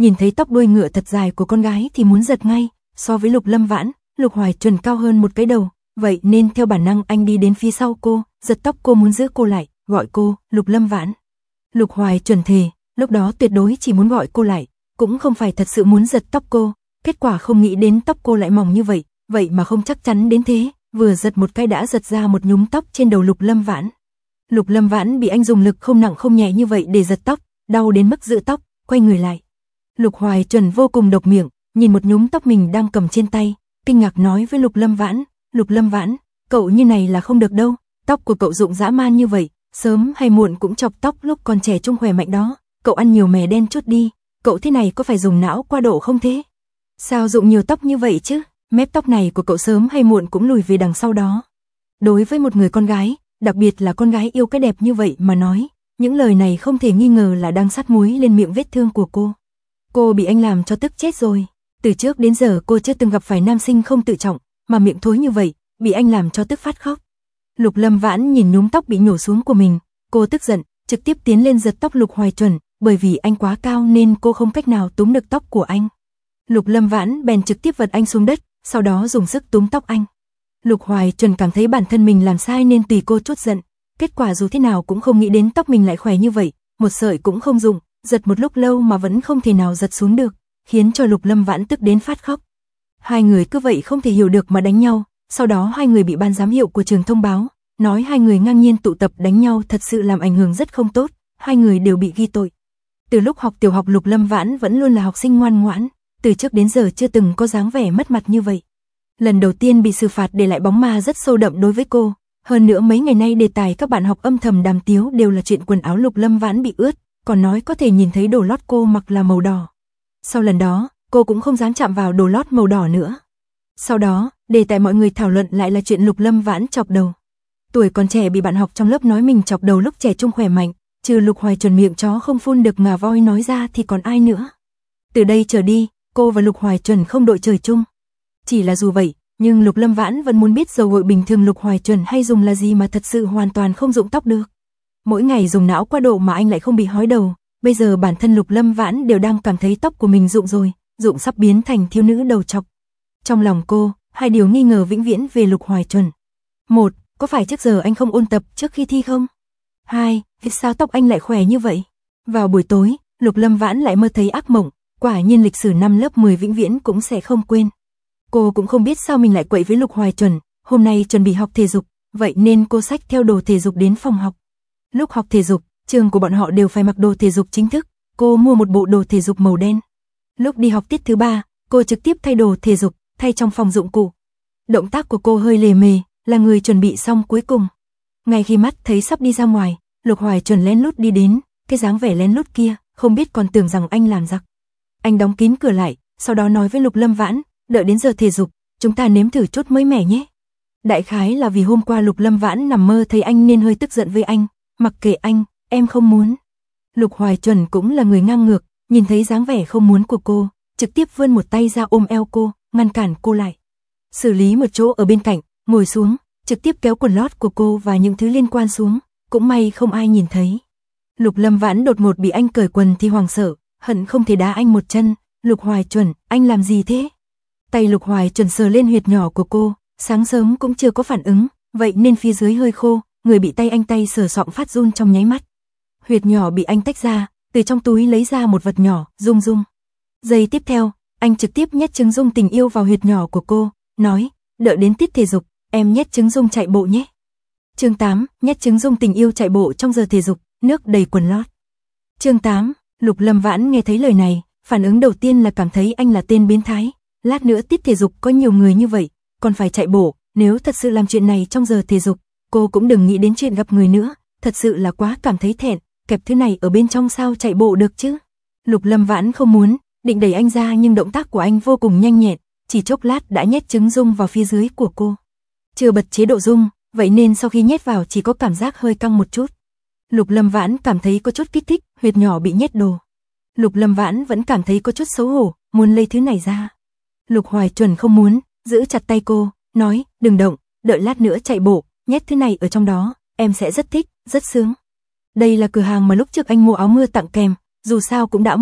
Speaker 1: nhìn thấy tóc đuôi ngựa thật dài của con gái thì muốn giật ngay, so với Lục Lâm Vãn, Lục Hoài Chuẩn cao hơn một cái đầu, vậy nên theo bản năng anh đi đến phía sau cô, giật tóc cô muốn giữ cô lại, gọi cô, Lục Lâm Vãn. Lục Hoài Chuẩn thề, lúc đó tuyệt đối chỉ muốn gọi cô lại, cũng không phải thật sự muốn giật tóc cô, kết quả không nghĩ đến tóc cô lại mỏng như vậy, vậy mà không chắc chắn đến thế, vừa giật một cái đã giật ra một nhúm tóc trên đầu Lục Lâm Vãn. Lục Lâm Vãn bị anh dùng lực không nặng không nhẹ như vậy để giật tóc, đau đến mức giữ tóc, quay người lại. Lục Hoài Chuẩn vô cùng độc miệng, nhìn một nhúm tóc mình đang cầm trên tay, kinh ngạc nói với Lục Lâm Vãn, Lục Lâm Vãn, cậu như này là không được đâu, tóc của cậu rụng dã man như vậy, sớm hay muộn cũng chọc tóc lúc còn trẻ trung khỏe mạnh đó, cậu ăn nhiều mè đen chút đi, cậu thế này có phải dùng não qua độ không thế? Sao rụng nhiều tóc như vậy chứ, mép tóc này của cậu sớm hay muộn cũng lùi về đằng sau đó. Đối với một người con gái, đặc biệt là con gái yêu cái đẹp như vậy mà nói, những lời này không thể nghi ngờ là đang sát muối lên miệng vết thương của cô. Cô bị anh làm cho tức chết rồi, từ trước đến giờ cô chưa từng gặp phải nam sinh không tự trọng, mà miệng thối như vậy, bị anh làm cho tức phát khóc. Lục Lâm Vãn nhìn nhúm tóc bị nhổ xuống của mình, cô tức giận, trực tiếp tiến lên giật tóc Lục Hoài Chuẩn, bởi vì anh quá cao nên cô không cách nào túm được tóc của anh. Lục Lâm Vãn bèn trực tiếp vật anh xuống đất, sau đó dùng sức túm tóc anh. Lục Hoài Chuẩn cảm thấy bản thân mình làm sai nên tùy cô trút giận, kết quả dù thế nào cũng không nghĩ đến tóc mình lại khỏe như vậy, một sợi cũng không dùng, giật một lúc lâu mà vẫn không thể nào giật xuống được, khiến cho Lục Lâm Vãn tức đến phát khóc. Hai người cứ vậy không thể hiểu được mà đánh nhau, sau đó hai người bị ban giám hiệu của trường thông báo, nói hai người ngang nhiên tụ tập đánh nhau thật sự làm ảnh hưởng rất không tốt, hai người đều bị ghi tội. Từ lúc học tiểu học Lục Lâm Vãn vẫn luôn là học sinh ngoan ngoãn, từ trước đến giờ chưa từng có dáng vẻ mất mặt như vậy. Lần đầu tiên bị xử phạt để lại bóng ma rất sâu đậm đối với cô, hơn nữa mấy ngày nay đề tài các bạn học âm thầm đàm tiếu đều là chuyện quần áo Lục Lâm Vãn bị ướt, còn nói có thể nhìn thấy đồ lót cô mặc là màu đỏ. Sau lần đó, cô cũng không dám chạm vào đồ lót màu đỏ nữa. Sau đó, đề tài mọi người thảo luận lại là chuyện Lục Lâm Vãn chọc đầu. Tuổi còn trẻ bị bạn học trong lớp nói mình chọc đầu lúc trẻ trung khỏe mạnh, trừ Lục Hoài Chuẩn miệng chó không phun được ngà voi nói ra thì còn ai nữa. Từ đây trở đi, cô và Lục Hoài Chuẩn không đội trời chung. Chỉ là dù vậy, nhưng Lục Lâm Vãn vẫn muốn biết dầu gội bình thường Lục Hoài Chuẩn hay dùng là gì mà thật sự hoàn toàn không rụng tóc được. Mỗi ngày dùng não qua độ mà anh lại không bị hói đầu, bây giờ bản thân Lục Lâm Vãn đều đang cảm thấy tóc của mình rụng rồi, rụng sắp biến thành thiếu nữ đầu trọc. Trong lòng cô, hai điều nghi ngờ vĩnh viễn về Lục Hoài Chuẩn. 1. Có phải trước giờ anh không ôn tập trước khi thi không? 2. Vì sao tóc anh lại khỏe như vậy? Vào buổi tối, Lục Lâm Vãn lại mơ thấy ác mộng, quả nhiên lịch sử năm lớp 10 vĩnh viễn cũng sẽ không quên. Cô cũng không biết sao mình lại quậy với Lục Hoài Chuẩn, hôm nay chuẩn bị học thể dục, vậy nên cô xách theo đồ thể dục đến phòng học. Lúc học thể dục, trường của bọn họ đều phải mặc đồ thể dục chính thức, cô mua một bộ đồ thể dục màu đen. Lúc đi học tiết thứ 3, cô trực tiếp thay đồ thể dục, thay trong phòng dụng cụ. Động tác của cô hơi lề mề, là người chuẩn bị xong cuối cùng. Ngay khi mắt thấy sắp đi ra ngoài, Lục Hoài Chuẩn lén lút đi đến, cái dáng vẻ lén lút kia, không biết còn tưởng rằng anh làm giặc. Anh đóng kín cửa lại, sau đó nói với Lục Lâm Vãn, đợi đến giờ thể dục, chúng ta nếm thử chút mới mẻ nhé. Đại khái là vì hôm qua Lục Lâm Vãn nằm mơ thấy anh nên hơi tức giận với anh, mặc kệ anh, em không muốn. Lục Hoài Chuẩn cũng là người ngang ngược, nhìn thấy dáng vẻ không muốn của cô, trực tiếp vươn một tay ra ôm eo cô, ngăn cản cô lại. Xử lý một chỗ ở bên cạnh, ngồi xuống, trực tiếp kéo quần lót của cô và những thứ liên quan xuống, cũng may không ai nhìn thấy. Lục Lâm Vãn đột ngột bị anh cởi quần thì hoảng sợ, hận không thể đá anh một chân. Lục Hoài Chuẩn, anh làm gì thế? Tay Lục Hoài Chuẩn sờ lên huyệt nhỏ của cô, sáng sớm cũng chưa có phản ứng, vậy nên phía dưới hơi khô, người bị tay anh tay sờ soạng phát run trong nháy mắt. Huyệt nhỏ bị anh tách ra, từ trong túi lấy ra một vật nhỏ, rung rung. Giây tiếp theo, anh trực tiếp nhét trứng rung tình yêu vào huyệt nhỏ của cô, nói, đợi đến tiết thể dục, em nhét trứng rung chạy bộ nhé. Chương 8, nhét trứng rung tình yêu chạy bộ trong giờ thể dục, nước đầy quần lót. Chương 8, Lục Lâm Vãn nghe thấy lời này, phản ứng đầu tiên là cảm thấy anh là tên biến thái. Lát nữa tiết thể dục có nhiều người như vậy, còn phải chạy bộ, nếu thật sự làm chuyện này trong giờ thể dục, cô cũng đừng nghĩ đến chuyện gặp người nữa, thật sự là quá cảm thấy thẹn, kẹp thứ này ở bên trong sao chạy bộ được chứ. Lục Lâm Vãn không muốn, định đẩy anh ra nhưng động tác của anh vô cùng nhanh nhẹn, chỉ chốc lát đã nhét trứng rung vào phía dưới của cô. Chưa bật chế độ rung, vậy nên sau khi nhét vào chỉ có cảm giác hơi căng một chút. Lục Lâm Vãn cảm thấy có chút kích thích, huyệt nhỏ bị nhét đồ. Lục Lâm Vãn vẫn cảm thấy có chút xấu hổ, muốn lấy thứ này ra. Lục Hoài Chuẩn không muốn, giữ chặt tay cô, nói, đừng động, đợi lát nữa chạy bộ, nhét thứ này ở trong đó, em sẽ rất thích, rất sướng. Đây là cửa hàng mà lúc trước anh mua áo mưa tặng kèm, dù sao cũng đã mua,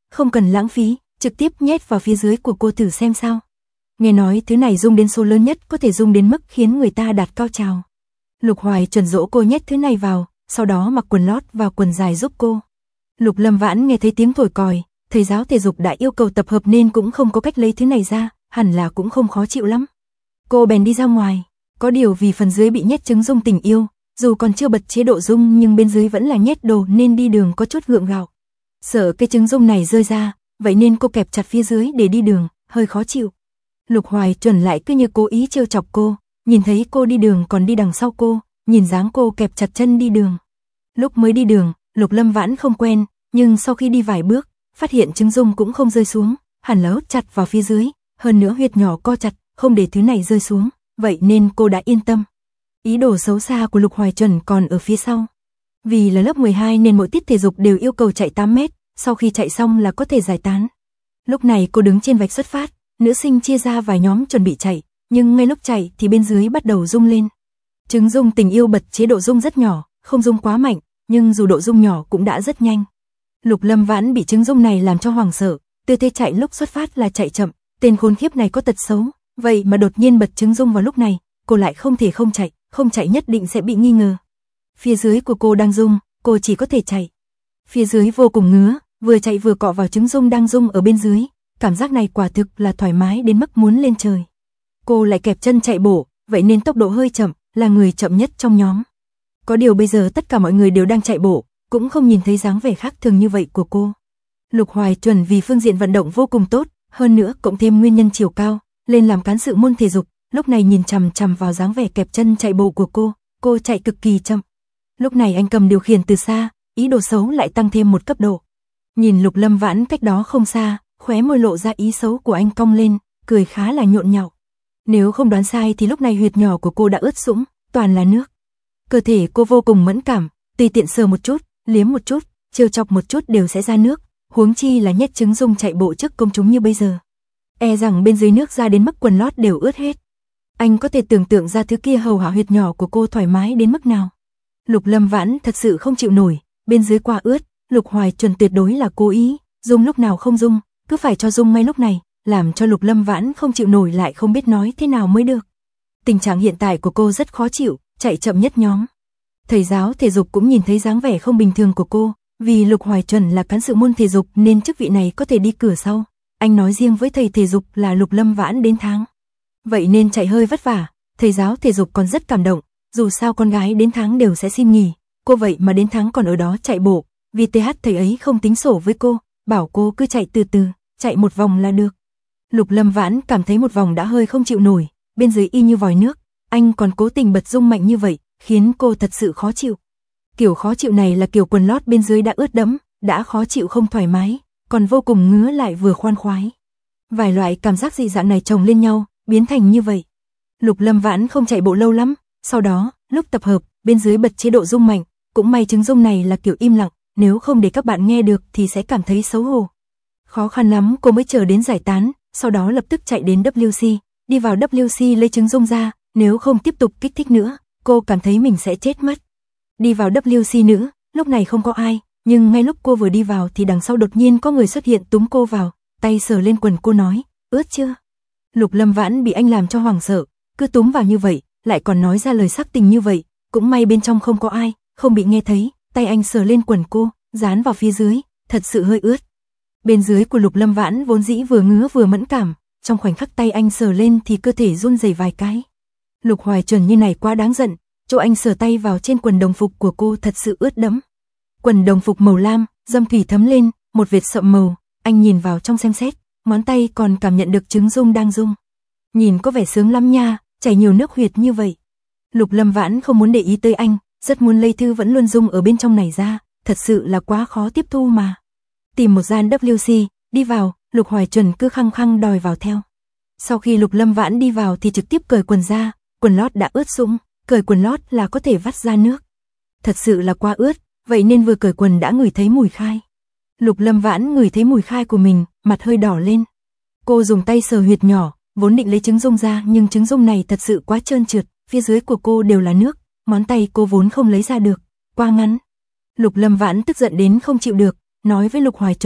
Speaker 1: không cần lãng phí, trực tiếp nhét vào phía dưới của cô thử xem sao. Nghe nói thứ này rung đến số lớn nhất có thể rung đến mức khiến người ta đạt cao trào. Lục Hoài chuẩn dỗ cô nhét thứ này vào, sau đó mặc quần lót và quần dài giúp cô. Lục Lâm Vãn nghe thấy tiếng thổi còi, thầy giáo thể dục đã yêu cầu tập hợp nên cũng không có cách lấy thứ này ra, hẳn là cũng không khó chịu lắm. Cô bèn đi ra ngoài, có điều vì phần dưới bị nhét trứng rung tình yêu, dù còn chưa bật chế độ rung nhưng bên dưới vẫn là nhét đồ nên đi đường có chút gượng gạo. Sợ cái trứng rung này rơi ra, vậy nên cô kẹp chặt phía dưới để đi đường, hơi khó chịu. Lục Hoài chuẩn lại cứ như cố ý trêu chọc cô, nhìn thấy cô đi đường còn đi đằng sau cô, nhìn dáng cô kẹp chặt chân đi đường. Lúc mới đi đường, Lục Lâm Vãn không quen, nhưng sau khi đi vài bước, phát hiện trứng rung cũng không rơi xuống, hẳn là hút chặt vào phía dưới, hơn nữa huyệt nhỏ co chặt, không để thứ này rơi xuống, vậy nên cô đã yên tâm. Ý đồ xấu xa của Lục Hoài chuẩn còn ở phía sau. Vì là lớp 12 nên mỗi tiết thể dục đều yêu cầu chạy 8 mét, sau khi chạy xong là có thể giải tán. Lúc này cô đứng trên vạch xuất phát, nữ sinh chia ra vài nhóm chuẩn bị chạy, nhưng ngay lúc chạy thì bên dưới bắt đầu rung lên. Trứng rung tình yêu bật chế độ rung rất nhỏ, không rung quá mạnh, nhưng dù độ rung nhỏ cũng đã rất nhanh. Lục Lâm Vãn bị trứng rung này làm cho hoảng sợ, tư thế chạy lúc xuất phát là chạy chậm, tên khốn khiếp này có tật xấu, vậy mà đột nhiên bật trứng rung vào lúc này, cô lại không thể không chạy nhất định sẽ bị nghi ngờ. Phía dưới của cô đang rung, cô chỉ có thể chạy. Phía dưới vô cùng ngứa, vừa chạy vừa cọ vào trứng rung đang rung ở bên dưới, cảm giác này quả thực là thoải mái đến mức muốn lên trời. Cô lại kẹp chân chạy bộ, vậy nên tốc độ hơi chậm, là người chậm nhất trong nhóm. Có điều bây giờ tất cả mọi người đều đang chạy bộ, cũng không nhìn thấy dáng vẻ khác thường như vậy của cô. Lục Hoài chuẩn vì phương diện vận động vô cùng tốt, hơn nữa cộng thêm nguyên nhân chiều cao, lên làm cán sự môn thể dục, lúc này nhìn chằm chằm vào dáng vẻ kẹp chân chạy bộ của cô chạy cực kỳ chậm. Lúc này anh cầm điều khiển từ xa, ý đồ xấu lại tăng thêm một cấp độ. Nhìn Lục Lâm Vãn cách đó không xa, khóe môi lộ ra ý xấu của anh cong lên, cười khá là nhộn nhạo. Nếu không đoán sai thì lúc này huyệt nhỏ của cô đã ướt sũng, toàn là nước. Cơ thể cô vô cùng mẫn cảm, tùy tiện sờ một chút, liếm một chút, trêu chọc một chút đều sẽ ra nước, huống chi là nhét trứng rung chạy bộ trước công chúng như bây giờ. E rằng bên dưới nước ra đến mức quần lót đều ướt hết. Anh có thể tưởng tượng ra thứ kia hầu hạ huyệt nhỏ của cô thoải mái đến mức nào. Lục Lâm Vãn thật sự không chịu nổi, bên dưới quá ướt, Lục Hoài chuẩn tuyệt đối là cố ý, rung lúc nào không rung, cứ phải cho rung ngay lúc này, làm cho Lục Lâm Vãn không chịu nổi lại không biết nói thế nào mới được. Tình trạng hiện tại của cô rất khó chịu, chạy chậm nhất nhóm. Thầy giáo thể dục cũng nhìn thấy dáng vẻ không bình thường của cô, vì Lục Hoài chuẩn là cán sự môn thể dục nên chức vị này có thể đi cửa sau. Anh nói riêng với thầy thể dục là Lục Lâm Vãn đến tháng. Vậy nên chạy hơi vất vả, thầy giáo thể dục còn rất cảm động, dù sao con gái đến tháng đều sẽ xin nghỉ, cô vậy mà đến tháng còn ở đó chạy bộ, vì TH thầy ấy không tính sổ với cô, bảo cô cứ chạy từ từ, chạy một vòng là được. Lục Lâm Vãn cảm thấy một vòng đã hơi không chịu nổi, bên dưới y như vòi nước, anh còn cố tình bật rung mạnh như vậy, khiến cô thật sự khó chịu. Kiểu khó chịu này là kiểu quần lót bên dưới đã ướt đẫm, đã khó chịu không thoải mái, còn vô cùng ngứa lại vừa khoan khoái. Vài loại cảm giác dị dạng này chồng lên nhau, biến thành như vậy. Lục Lâm Vãn không chạy bộ lâu lắm, sau đó, lúc tập hợp, bên dưới bật chế độ rung mạnh, cũng may trứng rung này là kiểu im lặng, nếu không để các bạn nghe được thì sẽ cảm thấy xấu hổ. Khó khăn lắm cô mới chờ đến giải tán, sau đó lập tức chạy đến WC, đi vào WC lấy trứng rung ra, nếu không tiếp tục kích thích nữa, cô cảm thấy mình sẽ chết mất. Đi vào WC nữa, lúc này không có ai, nhưng ngay lúc cô vừa đi vào thì đằng sau đột nhiên có người xuất hiện túm cô vào, tay sờ lên quần cô nói, ướt chưa? Lục Lâm Vãn bị anh làm cho hoảng sợ, cứ túm vào như vậy, lại còn nói ra lời sắc tình như vậy, cũng may bên trong không có ai, không bị nghe thấy, tay anh sờ lên quần cô, dán vào phía dưới, thật sự hơi ướt. Bên dưới của Lục Lâm Vãn vốn dĩ vừa ngứa vừa mẫn cảm, trong khoảnh khắc tay anh sờ lên thì cơ thể run rẩy vài cái. Lục Hoài chuẩn như này quá đáng giận, chỗ anh sờ tay vào trên quần đồng phục của cô thật sự ướt đẫm. Quần đồng phục màu lam, dâm thủy thấm lên, một vệt sậm màu, anh nhìn vào trong xem xét, ngón tay còn cảm nhận được trứng rung đang rung. Nhìn có vẻ sướng lắm nha, chảy nhiều nước huyệt như vậy. Lục Lâm Vãn không muốn để ý tới anh, rất muốn lấy thư vẫn luôn rung ở bên trong này ra, thật sự là quá khó tiếp thu mà. Tìm một gian WC, đi vào, Lục Hoài chuẩn cứ khăng khăng đòi vào theo. Sau khi Lục Lâm Vãn đi vào thì trực tiếp cởi quần ra, quần lót đã ướt sũng, cởi quần lót là có thể vắt ra nước. Thật sự là quá ướt, vậy nên vừa cởi quần đã ngửi thấy mùi khai. Lục Lâm Vãn ngửi thấy mùi khai của mình, mặt hơi đỏ lên. Cô dùng tay sờ huyệt nhỏ, vốn định lấy trứng rung ra nhưng trứng rung này thật sự quá trơn trượt, phía dưới của cô đều là nước, ngón tay cô vốn không lấy ra được, quá ngắn. Lục Lâm Vãn tức giận đến không chịu được, nói với Lục Hoài chuẩn,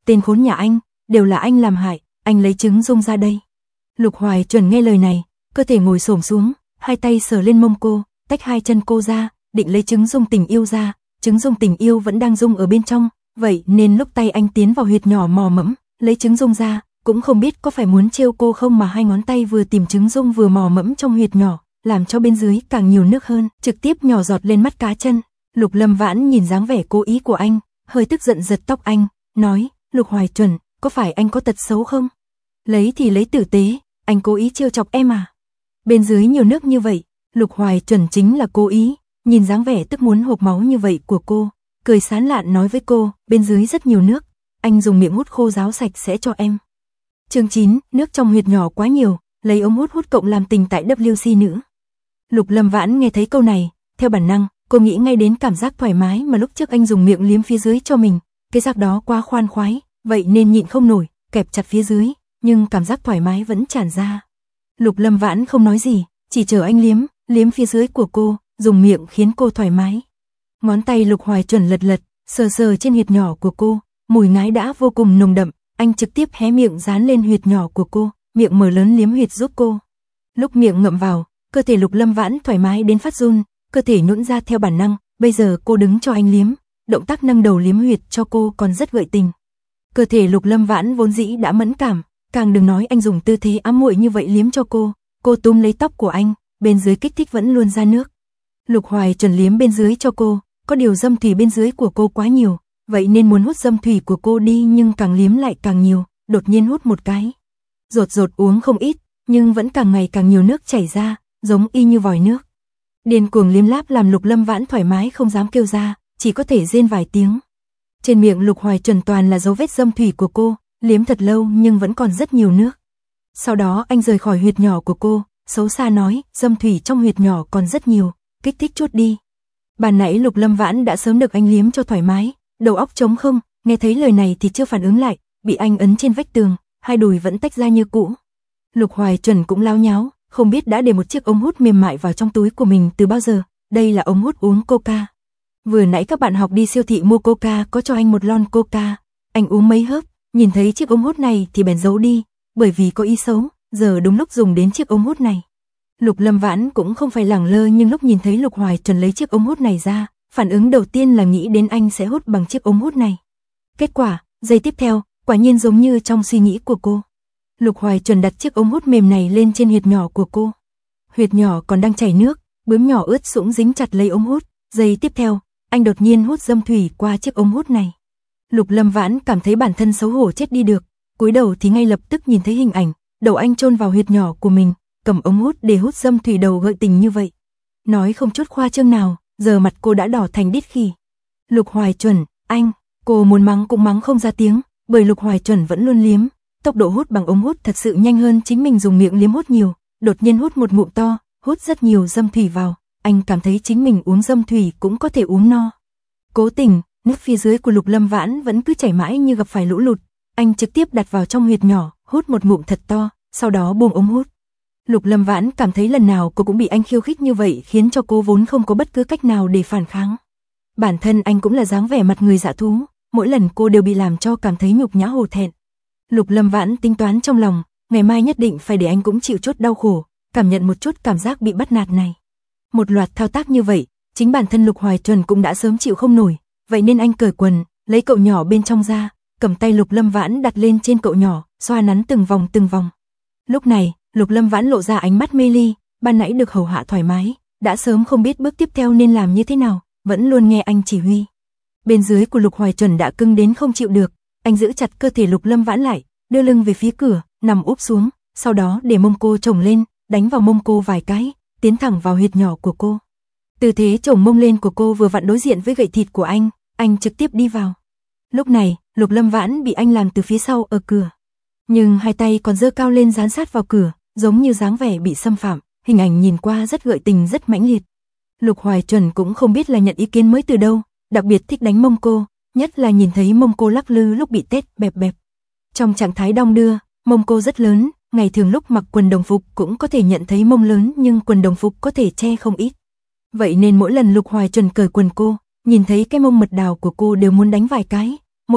Speaker 1: tên khốn nhà anh, đều là anh làm hại, anh lấy trứng dung ra đây. Lục Hoài Chuẩn nghe lời này, cơ thể ngồi xổm xuống, hai tay sờ lên mông cô, tách hai chân cô ra, định lấy trứng dung tình yêu ra, trứng dung tình yêu vẫn đang dung ở bên trong, vậy nên lúc tay anh tiến vào huyệt nhỏ mò mẫm, lấy trứng dung ra, cũng không biết có phải muốn trêu cô không mà hai ngón tay vừa tìm trứng dung vừa mò mẫm trong huyệt nhỏ, làm cho bên dưới càng nhiều nước hơn, trực tiếp nhỏ giọt lên mắt cá chân. Lục Lâm Vãn nhìn dáng vẻ cố ý của anh, hơi tức giận giật tóc anh, nói, Lục Hoài Chuẩn, có phải anh có tật xấu không? Lấy thì lấy tử tế, anh cố ý trêu chọc em à? Bên dưới nhiều nước như vậy, Lục Hoài Chuẩn chính là cố ý, nhìn dáng vẻ tức muốn hộc máu như vậy của cô, cười sán lạn nói với cô, bên dưới rất nhiều nước, anh dùng miệng hút khô ráo sạch sẽ cho em. Chương 9, nước trong huyệt nhỏ quá nhiều, lấy ống hút cộng làm tình tại WC nữ. Lục Lâm Vãn nghe thấy câu này, theo bản năng, cô nghĩ ngay đến cảm giác thoải mái mà lúc trước anh dùng miệng liếm phía dưới cho mình, cái giác đó quá khoan khoái, vậy nên nhịn không nổi, kẹp chặt phía dưới, nhưng cảm giác thoải mái vẫn tràn ra. Lục Lâm Vãn không nói gì, chỉ chờ anh liếm phía dưới của cô, dùng miệng khiến cô thoải mái. Ngón tay Lục Hoài Chuẩn lật lật, sờ sờ trên huyệt nhỏ của cô, mùi ngái đã vô cùng nồng đậm, anh trực tiếp hé miệng dán lên huyệt nhỏ của cô, miệng mở lớn liếm huyệt giúp cô. Lúc miệng ngậm vào, cơ thể Lục Lâm Vãn thoải mái đến phát run, cơ thể nhũn ra theo bản năng, bây giờ cô đứng cho anh liếm, động tác nâng đầu liếm huyệt cho cô còn rất gợi tình. Cơ thể Lục Lâm Vãn vốn dĩ đã mẫn cảm, càng đừng nói anh dùng tư thế ám muội như vậy liếm cho cô túm lấy tóc của anh, bên dưới kích thích vẫn luôn ra nước. Lục Hoài Chuẩn liếm bên dưới cho cô, có điều dâm thủy bên dưới của cô quá nhiều, vậy nên muốn hút dâm thủy của cô đi nhưng càng liếm lại càng nhiều, đột nhiên hút một cái. Rột uống không ít, nhưng vẫn càng ngày càng nhiều nước chảy ra, giống y như vòi nước. Điên cuồng liếm láp làm Lục Lâm Vãn thoải mái không dám kêu ra, chỉ có thể rên vài tiếng. Trên miệng Lục Hoài Chuẩn toàn là dấu vết dâm thủy của cô, liếm thật lâu nhưng vẫn còn rất nhiều nước. Sau đó anh rời khỏi huyệt nhỏ của cô, xấu xa nói, dâm thủy trong huyệt nhỏ còn rất nhiều, kích thích chút đi. Ban nãy Lục Lâm Vãn đã sớm được anh liếm cho thoải mái, đầu óc trống không, nghe thấy lời này thì chưa phản ứng lại, bị anh ấn trên vách tường, hai đùi vẫn tách ra như cũ. Lục Hoài Chuẩn cũng láo nháo, không biết đã để một chiếc ống hút mềm mại vào trong túi của mình từ bao giờ, đây là ống hút uống coca. Vừa nãy các bạn học đi siêu thị mua coca có cho anh một lon coca, anh uống mấy hớp, nhìn thấy chiếc ống hút này thì bèn giấu đi, bởi vì có ý xấu, giờ đúng lúc dùng đến chiếc ống hút này. Lục Lâm Vãn cũng không phải lẳng lơ nhưng lúc nhìn thấy Lục Hoài Chuẩn lấy chiếc ống hút này ra, phản ứng đầu tiên là nghĩ đến anh sẽ hút bằng chiếc ống hút này. Kết quả, giây tiếp theo, quả nhiên giống như trong suy nghĩ của cô. Lục Hoài Chuẩn đặt chiếc ống hút mềm này lên trên huyệt nhỏ của cô. Huyệt nhỏ còn đang chảy nước, bướm nhỏ ướt sũng dính chặt lấy ống hút, giây tiếp theo, anh đột nhiên hút dâm thủy qua chiếc ống hút này. Lục Lâm Vãn cảm thấy bản thân xấu hổ chết đi được, cúi đầu thì ngay lập tức nhìn thấy hình ảnh, đầu anh chôn vào huyệt nhỏ của mình, cầm ống hút để hút dâm thủy đầu gợi tình như vậy. Nói không chút khoa trương nào, giờ mặt cô đã đỏ thành đít khỉ. Lục Hoài Chuẩn, anh, cô muốn mắng cũng mắng không ra tiếng, bởi Lục Hoài Chuẩn vẫn luôn liếm, tốc độ hút bằng ống hút thật sự nhanh hơn chính mình dùng miệng liếm hút nhiều, đột nhiên hút một ngụm to, hút rất nhiều dâm thủy vào, anh cảm thấy chính mình uống dâm thủy cũng có thể uống no. Cố tình, nước phía dưới của Lục Lâm Vãn vẫn cứ chảy mãi như gặp phải lũ lụt, anh trực tiếp đặt vào trong huyệt nhỏ, hút một ngụm thật to, sau đó buông ống hút. Lục Lâm Vãn cảm thấy lần nào cô cũng bị anh khiêu khích như vậy khiến cho cô vốn không có bất cứ cách nào để phản kháng. Bản thân anh cũng là dáng vẻ mặt người dã thú, mỗi lần cô đều bị làm cho cảm thấy nhục nhã hổ thẹn. Lục Lâm Vãn tính toán trong lòng, ngày mai nhất định phải để anh cũng chịu chút đau khổ, cảm nhận một chút cảm giác bị bắt nạt này. Một loạt thao tác như vậy, chính bản thân Lục Hoài Chuẩn cũng đã sớm chịu không nổi, vậy nên anh cởi quần, lấy cậu nhỏ bên trong ra, cầm tay Lục Lâm Vãn đặt lên trên cậu nhỏ, xoa nắn từng vòng từng vòng. Lúc này, Lục Lâm Vãn lộ ra ánh mắt mê ly, ban nãy được hầu hạ thoải mái, đã sớm không biết bước tiếp theo nên làm như thế nào, vẫn luôn nghe anh chỉ huy. Bên dưới của Lục Hoài Chuẩn đã cứng đến không chịu được, anh giữ chặt cơ thể Lục Lâm Vãn lại, đưa lưng về phía cửa, nằm úp xuống, sau đó để mông cô chồng lên, đánh vào mông cô vài cái, tiến thẳng vào huyệt nhỏ của cô. Tư thế chồng mông lên của cô vừa vặn đối diện với gậy thịt của anh trực tiếp đi vào. Lúc này, Lục Lâm Vãn bị anh làm từ phía sau ở cửa, nhưng hai tay còn giơ cao lên dán sát vào cửa, giống như dáng vẻ bị xâm phạm, hình ảnh nhìn qua rất gợi tình rất mãnh liệt. Lục Hoài Chuẩn cũng không biết là nhận ý kiến mới từ đâu, đặc biệt thích đánh mông cô, nhất là nhìn thấy mông cô lắc lư lúc bị tét bẹp bẹp. Trong trạng thái đong đưa, mông cô rất lớn, ngày thường lúc mặc quần đồng phục cũng có thể nhận thấy mông lớn nhưng quần đồng phục có thể che không ít. Vậy nên mỗi lần Lục Hoài Chuẩn cởi quần cô, nhìn thấy cái mông mật đào của cô đều muốn đánh vài cái, mỗi lần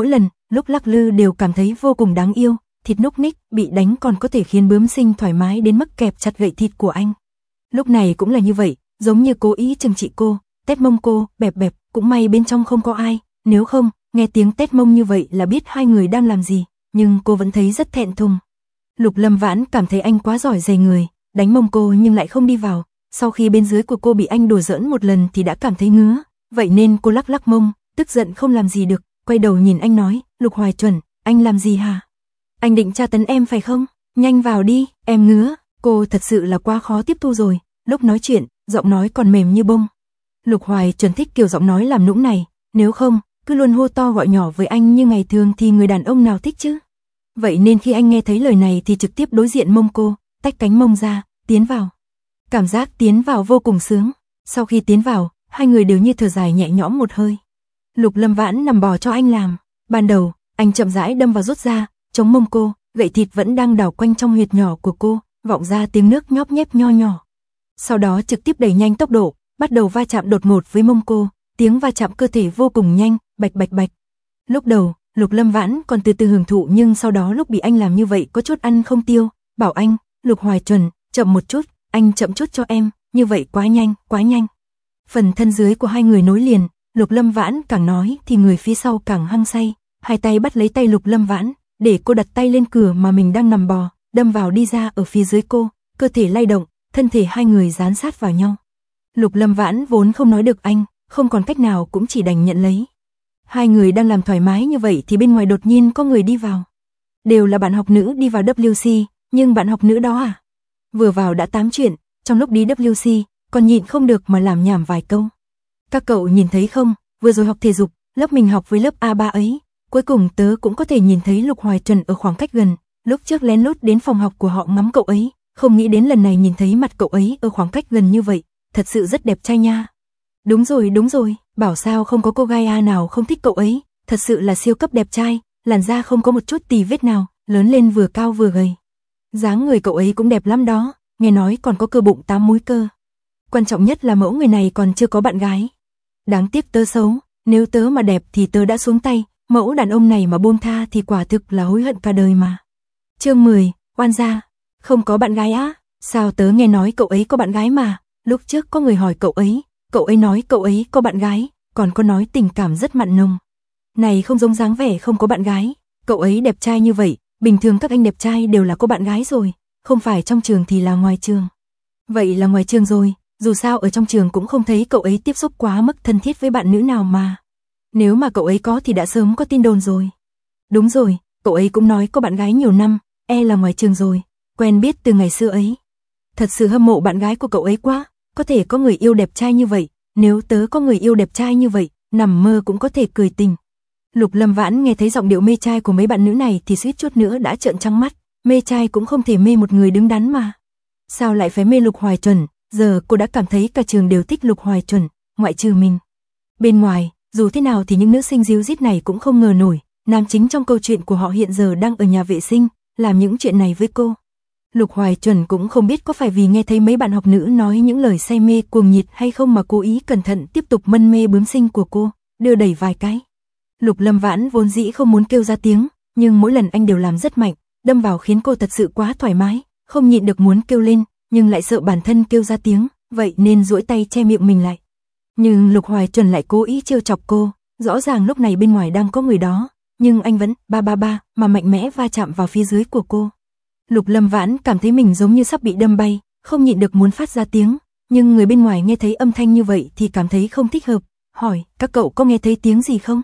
Speaker 1: lúc lắc lư đều cảm thấy vô cùng đáng yêu, thịt núc ních, bị đánh còn có thể khiến bướm sinh thoải mái đến mức kẹp chặt gậy thịt của anh. Lúc này cũng là như vậy, giống như cố ý trừng trị cô, tét mông cô, bẹp bẹp, cũng may bên trong không có ai, nếu không, nghe tiếng tét mông như vậy là biết hai người đang làm gì, nhưng cô vẫn thấy rất thẹn thùng. Lục Lâm Vãn cảm thấy anh quá giỏi dày người, đánh mông cô nhưng lại không đi vào, sau khi bên dưới của cô bị anh đùa giỡn một lần thì đã cảm thấy ngứa, vậy nên cô lắc lắc mông, tức giận không làm gì được, quay đầu nhìn anh nói, Lục Hoài Chuẩn, anh làm gì hả? Anh định tra tấn em phải không? Nhanh vào đi, em ngứa. Cô thật sự là quá khó tiếp thu rồi, lúc nói chuyện, giọng nói còn mềm như bông. Lục Hoài Chuẩn thích kiểu giọng nói làm nũng này, nếu không, cứ luôn hô to gọi nhỏ với anh như ngày thường thì người đàn ông nào thích chứ? Vậy nên khi anh nghe thấy lời này thì trực tiếp đối diện mông cô, tách cánh mông ra, tiến vào. Cảm giác tiến vào vô cùng sướng, sau khi tiến vào, hai người đều như thở dài nhẹ nhõm một hơi. Lục Lâm Vãn nằm bò cho anh làm, ban đầu, anh chậm rãi đâm vào rút ra, chống mông cô, gậy thịt vẫn đang đảo quanh trong huyệt nhỏ của cô, vọng ra tiếng nước nhóp nhép nho nhỏ. Sau đó trực tiếp đẩy nhanh tốc độ, bắt đầu va chạm đột ngột với mông cô, tiếng va chạm cơ thể vô cùng nhanh, bạch bạch bạch. Lúc đầu, Lục Lâm Vãn còn từ từ hưởng thụ nhưng sau đó lúc bị anh làm như vậy có chút ăn không tiêu, bảo anh, Lục Hoài Chuẩn, chậm một chút, anh chậm chút cho em, như vậy quá nhanh, quá nhanh. Phần thân dưới của hai người nối liền, Lục Lâm Vãn càng nói thì người phía sau càng hăng say, hai tay bắt lấy tay Lục Lâm Vãn, để cô đặt tay lên cửa mà mình đang nằm bò, đâm vào đi ra ở phía dưới cô, cơ thể lay động, thân thể hai người dán sát vào nhau. Lục Lâm Vãn vốn không nói được Anh, không còn cách nào cũng chỉ đành nhận lấy. Hai người đang làm thoải mái như vậy thì bên ngoài đột nhiên có người đi vào. Đều là bạn học nữ đi vào WC, nhưng bạn học nữ đó vừa vào đã tám chuyện, trong lúc đi WC, còn nhịn không được mà làm nhảm vài câu. Các cậu nhìn thấy không, vừa rồi học thể dục, lớp mình học với lớp A3 ấy, cuối cùng tớ cũng có thể nhìn thấy Lục Hoài Chuẩn ở khoảng cách gần, lúc trước lén lút đến phòng học của họ ngắm cậu ấy, không nghĩ đến lần này nhìn thấy mặt cậu ấy ở khoảng cách gần như vậy, thật sự rất đẹp trai nha. Đúng rồi, bảo sao không có cô gái nào không thích cậu ấy, thật sự là siêu cấp đẹp trai, làn da không có một chút tì vết nào, lớn lên vừa cao vừa gầy. Dáng người cậu ấy cũng đẹp lắm đó, nghe nói còn có cơ bụng 8 múi cơ. Quan trọng nhất là mẫu người này còn chưa có bạn gái. Đáng tiếc tớ xấu, nếu tớ mà đẹp thì tớ đã xuống tay, mẫu đàn ông này mà buông tha thì quả thực là hối hận cả đời mà. Chương 10, oan gia. Không có bạn gái á? Sao tớ nghe nói cậu ấy có bạn gái mà, lúc trước có người hỏi cậu ấy nói cậu ấy có bạn gái, còn có nói tình cảm rất mặn nồng. Này không giống dáng vẻ không có bạn gái, cậu ấy đẹp trai như vậy, bình thường các anh đẹp trai đều là có bạn gái rồi, không phải trong trường thì là ngoài trường. Vậy là ngoài trường rồi, dù sao ở trong trường cũng không thấy cậu ấy tiếp xúc quá mức thân thiết với bạn nữ nào mà. Nếu mà cậu ấy có thì đã sớm có tin đồn rồi. Đúng rồi, cậu ấy cũng nói có bạn gái nhiều năm, là ngoài trường rồi, quen biết từ ngày xưa ấy. Thật sự hâm mộ bạn gái của cậu ấy quá, có thể có người yêu đẹp trai như vậy, nếu tớ có người yêu đẹp trai như vậy, nằm mơ cũng có thể cười tình. Lục Lâm Vãn nghe thấy giọng điệu mê trai của mấy bạn nữ này thì suýt chút nữa đã trợn trắng mắt, mê trai cũng không thể mê một người đứng đắn mà. Sao lại phải mê Lục Hoài Chuẩn, giờ cô đã cảm thấy cả trường đều thích Lục Hoài Chuẩn, ngoại trừ mình. Bên ngoài, dù thế nào thì những nữ sinh díu dít này cũng không ngờ nổi, nam chính trong câu chuyện của họ hiện giờ đang ở nhà vệ sinh, làm những chuyện này với cô. Lục Hoài Chuẩn cũng không biết có phải vì nghe thấy mấy bạn học nữ nói những lời say mê cuồng nhiệt hay không mà cố ý cẩn thận tiếp tục mân mê bướm sinh của cô, đưa đẩy vài cái. Lục Lâm Vãn vốn dĩ không muốn kêu ra tiếng, nhưng mỗi lần anh đều làm rất mạnh, đâm vào khiến cô thật sự quá thoải mái, không nhịn được muốn kêu lên, nhưng lại sợ bản thân kêu ra tiếng, vậy nên duỗi tay che miệng mình lại. Nhưng Lục Hoài Chuẩn lại cố ý trêu chọc cô, rõ ràng lúc này bên ngoài đang có người đó, nhưng anh vẫn ba mà mạnh mẽ va chạm vào phía dưới của cô. Lục Lâm Vãn cảm thấy mình giống như sắp bị đâm bay, không nhịn được muốn phát ra tiếng, nhưng người bên ngoài nghe thấy âm thanh như vậy thì cảm thấy không thích hợp, hỏi, các cậu có nghe thấy tiếng gì không?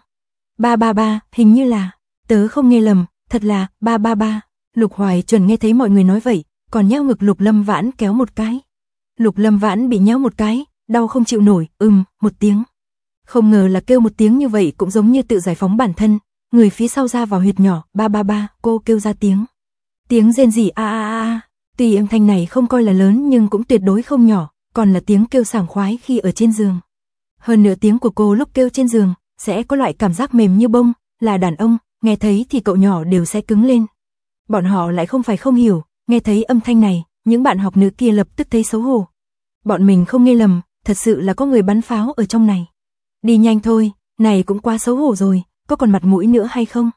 Speaker 1: Ba, hình như là, tớ không nghe lầm, thật là, ba. Lục Hoài Chuẩn nghe thấy mọi người nói vậy, còn nhéo ngực Lục Lâm Vãn kéo một cái. Lục Lâm Vãn bị nhéo một cái, đau không chịu nổi, một tiếng. Không ngờ là kêu một tiếng như vậy cũng giống như tự giải phóng bản thân, người phía sau ra vào huyệt nhỏ, ba, cô kêu ra tiếng. Tiếng rên rỉ a. Tuy âm thanh này không coi là lớn nhưng cũng tuyệt đối không nhỏ, còn là tiếng kêu sảng khoái khi ở trên giường. Hơn nữa tiếng của cô lúc kêu trên giường sẽ có loại cảm giác mềm như bông, là đàn ông, nghe thấy thì cậu nhỏ đều sẽ cứng lên. Bọn họ lại không phải không hiểu, nghe thấy âm thanh này, những bạn học nữ kia lập tức thấy xấu hổ. Bọn mình không nghe lầm, thật sự là có người bắn pháo ở trong này. Đi nhanh thôi, này cũng quá xấu hổ rồi, có còn mặt mũi nữa hay không?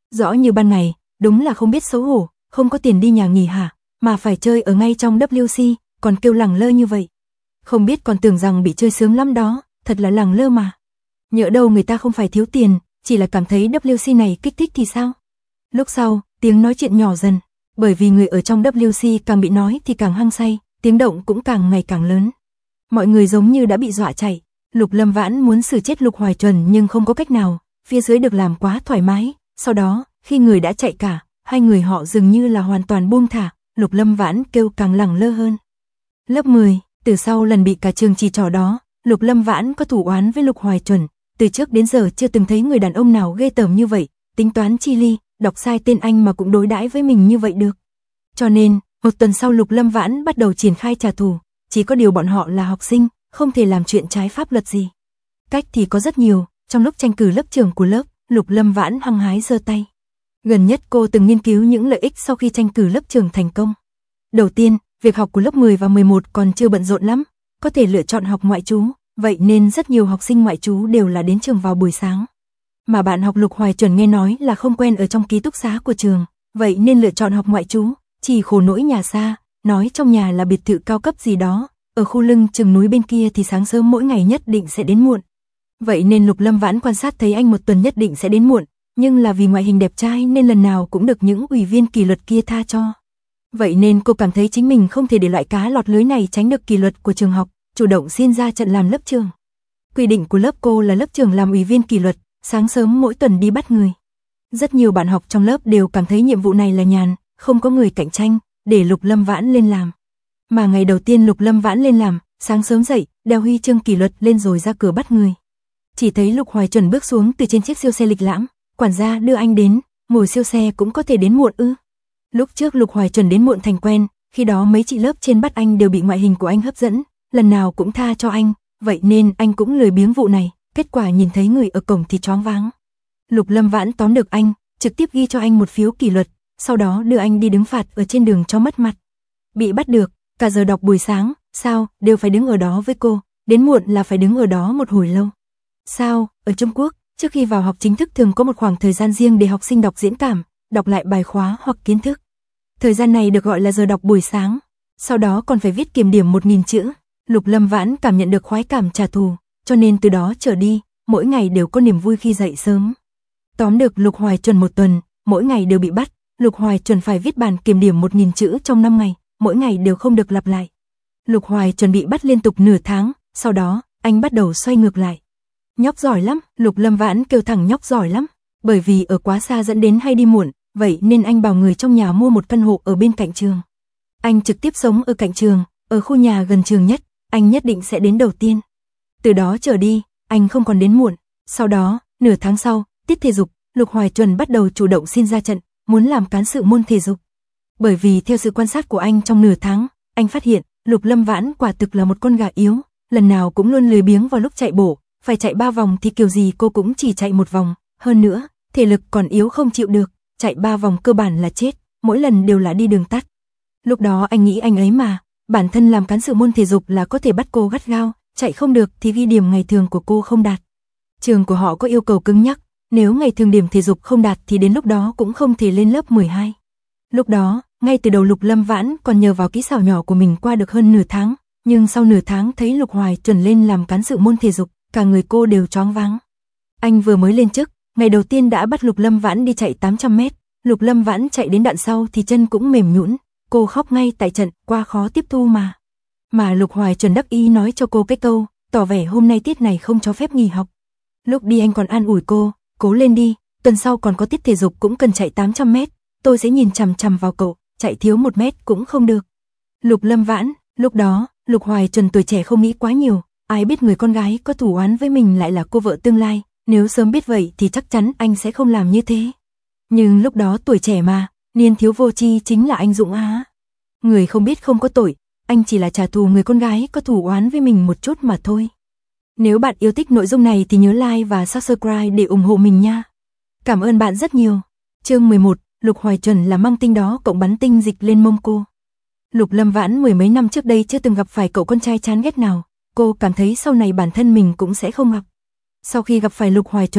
Speaker 1: Rõ như ban ngày, đúng là không biết xấu hổ, không có tiền đi nhà nghỉ hả, mà phải chơi ở ngay trong WC, còn kêu lẳng lơ như vậy. Không biết còn tưởng rằng bị chơi sướng lắm đó, thật là lẳng lơ mà. Nhỡ đâu người ta không phải thiếu tiền, chỉ là cảm thấy WC này kích thích thì sao? Lúc sau, tiếng nói chuyện nhỏ dần, bởi vì người ở trong WC càng bị nói thì càng hăng say, tiếng động cũng càng ngày càng lớn. Mọi người giống như đã bị dọa chạy, Lục Lâm Vãn muốn xử chết Lục Hoài Chuẩn nhưng không có cách nào, phía dưới được làm quá thoải mái, sau đó, khi người đã chạy cả, hai người họ dường như là hoàn toàn buông thả, Lục Lâm Vãn kêu càng lẳng lơ hơn. Lớp 10, từ sau lần bị cả trường chỉ trỏ đó, Lục Lâm Vãn có thủ oán với Lục Hoài Chuẩn, từ trước đến giờ chưa từng thấy người đàn ông nào ghê tởm như vậy, tính toán chi ly, đọc sai tên anh mà cũng đối đãi với mình như vậy được. Cho nên, một tuần sau Lục Lâm Vãn bắt đầu triển khai trả thù, chỉ có điều bọn họ là học sinh, không thể làm chuyện trái pháp luật gì. Cách thì có rất nhiều, trong lúc tranh cử lớp trưởng của lớp, Lục Lâm Vãn hăng hái giơ tay. Gần nhất cô từng nghiên cứu những lợi ích sau khi tranh cử lớp trưởng thành công. Đầu tiên, việc học của lớp 10 và 11 còn chưa bận rộn lắm, có thể lựa chọn học ngoại trú, vậy nên rất nhiều học sinh ngoại trú đều là đến trường vào buổi sáng. Mà bạn học Lục Hoài Chuẩn nghe nói là không quen ở trong ký túc xá của trường, vậy nên lựa chọn học ngoại trú, chỉ khổ nỗi nhà xa, nói trong nhà là biệt thự cao cấp gì đó, ở khu lưng chừng núi bên kia thì sáng sớm mỗi ngày nhất định sẽ đến muộn. Vậy nên Lục Lâm Vãn quan sát thấy anh một tuần nhất định sẽ đến muộn, nhưng là vì ngoại hình đẹp trai nên lần nào cũng được những ủy viên kỷ luật kia tha cho. Vậy nên cô cảm thấy chính mình không thể để loại cá lọt lưới này tránh được kỷ luật của trường học, chủ động xin ra trận làm lớp trưởng. Quy định của lớp cô là lớp trưởng làm ủy viên kỷ luật, sáng sớm mỗi tuần đi bắt người. Rất nhiều bạn học trong lớp đều cảm thấy nhiệm vụ này là nhàn, không có người cạnh tranh, để Lục Lâm Vãn lên làm. Mà ngày đầu tiên Lục Lâm Vãn lên làm, sáng sớm dậy, đeo huy chương kỷ luật lên rồi ra cửa bắt người. Chỉ thấy Lục Hoài Chuẩn bước xuống từ trên chiếc siêu xe lịch lãm, quản gia đưa anh đến, ngồi siêu xe cũng có thể đến muộn ư? Lúc trước Lục Hoài Chuẩn đến muộn thành quen, khi đó mấy chị lớp trên bắt anh đều bị ngoại hình của anh hấp dẫn, lần nào cũng tha cho anh, vậy nên anh cũng lười biếng vụ này, kết quả nhìn thấy người ở cổng thì choáng váng. Lục Lâm Vãn tóm được anh, trực tiếp ghi cho anh một phiếu kỷ luật, sau đó đưa anh đi đứng phạt ở trên đường cho mất mặt. Bị bắt được, cả giờ đọc buổi sáng, sao, đều phải đứng ở đó với cô, đến muộn là phải đứng ở đó một hồi lâu. Sao, ở Trung Quốc, trước khi vào học chính thức thường có một khoảng thời gian riêng để học sinh đọc diễn cảm, đọc lại bài khóa hoặc kiến thức. Thời gian này được gọi là giờ đọc buổi sáng, sau đó còn phải viết kiểm điểm 1000 chữ. Lục Lâm Vãn cảm nhận được khoái cảm trả thù, cho nên từ đó trở đi, mỗi ngày đều có niềm vui khi dậy sớm. Tóm được Lục Hoài Chuẩn một tuần, mỗi ngày đều bị bắt, Lục Hoài Chuẩn phải viết bản kiểm điểm 1000 chữ trong 5 ngày, mỗi ngày đều không được lặp lại. Lục Hoài Chuẩn bị bắt liên tục nửa tháng, sau đó, anh bắt đầu xoay ngược lại. Nhóc giỏi lắm, Lục Lâm Vãn kêu thẳng nhóc giỏi lắm, bởi vì ở quá xa dẫn đến hay đi muộn, vậy nên anh bảo người trong nhà mua một căn hộ ở bên cạnh trường. Anh trực tiếp sống ở cạnh trường, ở khu nhà gần trường nhất, anh nhất định sẽ đến đầu tiên. Từ đó trở đi, anh không còn đến muộn. Sau đó, nửa tháng sau, tiết thể dục, Lục Hoài Chuẩn bắt đầu chủ động xin ra trận, muốn làm cán sự môn thể dục. Bởi vì theo sự quan sát của anh trong nửa tháng, anh phát hiện Lục Lâm Vãn quả thực là một con gà yếu, lần nào cũng luôn lười biếng vào lúc chạy bộ, phải chạy 3 vòng thì kiểu gì cô cũng chỉ chạy 1 vòng, hơn nữa, thể lực còn yếu không chịu được, chạy 3 vòng cơ bản là chết, mỗi lần đều là đi đường tắt. Lúc đó anh nghĩ anh ấy mà, bản thân làm cán sự môn thể dục là có thể bắt cô gắt gao, chạy không được thì ghi điểm ngày thường của cô không đạt. Trường của họ có yêu cầu cứng nhắc, nếu ngày thường điểm thể dục không đạt thì đến lúc đó cũng không thể lên lớp 12. Lúc đó, ngay từ đầu Lục Lâm Vãn còn nhờ vào kỹ xảo nhỏ của mình qua được hơn nửa tháng, nhưng sau nửa tháng thấy Lục Hoài Chuẩn lên làm cán sự môn thể dục, cả người cô đều choáng váng. Anh vừa mới lên chức, ngày đầu tiên đã bắt Lục Lâm Vãn đi chạy 800 mét, Lục Lâm Vãn chạy đến đoạn sau thì chân cũng mềm nhũn, cô khóc ngay tại trận, qua khó tiếp thu mà. Mà Lục Hoài Chuẩn đắc ý nói cho cô cái câu, tỏ vẻ hôm nay tiết này không cho phép nghỉ học. Lúc đi anh còn an ủi cô, cố lên đi, tuần sau còn có tiết thể dục cũng cần chạy 800 mét, tôi sẽ nhìn chằm chằm vào cậu, chạy thiếu 1 mét cũng không được. Lục Lâm Vãn, lúc đó, Lục Hoài Chuẩn tuổi trẻ không nghĩ quá nhiều, ai biết người con gái có thủ oán với mình lại là cô vợ tương lai, nếu sớm biết vậy thì chắc chắn anh sẽ không làm như thế. Nhưng lúc đó tuổi trẻ mà, niên thiếu vô tri chính là anh Dũng á. Người không biết không có tội, anh chỉ là trả thù người con gái có thủ oán với mình một chút mà thôi. Nếu bạn yêu thích nội dung này thì nhớ like và subscribe để ủng hộ mình nha. Cảm ơn bạn rất nhiều. Chương 11, Lục Hoài Chuẩn là mang tinh đó cộng bắn tinh dịch lên mông cô. Lục Lâm Vãn 10 mấy năm trước đây chưa từng gặp phải cậu con trai chán ghét nào, cô cảm thấy sau này bản thân mình cũng sẽ không gặp. Sau khi gặp phải Lục Hoài Chuẩn,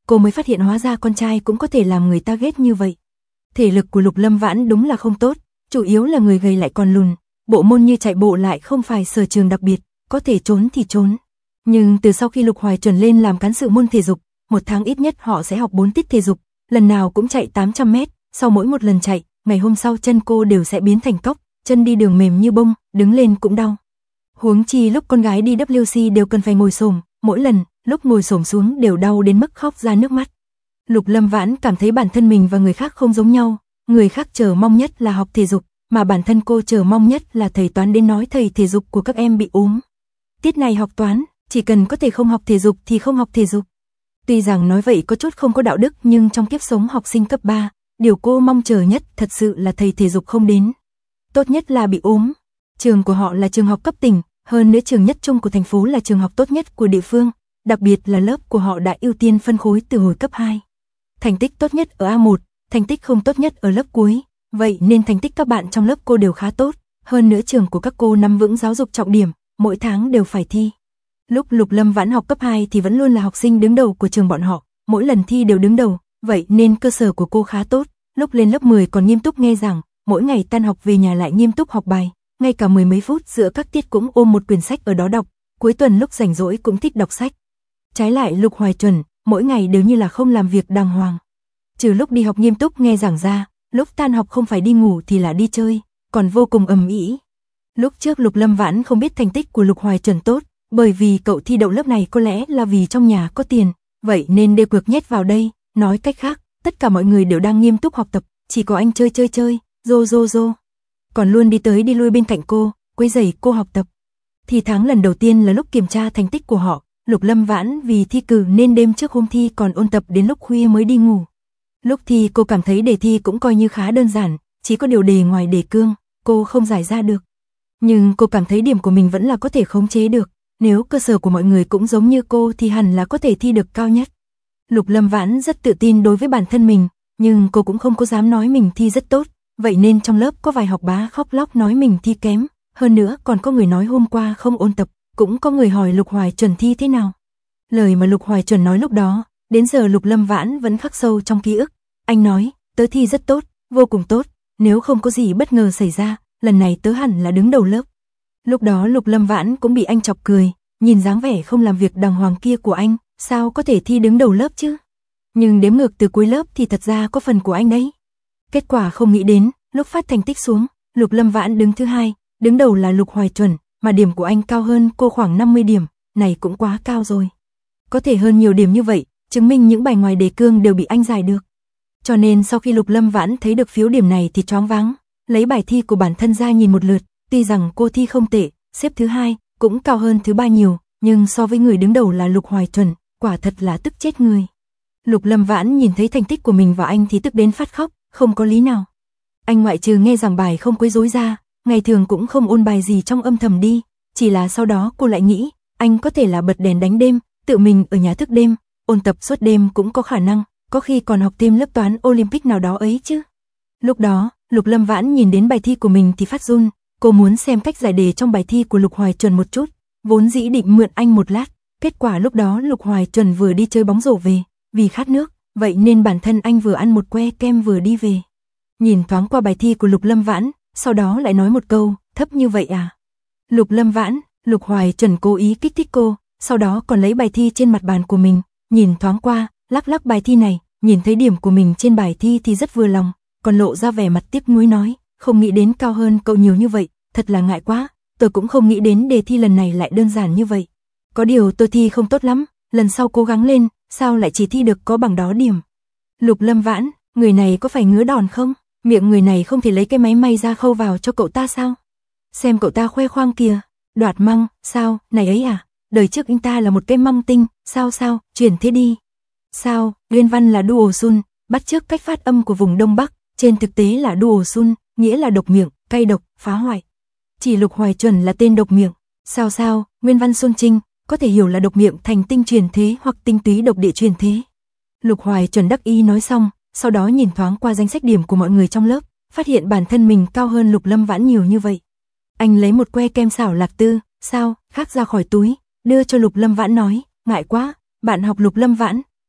Speaker 1: cô mới phát hiện hóa ra con trai cũng có thể làm người ta ghét như vậy. Thể lực của Lục Lâm Vãn đúng là không tốt, chủ yếu là người gầy lại còn lùn, bộ môn như chạy bộ lại không phải sở trường đặc biệt, có thể trốn thì trốn. Nhưng từ sau khi Lục Hoài Chuẩn lên làm cán sự môn thể dục, một tháng ít nhất họ sẽ học 4 tiết thể dục, lần nào cũng chạy 800 mét, sau mỗi một lần chạy, ngày hôm sau chân cô đều sẽ biến thành cóc, chân đi đường mềm như bông, đứng lên cũng đau. Huống chi lúc con gái đi WC đều cần phải ngồi xổm, mỗi lần, lúc ngồi xổm xuống đều đau đến mức khóc ra nước mắt. Lục Lâm Vãn cảm thấy bản thân mình và người khác không giống nhau, người khác chờ mong nhất là học thể dục, mà bản thân cô chờ mong nhất là thầy toán đến nói thầy thể dục của các em bị ốm. Tiết này học toán, chỉ cần có thể không học thể dục thì không học thể dục. Tuy rằng nói vậy có chút không có đạo đức nhưng trong kiếp sống học sinh cấp 3, điều cô mong chờ nhất thật sự là thầy thể dục không đến. Tốt nhất là bị ốm. Trường của họ là trường học cấp tỉnh, hơn nữa trường nhất trung của thành phố là trường học tốt nhất của địa phương, đặc biệt là lớp của họ đã ưu tiên phân khối từ hồi cấp 2. Thành tích tốt nhất ở A1, thành tích không tốt nhất ở lớp cuối, vậy nên thành tích các bạn trong lớp cô đều khá tốt, hơn nữa trường của các cô nắm vững giáo dục trọng điểm, mỗi tháng đều phải thi. Lúc Lục Lâm Vãn học cấp 2 thì vẫn luôn là học sinh đứng đầu của trường bọn họ, mỗi lần thi đều đứng đầu, vậy nên cơ sở của cô khá tốt, lúc lên lớp 10 còn nghiêm túc nghe giảng, mỗi ngày tan học về nhà lại nghiêm túc học bài, ngay cả mười mấy phút giữa các tiết cũng ôm một quyển sách ở đó đọc, cuối tuần lúc rảnh rỗi cũng thích đọc sách. Trái lại Lục Hoài Chuẩn, mỗi ngày đều như là không làm việc đàng hoàng. Trừ lúc đi học nghiêm túc nghe giảng ra, lúc tan học không phải đi ngủ thì là đi chơi, còn vô cùng ầm ĩ. Lúc trước Lục Lâm Vãn không biết thành tích của Lục Hoài Chuẩn tốt, bởi vì cậu thi đậu lớp này có lẽ là vì trong nhà có tiền, vậy nên đê cược nhét vào đây, nói cách khác, tất cả mọi người đều đang nghiêm túc học tập, chỉ có anh chơi, rô. Còn luôn đi tới đi lui bên cạnh cô, quấy rầy cô học tập. Thì tháng lần đầu tiên là lúc kiểm tra thành tích của họ, Lục Lâm Vãn vì thi cử nên đêm trước hôm thi còn ôn tập đến lúc khuya mới đi ngủ. Lúc thi cô cảm thấy đề thi cũng coi như khá đơn giản, chỉ có điều đề ngoài đề cương, cô không giải ra được. Nhưng cô cảm thấy điểm của mình vẫn là có thể khống chế được, nếu cơ sở của mọi người cũng giống như cô thì hẳn là có thể thi được cao nhất. Lục Lâm Vãn rất tự tin đối với bản thân mình, nhưng cô cũng không có dám nói mình thi rất tốt, vậy nên trong lớp có vài học bá khóc lóc nói mình thi kém, hơn nữa còn có người nói hôm qua không ôn tập, cũng có người hỏi Lục Hoài Chuẩn thi thế nào. Lời mà Lục Hoài Chuẩn nói lúc đó, đến giờ Lục Lâm Vãn vẫn khắc sâu trong ký ức. Anh nói, tớ thi rất tốt, vô cùng tốt, nếu không có gì bất ngờ xảy ra, lần này tớ hẳn là đứng đầu lớp. Lúc đó Lục Lâm Vãn cũng bị anh chọc cười, nhìn dáng vẻ không làm việc đàng hoàng kia của anh, sao có thể thi đứng đầu lớp chứ? Nhưng đếm ngược từ cuối lớp thì thật ra có phần của anh đấy. Kết quả không nghĩ đến, lúc phát thành tích xuống, Lục Lâm Vãn đứng thứ 2, đứng đầu là Lục Hoài Chuẩn, mà điểm của anh cao hơn cô khoảng 50 điểm, này cũng quá cao rồi. Có thể hơn nhiều điểm như vậy, chứng minh những bài ngoài đề cương đều bị anh giải được. Cho nên sau khi Lục Lâm Vãn thấy được phiếu điểm này thì choáng váng, lấy bài thi của bản thân ra nhìn một lượt, tuy rằng cô thi không tệ, xếp thứ 2, cũng cao hơn thứ 3 nhiều, nhưng so với người đứng đầu là Lục Hoài Chuẩn, quả thật là tức chết người. Lục Lâm Vãn nhìn thấy thành tích của mình và anh thì tức đến phát khóc, không có lý nào. Anh ngoại trừ nghe giảng bài không quấy rối ra, ngày thường cũng không ôn bài gì trong âm thầm đi, chỉ là sau đó cô lại nghĩ, anh có thể là bật đèn đánh đêm, tự mình ở nhà thức đêm, ôn tập suốt đêm cũng có khả năng, có khi còn học thêm lớp toán Olympic nào đó ấy chứ. Lúc đó, Lục Lâm Vãn nhìn đến bài thi của mình thì phát run, cô muốn xem cách giải đề trong bài thi của Lục Hoài Chuẩn một chút, vốn dĩ định mượn anh một lát, kết quả lúc đó Lục Hoài Chuẩn vừa đi chơi bóng rổ về, vì khát nước, vậy nên bản thân anh vừa ăn một que kem vừa đi về. Nhìn thoáng qua bài thi của Lục Lâm Vãn, sau đó lại nói một câu, thấp như vậy à? Lục Lâm Vãn, Lục Hoài Chuẩn cố ý kích thích cô, sau đó còn lấy bài thi trên mặt bàn của mình, nhìn thoáng qua, lắc lắc bài thi này, nhìn thấy điểm của mình trên bài thi thì rất vừa lòng, còn lộ ra vẻ mặt tiếc nuối nói, không nghĩ đến cao hơn cậu nhiều như vậy, thật là ngại quá, tôi cũng không nghĩ đến đề thi lần này lại đơn giản như vậy. Có điều tôi thi không tốt lắm, lần sau cố gắng lên, sao lại chỉ thi được có bằng đó điểm. Lục Lâm Vãn, người này có phải ngứa đòn không? Miệng người này không thể lấy cái máy may ra khâu vào cho cậu ta sao? Xem cậu ta khoe khoang kìa, đoạt măng, sao, này ấy à, đời trước anh ta là một cái măng tinh, sao, chuyển thế đi. Sao, nguyên văn là Duo Sun, bắt chước cách phát âm của vùng Đông Bắc, trên thực tế là Duo Sun, nghĩa là độc miệng, cay độc, phá hoại. Chỉ Lục Hoài Chuẩn là tên độc miệng, sao, nguyên văn Xuân Trinh, có thể hiểu là độc miệng thành tinh truyền thế hoặc tinh túy độc địa truyền thế. Lục Hoài Chuẩn đắc ý nói xong, sau đó nhìn thoáng qua danh sách điểm của mọi người trong lớp, phát hiện bản thân mình cao hơn Lục Lâm Vãn nhiều như vậy. Anh lấy một que kem xảo lạc tư, khắc ra khỏi túi, đưa cho Lục Lâm Vãn nói, ngại quá, bạn học Lục Lâm Vãn,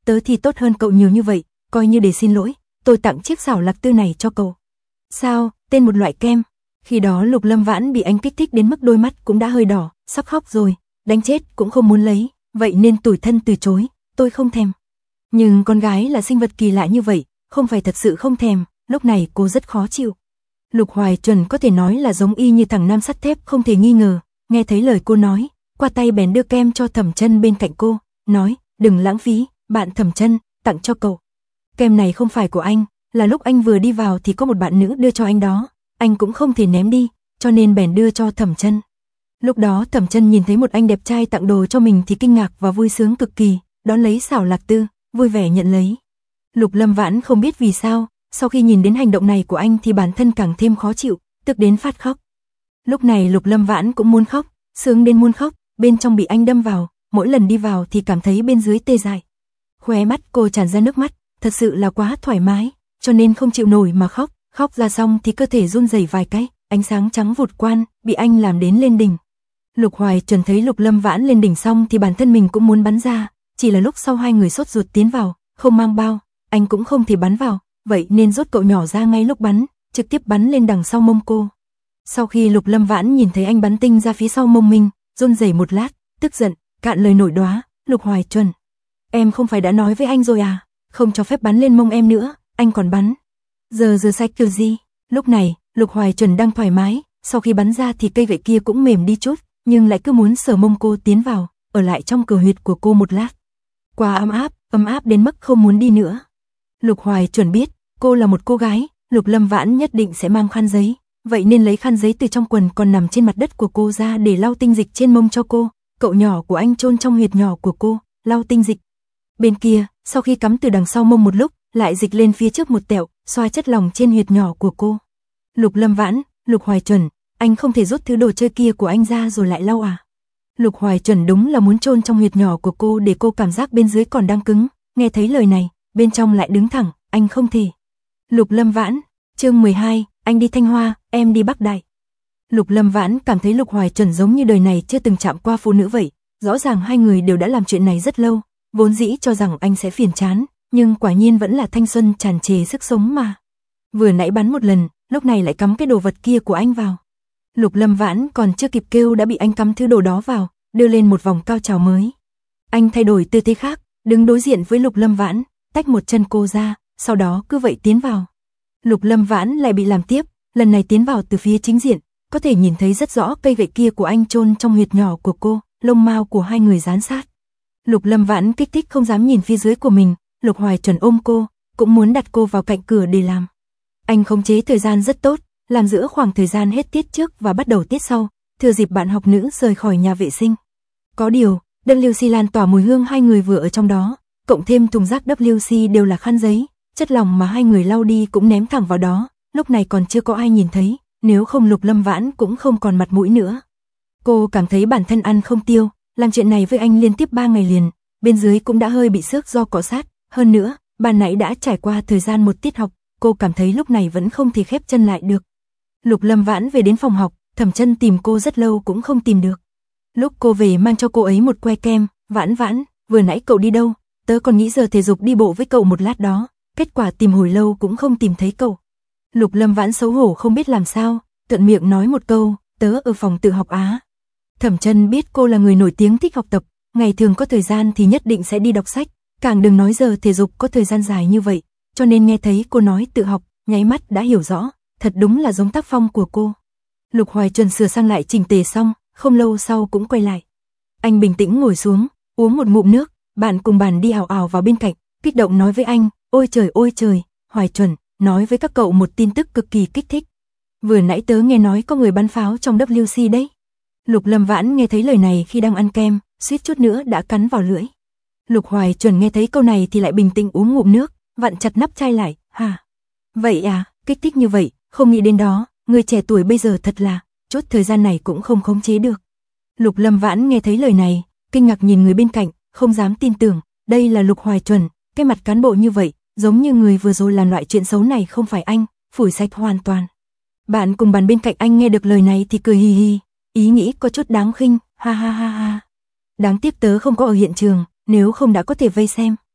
Speaker 1: tớ thì tốt hơn cậu nhiều như vậy, coi như để xin lỗi, tôi tặng chiếc xảo lạc tư này cho cậu. Sao, tên một loại kem. Khi đó Lục Lâm Vãn bị anh kích thích đến mức đôi mắt cũng đã hơi đỏ, sắp khóc rồi, đánh chết cũng không muốn lấy, vậy nên tủi thân từ chối, tôi không thèm. Nhưng con gái là sinh vật kỳ lạ như vậy, không phải thật sự không thèm, lúc này cô rất khó chịu. Lục Hoài Chuẩn có thể nói là giống y như thằng nam sắt thép không thể nghi ngờ, nghe thấy lời cô nói, qua tay bèn đưa kem cho Thẩm Chân bên cạnh cô, nói, đừng lãng phí, bạn Thẩm Chân, tặng cho cậu. Kem này không phải của anh, là lúc anh vừa đi vào thì có một bạn nữ đưa cho anh đó, anh cũng không thể ném đi, cho nên bèn đưa cho Thẩm Chân. Lúc đó Thẩm Chân nhìn thấy một anh đẹp trai tặng đồ cho mình thì kinh ngạc và vui sướng cực kỳ, đón lấy xảo lạc tư, vui vẻ nhận lấy. Lục Lâm Vãn không biết vì sao, sau khi nhìn đến hành động này của anh thì bản thân càng thêm khó chịu, tức đến phát khóc. Lúc này Lục Lâm Vãn cũng muốn khóc, sướng đến muốn khóc, bên trong bị anh đâm vào, mỗi lần đi vào thì cảm thấy bên dưới tê dại. Khóe mắt cô tràn ra nước mắt, thật sự là quá thoải mái, cho nên không chịu nổi mà khóc, khóc ra xong thì cơ thể run rẩy vài cái, ánh sáng trắng vụt quan, bị anh làm đến lên đỉnh. Lục Hoài Chuẩn thấy Lục Lâm Vãn lên đỉnh xong thì bản thân mình cũng muốn bắn ra, chỉ là lúc sau hai người sốt ruột tiến vào, không mang bao, anh cũng không thể bắn vào, vậy nên rút cậu nhỏ ra ngay lúc bắn, trực tiếp bắn lên đằng sau mông cô. Sau khi Lục Lâm Vãn nhìn thấy anh bắn tinh ra phía sau mông mình, run rẩy một lát, tức giận, cạn lời nổi đoá, Lục Hoài Chuẩn, em không phải đã nói với anh rồi à, không cho phép bắn lên mông em nữa, anh còn bắn. Giờ sai kiểu gì? Lúc này, Lục Hoài Chuẩn đang thoải mái, sau khi bắn ra thì cây gậy kia cũng mềm đi chút, nhưng lại cứ muốn sờ mông cô tiến vào, ở lại trong cửa huyệt của cô một lát. Quá ấm áp đến mức không muốn đi nữa. Lục Hoài Chuẩn biết, cô là một cô gái, Lục Lâm Vãn nhất định sẽ mang khăn giấy, vậy nên lấy khăn giấy từ trong quần còn nằm trên mặt đất của cô ra để lau tinh dịch trên mông cho cô, cậu nhỏ của anh chôn trong huyệt nhỏ của cô, lau tinh dịch. Bên kia, sau khi cắm từ đằng sau mông một lúc, lại dịch lên phía trước một tẹo, xoa chất lỏng trên huyệt nhỏ của cô. Lục Lâm Vãn, Lục Hoài Chuẩn, anh không thể rút thứ đồ chơi kia của anh ra rồi lại lau à? Lục Hoài Chuẩn đúng là muốn chôn trong huyệt nhỏ của cô để cô cảm giác bên dưới còn đang cứng, nghe thấy lời này, bên trong lại đứng thẳng, anh không thể. Lục Lâm Vãn, chương 12, anh đi Thanh Hoa, em đi Bắc Đại. Lục Lâm Vãn cảm thấy Lục Hoài Chuẩn giống như đời này chưa từng chạm qua phụ nữ vậy, rõ ràng hai người đều đã làm chuyện này rất lâu, vốn dĩ cho rằng anh sẽ phiền chán, nhưng quả nhiên vẫn là thanh xuân tràn trề sức sống mà. Vừa nãy bắn một lần, lúc này lại cắm cái đồ vật kia của anh vào. Lục Lâm Vãn còn chưa kịp kêu đã bị anh cắm thứ đồ đó vào, đưa lên một vòng cao trào mới. Anh thay đổi tư thế khác, đứng đối diện với Lục Lâm Vãn, tách một chân cô ra, sau đó cứ vậy tiến vào. Lục Lâm Vãn lại bị làm tiếp, lần này tiến vào từ phía chính diện, có thể nhìn thấy rất rõ cây gậy kia của anh chôn trong huyệt nhỏ của cô, lông mao của hai người dán sát. Lục Lâm Vãn kích thích không dám nhìn phía dưới của mình, Lục Hoài Chuẩn ôm cô, cũng muốn đặt cô vào cạnh cửa để làm. Anh khống chế thời gian rất tốt, làm giữa khoảng thời gian hết tiết trước và bắt đầu tiết sau, thừa dịp bạn học nữ rời khỏi nhà vệ sinh. Có điều, WC lan tỏa mùi hương hai người vừa ở trong đó, cộng thêm thùng rác WC đều là khăn giấy, chất lỏng mà hai người lau đi cũng ném thẳng vào đó, lúc này còn chưa có ai nhìn thấy, nếu không Lục Lâm Vãn cũng không còn mặt mũi nữa. Cô cảm thấy bản thân ăn không tiêu, làm chuyện này với anh liên tiếp 3 ngày liền, bên dưới cũng đã hơi bị xước do cọ sát, hơn nữa, ban nãy đã trải qua thời gian một tiết học, cô cảm thấy lúc này vẫn không thể khép chân lại được. Lục Lâm Vãn về đến phòng học, Thẩm Chân tìm cô rất lâu cũng không tìm được. Lúc cô về mang cho cô ấy một que kem, Vãn Vãn, vừa nãy cậu đi đâu? Tớ còn nghĩ giờ thể dục đi bộ với cậu một lát đó, kết quả tìm hồi lâu cũng không tìm thấy cậu. Lục Lâm Vãn xấu hổ không biết làm sao, thuận miệng nói một câu, tớ ở phòng tự học á. Thẩm Chân biết cô là người nổi tiếng thích học tập, ngày thường có thời gian thì nhất định sẽ đi đọc sách, càng đừng nói giờ thể dục có thời gian dài như vậy, cho nên nghe thấy cô nói tự học, nháy mắt đã hiểu rõ, thật đúng là giống tác phong của cô. Lục Hoài Chuẩn sửa sang lại chỉnh tề xong, không lâu sau cũng quay lại. Anh bình tĩnh ngồi xuống, uống một ngụm nước, bạn cùng bàn đi ảo ảo vào bên cạnh, kích động nói với anh, ôi trời, Hoài Chuẩn, nói với các cậu một tin tức cực kỳ kích thích. Vừa nãy tớ nghe nói có người bắn pháo trong WC đấy. Lục Lâm Vãn nghe thấy lời này khi đang ăn kem, suýt chút nữa đã cắn vào lưỡi. Lục Hoài Chuẩn nghe thấy câu này thì lại bình tĩnh uống ngụm nước, vặn chặt nắp chai lại, hả? Vậy à, kích thích như vậy, không nghĩ đến đó, người trẻ tuổi bây giờ thật là, chút thời gian này cũng không khống chế được. Lục Lâm Vãn nghe thấy lời này, kinh ngạc nhìn người bên cạnh, không dám tin tưởng, đây là Lục Hoài Chuẩn, cái mặt cán bộ như vậy, giống như người vừa rồi làm loại chuyện xấu này không phải anh, phủi sạch hoàn toàn. Bạn cùng bàn bên cạnh anh nghe được lời này thì cười hì hì, ý nghĩ có chút đáng khinh, ha ha ha ha. Đáng tiếc tớ không có ở hiện trường, nếu không đã có thể vây xem.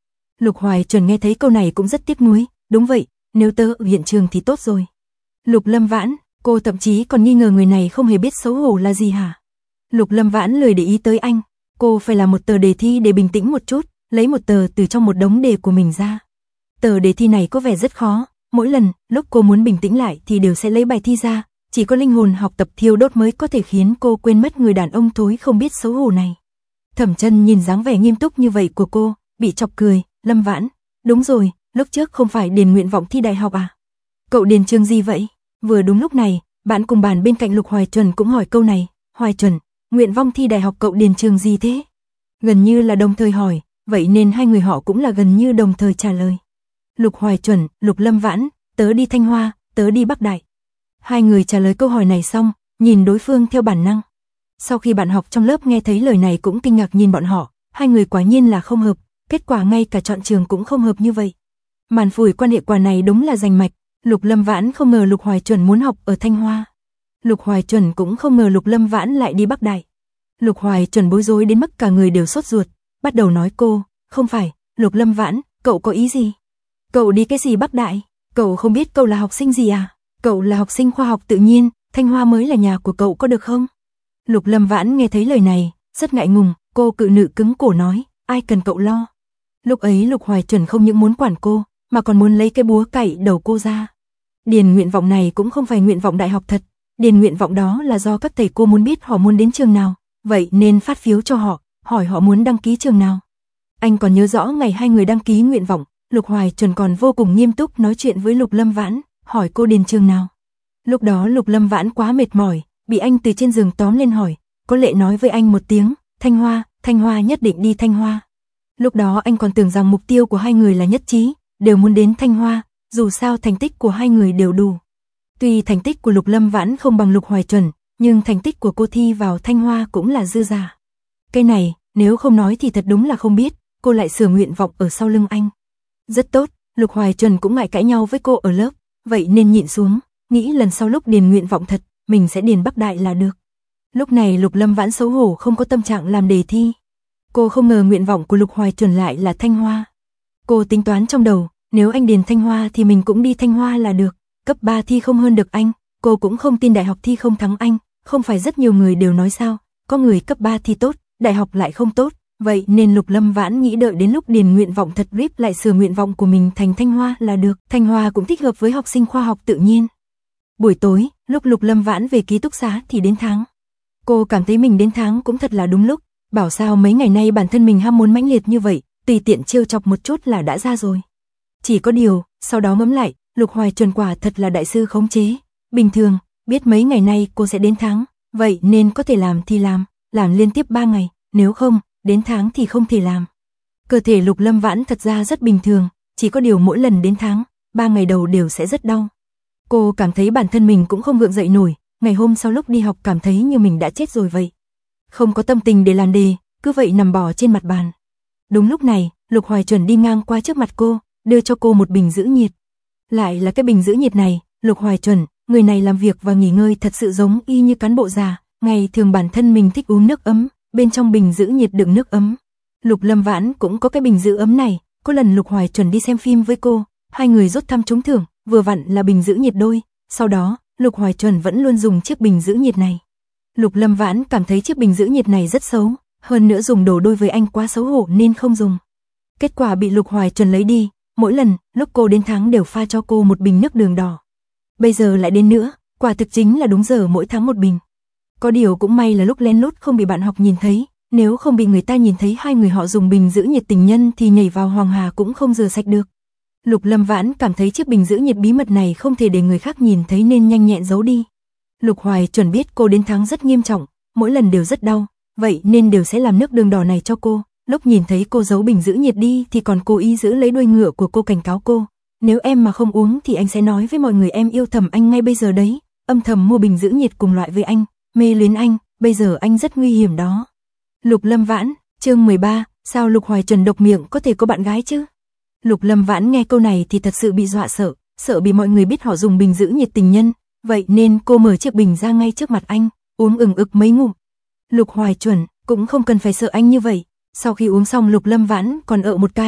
Speaker 1: Lục Hoài Chuẩn nghe thấy câu này cũng rất tiếc nuối, đúng vậy, nếu tớ ở hiện trường thì tốt rồi. Lục Lâm Vãn, cô thậm chí còn nghi ngờ người này không hề biết xấu hổ là gì hả? Lục Lâm Vãn lười để ý tới anh, cô phải làm một tờ đề thi để bình tĩnh một chút, lấy một tờ từ trong một đống đề của mình ra. Tờ đề thi này có vẻ rất khó, mỗi lần lúc cô muốn bình tĩnh lại thì đều sẽ lấy bài thi ra, chỉ có linh hồn học tập thiêu đốt mới có thể khiến cô quên mất người đàn ông thối không biết xấu hổ này. Thẩm Chân nhìn dáng vẻ nghiêm túc như vậy của cô, bị chọc cười. Lâm Vãn, đúng rồi, lúc trước không phải điền nguyện vọng thi đại học à? Cậu điền trường gì vậy? Vừa đúng lúc này, bạn cùng bàn bên cạnh Lục Hoài Chuẩn cũng hỏi câu này. Hoài Chuẩn, nguyện vọng thi đại học cậu điền trường gì thế? Gần như là đồng thời hỏi, vậy nên hai người họ cũng là gần như đồng thời trả lời. Lục Hoài Chuẩn, Lục Lâm Vãn, tớ đi Thanh Hoa, tớ đi Bắc Đại. Hai người trả lời câu hỏi này xong, nhìn đối phương theo bản năng. Sau khi bạn học trong lớp nghe thấy lời này cũng kinh ngạc nhìn bọn họ, hai người quả nhiên là không hợp, kết quả ngay cả chọn trường cũng không hợp như vậy. Màn phủi quan hệ quả này đúng là rành mạch, Lục Lâm Vãn không ngờ Lục Hoài Chuẩn muốn học ở Thanh Hoa. Lục Hoài Chuẩn cũng không ngờ Lục Lâm Vãn lại đi Bắc Đại. Lục Hoài Chuẩn bối rối đến mức cả người đều sốt ruột, bắt đầu nói cô, không phải, Lục Lâm Vãn, cậu có ý gì? Cậu đi cái gì Bắc Đại? Cậu không biết cậu là học sinh gì à? Cậu là học sinh khoa học tự nhiên, Thanh Hoa mới là nhà của cậu có được không? Lục Lâm Vãn nghe thấy lời này, rất ngại ngùng, cô cự nữ cứng cổ nói, ai cần cậu lo. Lúc ấy Lục Hoài Chuẩn không những muốn quản cô, mà còn muốn lấy cái búa cày đầu cô ra. Điền nguyện vọng này cũng không phải nguyện vọng đại học thật, điền nguyện vọng đó là do các thầy cô muốn biết họ muốn đến trường nào, vậy nên phát phiếu cho họ, hỏi họ muốn đăng ký trường nào. Anh còn nhớ rõ ngày hai người đăng ký nguyện vọng, Lục Hoài Chuẩn còn vô cùng nghiêm túc nói chuyện với Lục Lâm Vãn, hỏi cô điền trường nào. Lúc đó Lục Lâm Vãn quá mệt mỏi, bị anh từ trên giường tóm lên hỏi, có lệ nói với anh một tiếng, Thanh Hoa nhất định đi Thanh Hoa. Lúc đó anh còn tưởng rằng mục tiêu của hai người là nhất trí, đều muốn đến Thanh Hoa, dù sao thành tích của hai người đều đủ. Tuy thành tích của Lục Lâm Vãn không bằng Lục Hoài Chuẩn, nhưng thành tích của cô thi vào Thanh Hoa cũng là dư giả. Cái này, nếu không nói thì thật đúng là không biết, cô lại sửa nguyện vọng ở sau lưng anh. Rất tốt, Lục Hoài Chuẩn cũng ngại cãi nhau với cô ở lớp, vậy nên nhịn xuống, nghĩ lần sau lúc điền nguyện vọng thật, mình sẽ điền Bắc Đại là được. Lúc này Lục Lâm Vãn xấu hổ không có tâm trạng làm đề thi. Cô không ngờ nguyện vọng của Lục Hoài Chuẩn lại là Thanh Hoa. Cô tính toán trong đầu, nếu anh điền Thanh Hoa thì mình cũng đi Thanh Hoa là được, cấp 3 thi không hơn được anh, cô cũng không tin đại học thi không thắng anh, không phải rất nhiều người đều nói sao, có người cấp 3 thi tốt, đại học lại không tốt, vậy nên Lục Lâm Vãn nghĩ đợi đến lúc điền nguyện vọng thật rip lại sửa nguyện vọng của mình thành Thanh Hoa là được, Thanh Hoa cũng thích hợp với học sinh khoa học tự nhiên. Buổi tối, lúc Lục Lâm Vãn về ký túc xá thì đến tháng. Cô cảm thấy mình đến tháng cũng thật là đúng lúc, bảo sao mấy ngày nay bản thân mình ham muốn mãnh liệt như vậy, tùy tiện trêu chọc một chút là đã ra rồi. Chỉ có điều, sau đó ngẫm lại, Lục Hoài Chuẩn quả thật là đại sư khống chế. Bình thường, biết mấy ngày nay cô sẽ đến tháng, vậy nên có thể làm thì làm liên tiếp 3 ngày, nếu không, đến tháng thì không thể làm. Cơ thể Lục Lâm Vãn thật ra rất bình thường, chỉ có điều mỗi lần đến tháng, 3 ngày đầu đều sẽ rất đau. Cô cảm thấy bản thân mình cũng không gượng dậy nổi, ngày hôm sau lúc đi học cảm thấy như mình đã chết rồi vậy. Không có tâm tình để làm đề, cứ vậy nằm bò trên mặt bàn. Đúng lúc này, Lục Hoài Chuẩn đi ngang qua trước mặt cô, đưa cho cô một bình giữ nhiệt. Lại là cái bình giữ nhiệt này, Lục Hoài Chuẩn, người này làm việc và nghỉ ngơi thật sự giống y như cán bộ già, ngày thường bản thân mình thích uống nước ấm, bên trong bình giữ nhiệt đựng nước ấm. Lục Lâm Vãn cũng có cái bình giữ ấm này, có lần Lục Hoài Chuẩn đi xem phim với cô, hai người rốt thăm trúng thưởng, vừa vặn là bình giữ nhiệt đôi, sau đó, Lục Hoài Chuẩn vẫn luôn dùng chiếc bình giữ nhiệt này. Lục Lâm Vãn cảm thấy chiếc bình giữ nhiệt này rất xấu, hơn nữa dùng đồ đôi với anh quá xấu hổ nên không dùng. Kết quả bị Lục Hoài Chuẩn lấy đi, mỗi lần lúc cô đến tháng đều pha cho cô một bình nước đường đỏ. Bây giờ lại đến nữa, quả thực chính là đúng giờ mỗi tháng một bình. Có điều cũng may là lúc lén lút không bị bạn học nhìn thấy, nếu không bị người ta nhìn thấy hai người họ dùng bình giữ nhiệt tình nhân thì nhảy vào Hoàng Hà cũng không rửa sạch được. Lục Lâm Vãn cảm thấy chiếc bình giữ nhiệt bí mật này không thể để người khác nhìn thấy nên nhanh nhẹn giấu đi. Lục Hoài Chuẩn biết cô đến tháng rất nghiêm trọng, mỗi lần đều rất đau, vậy nên đều sẽ làm nước đường đỏ này cho cô. Lúc nhìn thấy cô giấu bình giữ nhiệt đi thì còn cố ý giữ lấy đuôi ngựa của cô cảnh cáo cô. Nếu em mà không uống thì anh sẽ nói với mọi người em yêu thầm anh ngay bây giờ đấy, âm thầm mua bình giữ nhiệt cùng loại với anh, mê luyến anh, bây giờ anh rất nguy hiểm đó. Lục Lâm Vãn, chương 13, sao Lục Hoài Chuẩn độc miệng có thể có bạn gái chứ? Lục Lâm Vãn nghe câu này thì thật sự bị dọa sợ bị mọi người biết họ dùng bình giữ nhiệt tình nhân, vậy nên cô mở chiếc bình ra ngay trước mặt anh, uống ừng ực mấy ngụm. Lục Hoài Chuẩn cũng không cần phải sợ anh như vậy, sau khi uống xong Lục Lâm Vãn còn ợ một cái,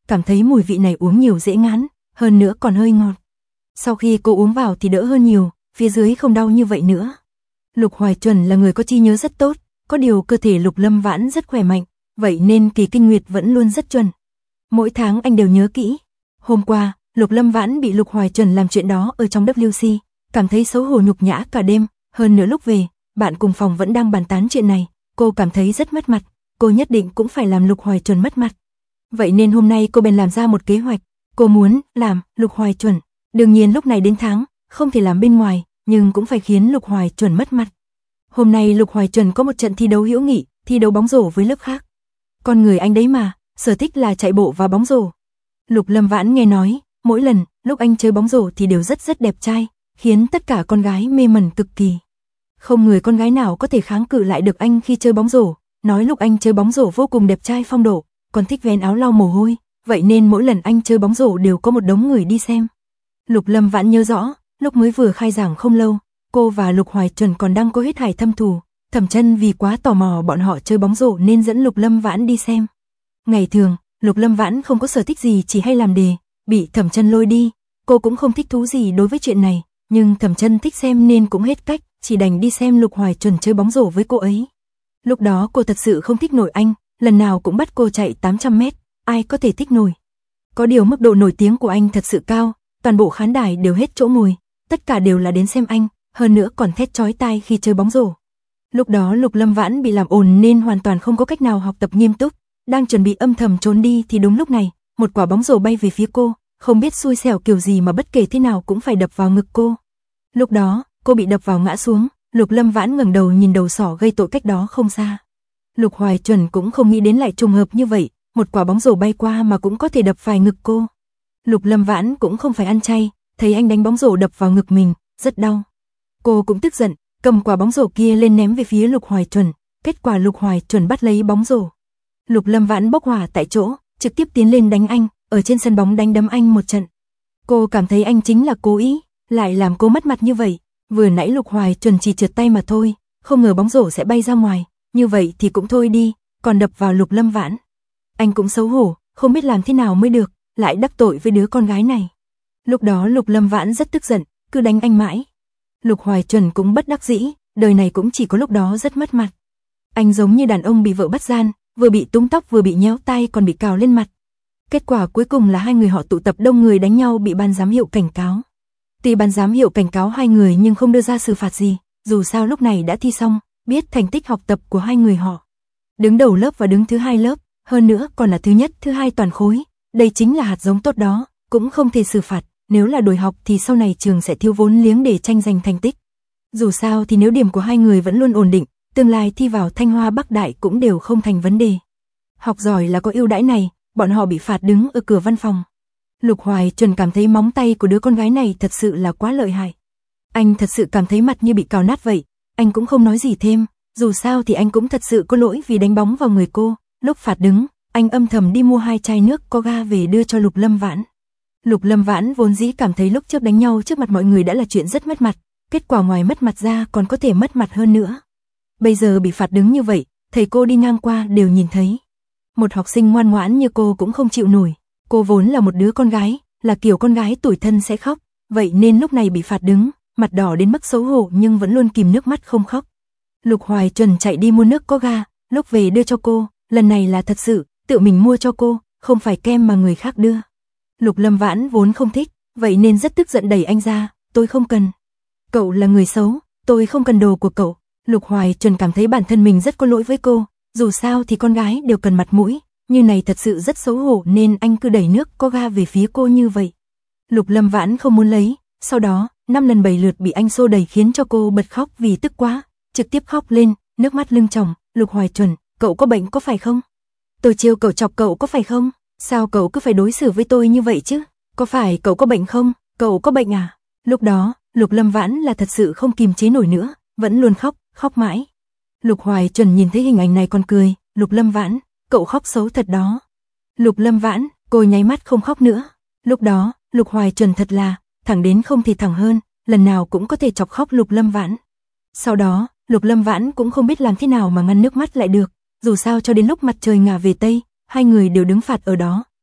Speaker 1: cảm thấy mùi vị này uống nhiều dễ ngán, hơn nữa còn hơi ngọt. Sau khi cô uống vào thì đỡ hơn nhiều, phía dưới không đau như vậy nữa. Lục Hoài Chuẩn là người có trí nhớ rất tốt, có điều cơ thể Lục Lâm Vãn rất khỏe mạnh, vậy nên kỳ kinh nguyệt vẫn luôn rất chuẩn. Mỗi tháng anh đều nhớ kỹ. Hôm qua, Lục Lâm Vãn bị Lục Hoài Chuẩn làm chuyện đó ở trong WC, cảm thấy xấu hổ nhục nhã cả đêm, hơn nữa lúc về, bạn cùng phòng vẫn đang bàn tán chuyện này, cô cảm thấy rất mất mặt, cô nhất định cũng phải làm Lục Hoài Chuẩn mất mặt. Vậy nên hôm nay cô bèn làm ra một kế hoạch, cô muốn làm Lục Hoài Chuẩn. Đương nhiên lúc này đến tháng, không thể làm bên ngoài, nhưng cũng phải khiến Lục Hoài Chuẩn mất mặt. Hôm nay Lục Hoài Chuẩn có một trận thi đấu hữu nghị, thi đấu bóng rổ với lớp khác. Con người anh đấy mà, sở thích là chạy bộ và bóng rổ. Lục Lâm Vãn nghe nói, mỗi lần lúc anh chơi bóng rổ thì đều rất đẹp trai, khiến tất cả con gái mê mẩn cực kỳ. Không người con gái nào có thể kháng cự lại được anh khi chơi bóng rổ, nói lúc anh chơi bóng rổ vô cùng đẹp trai phong độ, còn thích vén áo lau mồ hôi, vậy nên mỗi lần anh chơi bóng rổ đều có một đống người đi xem. Lục Lâm Vãn nhớ rõ, lúc mới vừa khai giảng không lâu, cô và Lục Hoài Chuẩn còn đang có huyết hải thâm thù, Thẩm Chân vì quá tò mò bọn họ chơi bóng rổ nên dẫn Lục Lâm Vãn đi xem. Ngày thường, Lục Lâm Vãn không có sở thích gì, chỉ hay làm đề, bị Thẩm Chân lôi đi, cô cũng không thích thú gì đối với chuyện này, nhưng Thẩm Chân thích xem nên cũng hết cách, chỉ đành đi xem Lục Hoài Chuẩn chơi bóng rổ với cô ấy. Lúc đó cô thật sự không thích nổi anh, lần nào cũng bắt cô chạy 800 mét, ai có thể thích nổi. Có điều mức độ nổi tiếng của anh thật sự cao, toàn bộ khán đài đều hết chỗ ngồi, tất cả đều là đến xem anh, hơn nữa còn thét chói tai khi chơi bóng rổ. Lúc đó Lục Lâm Vãn bị làm ồn nên hoàn toàn không có cách nào học tập nghiêm túc, đang chuẩn bị âm thầm trốn đi thì đúng lúc này, một quả bóng rổ bay về phía cô, không biết xui xẻo kiểu gì mà bất kể thế nào cũng phải đập vào ngực cô. Lúc đó, cô bị đập vào ngã xuống, Lục Lâm Vãn ngẩng đầu nhìn đầu sỏ gây tội cách đó không xa. Lục Hoài Chuẩn cũng không nghĩ đến lại trùng hợp như vậy, một quả bóng rổ bay qua mà cũng có thể đập phải ngực cô. Lục Lâm Vãn cũng không phải ăn chay, thấy anh đánh bóng rổ đập vào ngực mình, rất đau. Cô cũng tức giận, cầm quả bóng rổ kia lên ném về phía Lục Hoài Chuẩn, kết quả Lục Hoài Chuẩn bắt lấy bóng rổ. Lục Lâm Vãn bốc hỏa tại chỗ, trực tiếp tiến lên đánh anh, ở trên sân bóng đánh đấm anh một trận. Cô cảm thấy anh chính là cố ý, lại làm cô mất mặt như vậy. Vừa nãy Lục Hoài Chuẩn chỉ trượt tay mà thôi, không ngờ bóng rổ sẽ bay ra ngoài, như vậy thì cũng thôi đi, còn đập vào Lục Lâm Vãn. Anh cũng xấu hổ, không biết làm thế nào mới được, lại đắc tội với đứa con gái này. Lúc đó Lục Lâm Vãn rất tức giận, cứ đánh anh mãi. Lục Hoài Chuẩn cũng bất đắc dĩ, đời này cũng chỉ có lúc đó rất mất mặt. Anh giống như đàn ông bị vợ bắt gian, vừa bị túm tóc vừa bị nhéo tay còn bị cào lên mặt. Kết quả cuối cùng là hai người họ tụ tập đông người đánh nhau bị ban giám hiệu cảnh cáo. Tuy ban giám hiệu cảnh cáo hai người nhưng không đưa ra xử phạt gì, dù sao lúc này đã thi xong, biết thành tích học tập của hai người họ. Đứng đầu lớp và đứng thứ hai lớp, hơn nữa còn là thứ nhất, thứ hai toàn khối, đây chính là hạt giống tốt đó, cũng không thể xử phạt, nếu là đổi học thì sau này trường sẽ thiếu vốn liếng để tranh giành thành tích. Dù sao thì nếu điểm của hai người vẫn luôn ổn định, tương lai thi vào Thanh Hoa Bắc Đại cũng đều không thành vấn đề. Học giỏi là có ưu đãi này, bọn họ bị phạt đứng ở cửa văn phòng. Lục Hoài Chuẩn cảm thấy móng tay của đứa con gái này thật sự là quá lợi hại. Anh thật sự cảm thấy mặt như bị cào nát vậy, anh cũng không nói gì thêm, dù sao thì anh cũng thật sự có lỗi vì đánh bóng vào người cô. Lúc phạt đứng, anh âm thầm đi mua 2 chai nước có ga về đưa cho Lục Lâm Vãn. Lục Lâm Vãn vốn dĩ cảm thấy lúc trước đánh nhau trước mặt mọi người đã là chuyện rất mất mặt, kết quả ngoài mất mặt ra còn có thể mất mặt hơn nữa. Bây giờ bị phạt đứng như vậy, thầy cô đi ngang qua đều nhìn thấy. Một học sinh ngoan ngoãn như cô cũng không chịu nổi, cô vốn là một đứa con gái, là kiểu con gái tủi thân sẽ khóc, vậy nên lúc này bị phạt đứng, mặt đỏ đến mức xấu hổ nhưng vẫn luôn kìm nước mắt không khóc. Lục Hoài Chuẩn chạy đi mua nước có ga, lúc về đưa cho cô, lần này là thật sự, tự mình mua cho cô, không phải kem mà người khác đưa. Lục Lâm Vãn vốn không thích, vậy nên rất tức giận đẩy anh ra, tôi không cần. Cậu là người xấu, tôi không cần đồ của cậu. Lục Hoài Chuẩn cảm thấy bản thân mình rất có lỗi với cô, dù sao thì con gái đều cần mặt mũi, như này thật sự rất xấu hổ nên anh cứ đẩy nước có ga về phía cô như vậy. Lục Lâm Vãn không muốn lấy, sau đó, 5 lần 7 lượt bị anh xô đẩy khiến cho cô bật khóc vì tức quá, trực tiếp khóc lên, nước mắt lưng tròng. Lục Hoài Chuẩn, cậu có bệnh có phải không? Tôi trêu cậu chọc cậu có phải không? Sao cậu cứ phải đối xử với tôi như vậy chứ? Có phải cậu có bệnh không? Cậu có bệnh à? Lúc đó, Lục Lâm Vãn là thật sự không kìm chế nổi nữa, vẫn luôn khóc, khóc mãi. Lục Hoài Chuẩn nhìn thấy hình ảnh này còn cười, Lục Lâm Vãn, cậu khóc xấu thật đó. Lục Lâm Vãn, cô nháy mắt không khóc nữa. Lúc đó, Lục Hoài Chuẩn thật là, thẳng đến không thể thẳng hơn, lần nào cũng có thể chọc khóc Lục Lâm Vãn. Sau đó, Lục Lâm Vãn cũng không biết làm thế nào mà ngăn nước mắt lại được, dù sao cho đến lúc mặt trời ngả về Tây, hai người đều đứng phạt ở đó,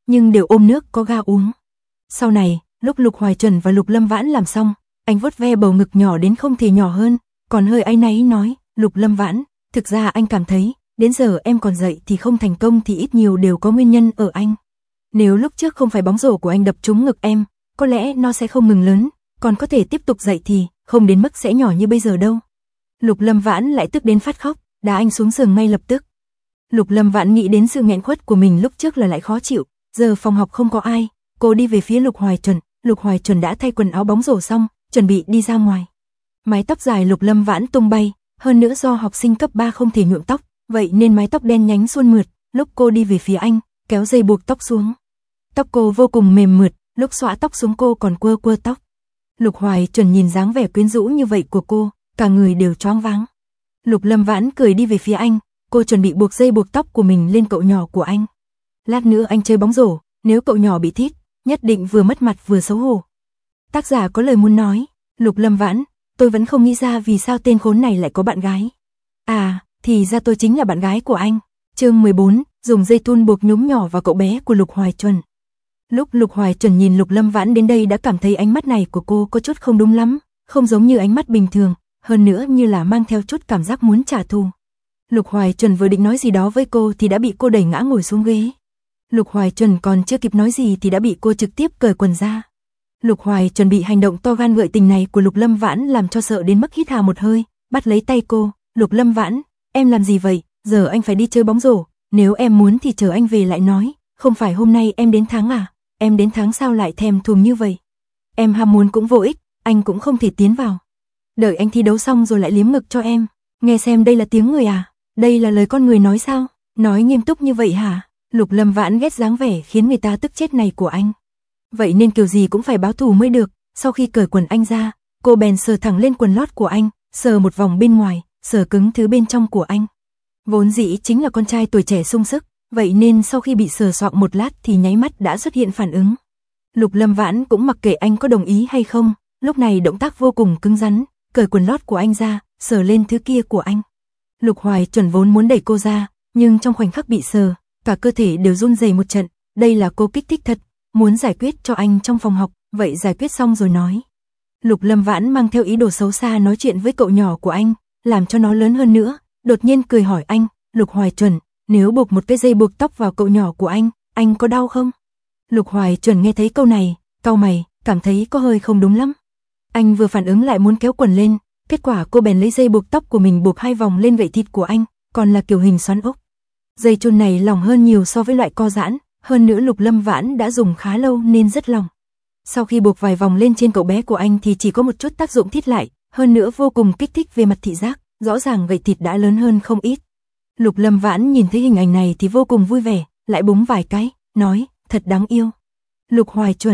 Speaker 1: nhưng đều ôm nước có ga uống. Sau này, lúc Lục Hoài Chuẩn và Lục Lâm Vãn làm xong, anh vuốt ve bầu ngực nhỏ đến không thể nhỏ hơn, còn hơi áy náy nói, Lục Lâm Vãn, thực ra anh cảm thấy, đến giờ em còn dậy thì không thành công thì ít nhiều đều có nguyên nhân ở anh. Nếu lúc trước không phải bóng rổ của anh đập trúng ngực em, có lẽ nó sẽ không ngừng lớn, còn có thể tiếp tục dậy thì không đến mức sẽ nhỏ như bây giờ đâu. Lục Lâm Vãn lại tức đến phát khóc, đá anh xuống giường ngay lập tức. Lục Lâm Vãn nghĩ đến sự nghẹn khuất của mình lúc trước là lại khó chịu, giờ phòng học không có ai, cô đi về phía Lục Hoài Chuẩn đã thay quần áo bóng rổ xong, chuẩn bị đi ra ngoài. Mái tóc dài Lục Lâm Vãn tung bay, hơn nữa do học sinh cấp 3 không thể nhuộm tóc, vậy nên mái tóc đen nhánh suôn mượt, lúc cô đi về phía anh, kéo dây buộc tóc xuống. Tóc cô vô cùng mềm mượt, lúc xõa tóc xuống cô còn quơ quơ tóc. Lục Hoài Chuẩn nhìn dáng vẻ quyến rũ như vậy của cô, cả người đều choáng váng. Lục Lâm Vãn cười đi về phía anh, cô chuẩn bị buộc dây buộc tóc của mình lên cậu nhỏ của anh. Lát nữa anh chơi bóng rổ, nếu cậu nhỏ bị thít, nhất định vừa mất mặt vừa xấu hổ. Tác giả có lời muốn nói, Lục Lâm Vãn, tôi vẫn không nghĩ ra vì sao tên khốn này lại có bạn gái. À, thì ra tôi chính là bạn gái của anh. Chương 14, dùng dây thun buộc nhúm nhỏ vào cậu bé của Lục Hoài Chuẩn. Lúc Lục Hoài Chuẩn nhìn Lục Lâm Vãn đến đây đã cảm thấy ánh mắt này của cô có chút không đúng lắm, không giống như ánh mắt bình thường, hơn nữa như là mang theo chút cảm giác muốn trả thù. Lục Hoài Chuẩn vừa định nói gì đó với cô thì đã bị cô đẩy ngã ngồi xuống ghế. Lục Hoài Chuẩn còn chưa kịp nói gì thì đã bị cô trực tiếp cởi quần ra. Lục Hoài Chuẩn bị hành động to gan gợi tình này của Lục Lâm Vãn làm cho sợ đến mức hít hà một hơi, bắt lấy tay cô, Lục Lâm Vãn, em làm gì vậy, giờ anh phải đi chơi bóng rổ, nếu em muốn thì chờ anh về lại nói, không phải hôm nay em đến tháng à, em đến tháng sao lại thèm thuồng như vậy. Em ham muốn cũng vô ích, anh cũng không thể tiến vào. Đợi anh thi đấu xong rồi lại liếm ngực cho em, nghe xem đây là tiếng người à, đây là lời con người nói sao, nói nghiêm túc như vậy hả? Lục Lâm Vãn ghét dáng vẻ khiến người ta tức chết này của anh. Vậy nên kiểu gì cũng phải báo thù mới được, sau khi cởi quần anh ra, cô bèn sờ thẳng lên quần lót của anh, sờ một vòng bên ngoài, sờ cứng thứ bên trong của anh. Vốn dĩ chính là con trai tuổi trẻ sung sức, vậy nên sau khi bị sờ soạng một lát thì nháy mắt đã xuất hiện phản ứng. Lục Lâm Vãn cũng mặc kệ anh có đồng ý hay không, lúc này động tác vô cùng cứng rắn, cởi quần lót của anh ra, sờ lên thứ kia của anh. Lục Hoài Chuẩn vốn muốn đẩy cô ra, nhưng trong khoảnh khắc bị sờ, cả cơ thể đều run rẩy một trận, đây là cô kích thích thật, muốn giải quyết cho anh trong phòng học, vậy giải quyết xong rồi nói. Lục Lâm Vãn mang theo ý đồ xấu xa nói chuyện với cậu nhỏ của anh, làm cho nó lớn hơn nữa, đột nhiên cười hỏi anh, Lục Hoài Chuẩn, nếu buộc một cái dây buộc tóc vào cậu nhỏ của anh có đau không? Lục Hoài Chuẩn nghe thấy câu này, cau mày, cảm thấy có hơi không đúng lắm. Anh vừa phản ứng lại muốn kéo quần lên, kết quả cô bèn lấy dây buộc tóc của mình buộc 2 vòng lên gậy thịt của anh, còn là kiểu hình xoắn ốc. Dây chun này lỏng hơn nhiều so với loại co giãn, hơn nữa Lục Lâm Vãn đã dùng khá lâu nên rất lỏng. Sau khi buộc vài vòng lên trên cậu bé của anh thì chỉ có một chút tác dụng thít lại, hơn nữa vô cùng kích thích về mặt thị giác, rõ ràng gậy thịt đã lớn hơn không ít. Lục Lâm Vãn nhìn thấy hình ảnh này thì vô cùng vui vẻ, lại búng vài cái, nói, thật đáng yêu. Lục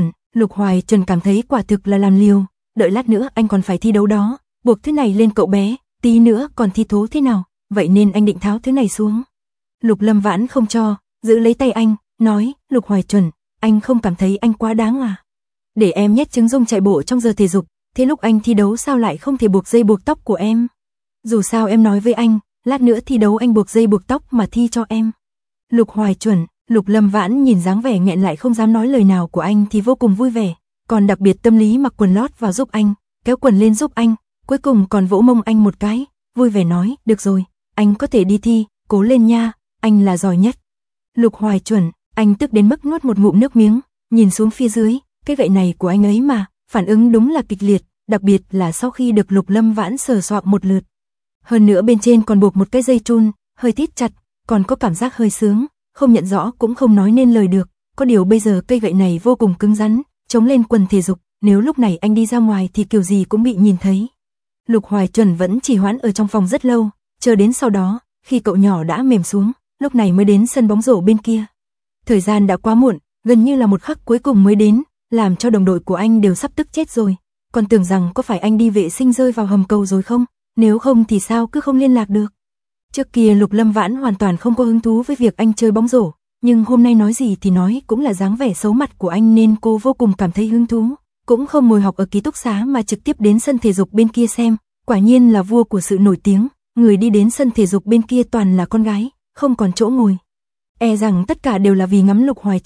Speaker 1: Hoài Chuẩn cảm thấy quả thực là làm liều, đợi lát nữa anh còn phải thi đấu đó, buộc thứ này lên cậu bé, tí nữa còn thi thố thế nào, vậy nên anh định tháo thứ này xuống. Lục Lâm Vãn không cho, giữ lấy tay anh, nói, Lục Hoài Chuẩn, anh không cảm thấy anh quá đáng à? Để em nhét trứng dung chạy bộ trong giờ thể dục, thế lúc anh thi đấu sao lại không thể buộc dây buộc tóc của em? Dù sao em nói với anh, lát nữa thi đấu anh buộc dây buộc tóc mà thi cho em. Lục Hoài Chuẩn, Lục Lâm Vãn nhìn dáng vẻ nghẹn lại không dám nói lời nào của anh thì vô cùng vui vẻ, còn đặc biệt tâm lý mặc quần lót vào giúp anh, kéo quần lên giúp anh, cuối cùng còn vỗ mông anh một cái, vui vẻ nói, được rồi, anh có thể đi thi, cố lên nha, anh là giỏi nhất. Lục Hoài Chuẩn, anh tức đến mức nuốt một ngụm nước miếng, nhìn xuống phía dưới, cái gậy này của anh ấy mà, phản ứng đúng là kịch liệt, đặc biệt là sau khi được Lục Lâm Vãn sờ soạng một lượt. Hơn nữa bên trên còn buộc một cái dây chun, hơi thít chặt, còn có cảm giác hơi sướng, không nhận rõ cũng không nói nên lời được, có điều bây giờ cây gậy này vô cùng cứng rắn, chống lên quần thể dục, nếu lúc này anh đi ra ngoài thì kiểu gì cũng bị nhìn thấy. Lục Hoài Chuẩn vẫn trì hoãn ở trong phòng rất lâu, chờ đến sau đó, khi cậu nhỏ đã mềm xuống, lúc này mới đến sân bóng rổ bên kia. Thời gian đã quá muộn, gần như là một khắc cuối cùng mới đến, làm cho đồng đội của anh đều sắp tức chết rồi, còn tưởng rằng có phải anh đi vệ sinh rơi vào hầm cầu rồi không, nếu không thì sao cứ không liên lạc được. Trước kia Lục Lâm Vãn hoàn toàn không có hứng thú với việc anh chơi bóng rổ, nhưng hôm nay nói gì thì nói cũng là dáng vẻ xấu mặt của anh nên cô vô cùng cảm thấy hứng thú, cũng không ngồi học ở ký túc xá mà trực tiếp đến sân thể dục bên kia xem, quả nhiên là vua của sự nổi tiếng, người đi đến sân thể dục bên kia toàn là con gái, không còn chỗ ngồi. E rằng tất cả đều là vì ngắm Lục Hoài Chuẩn,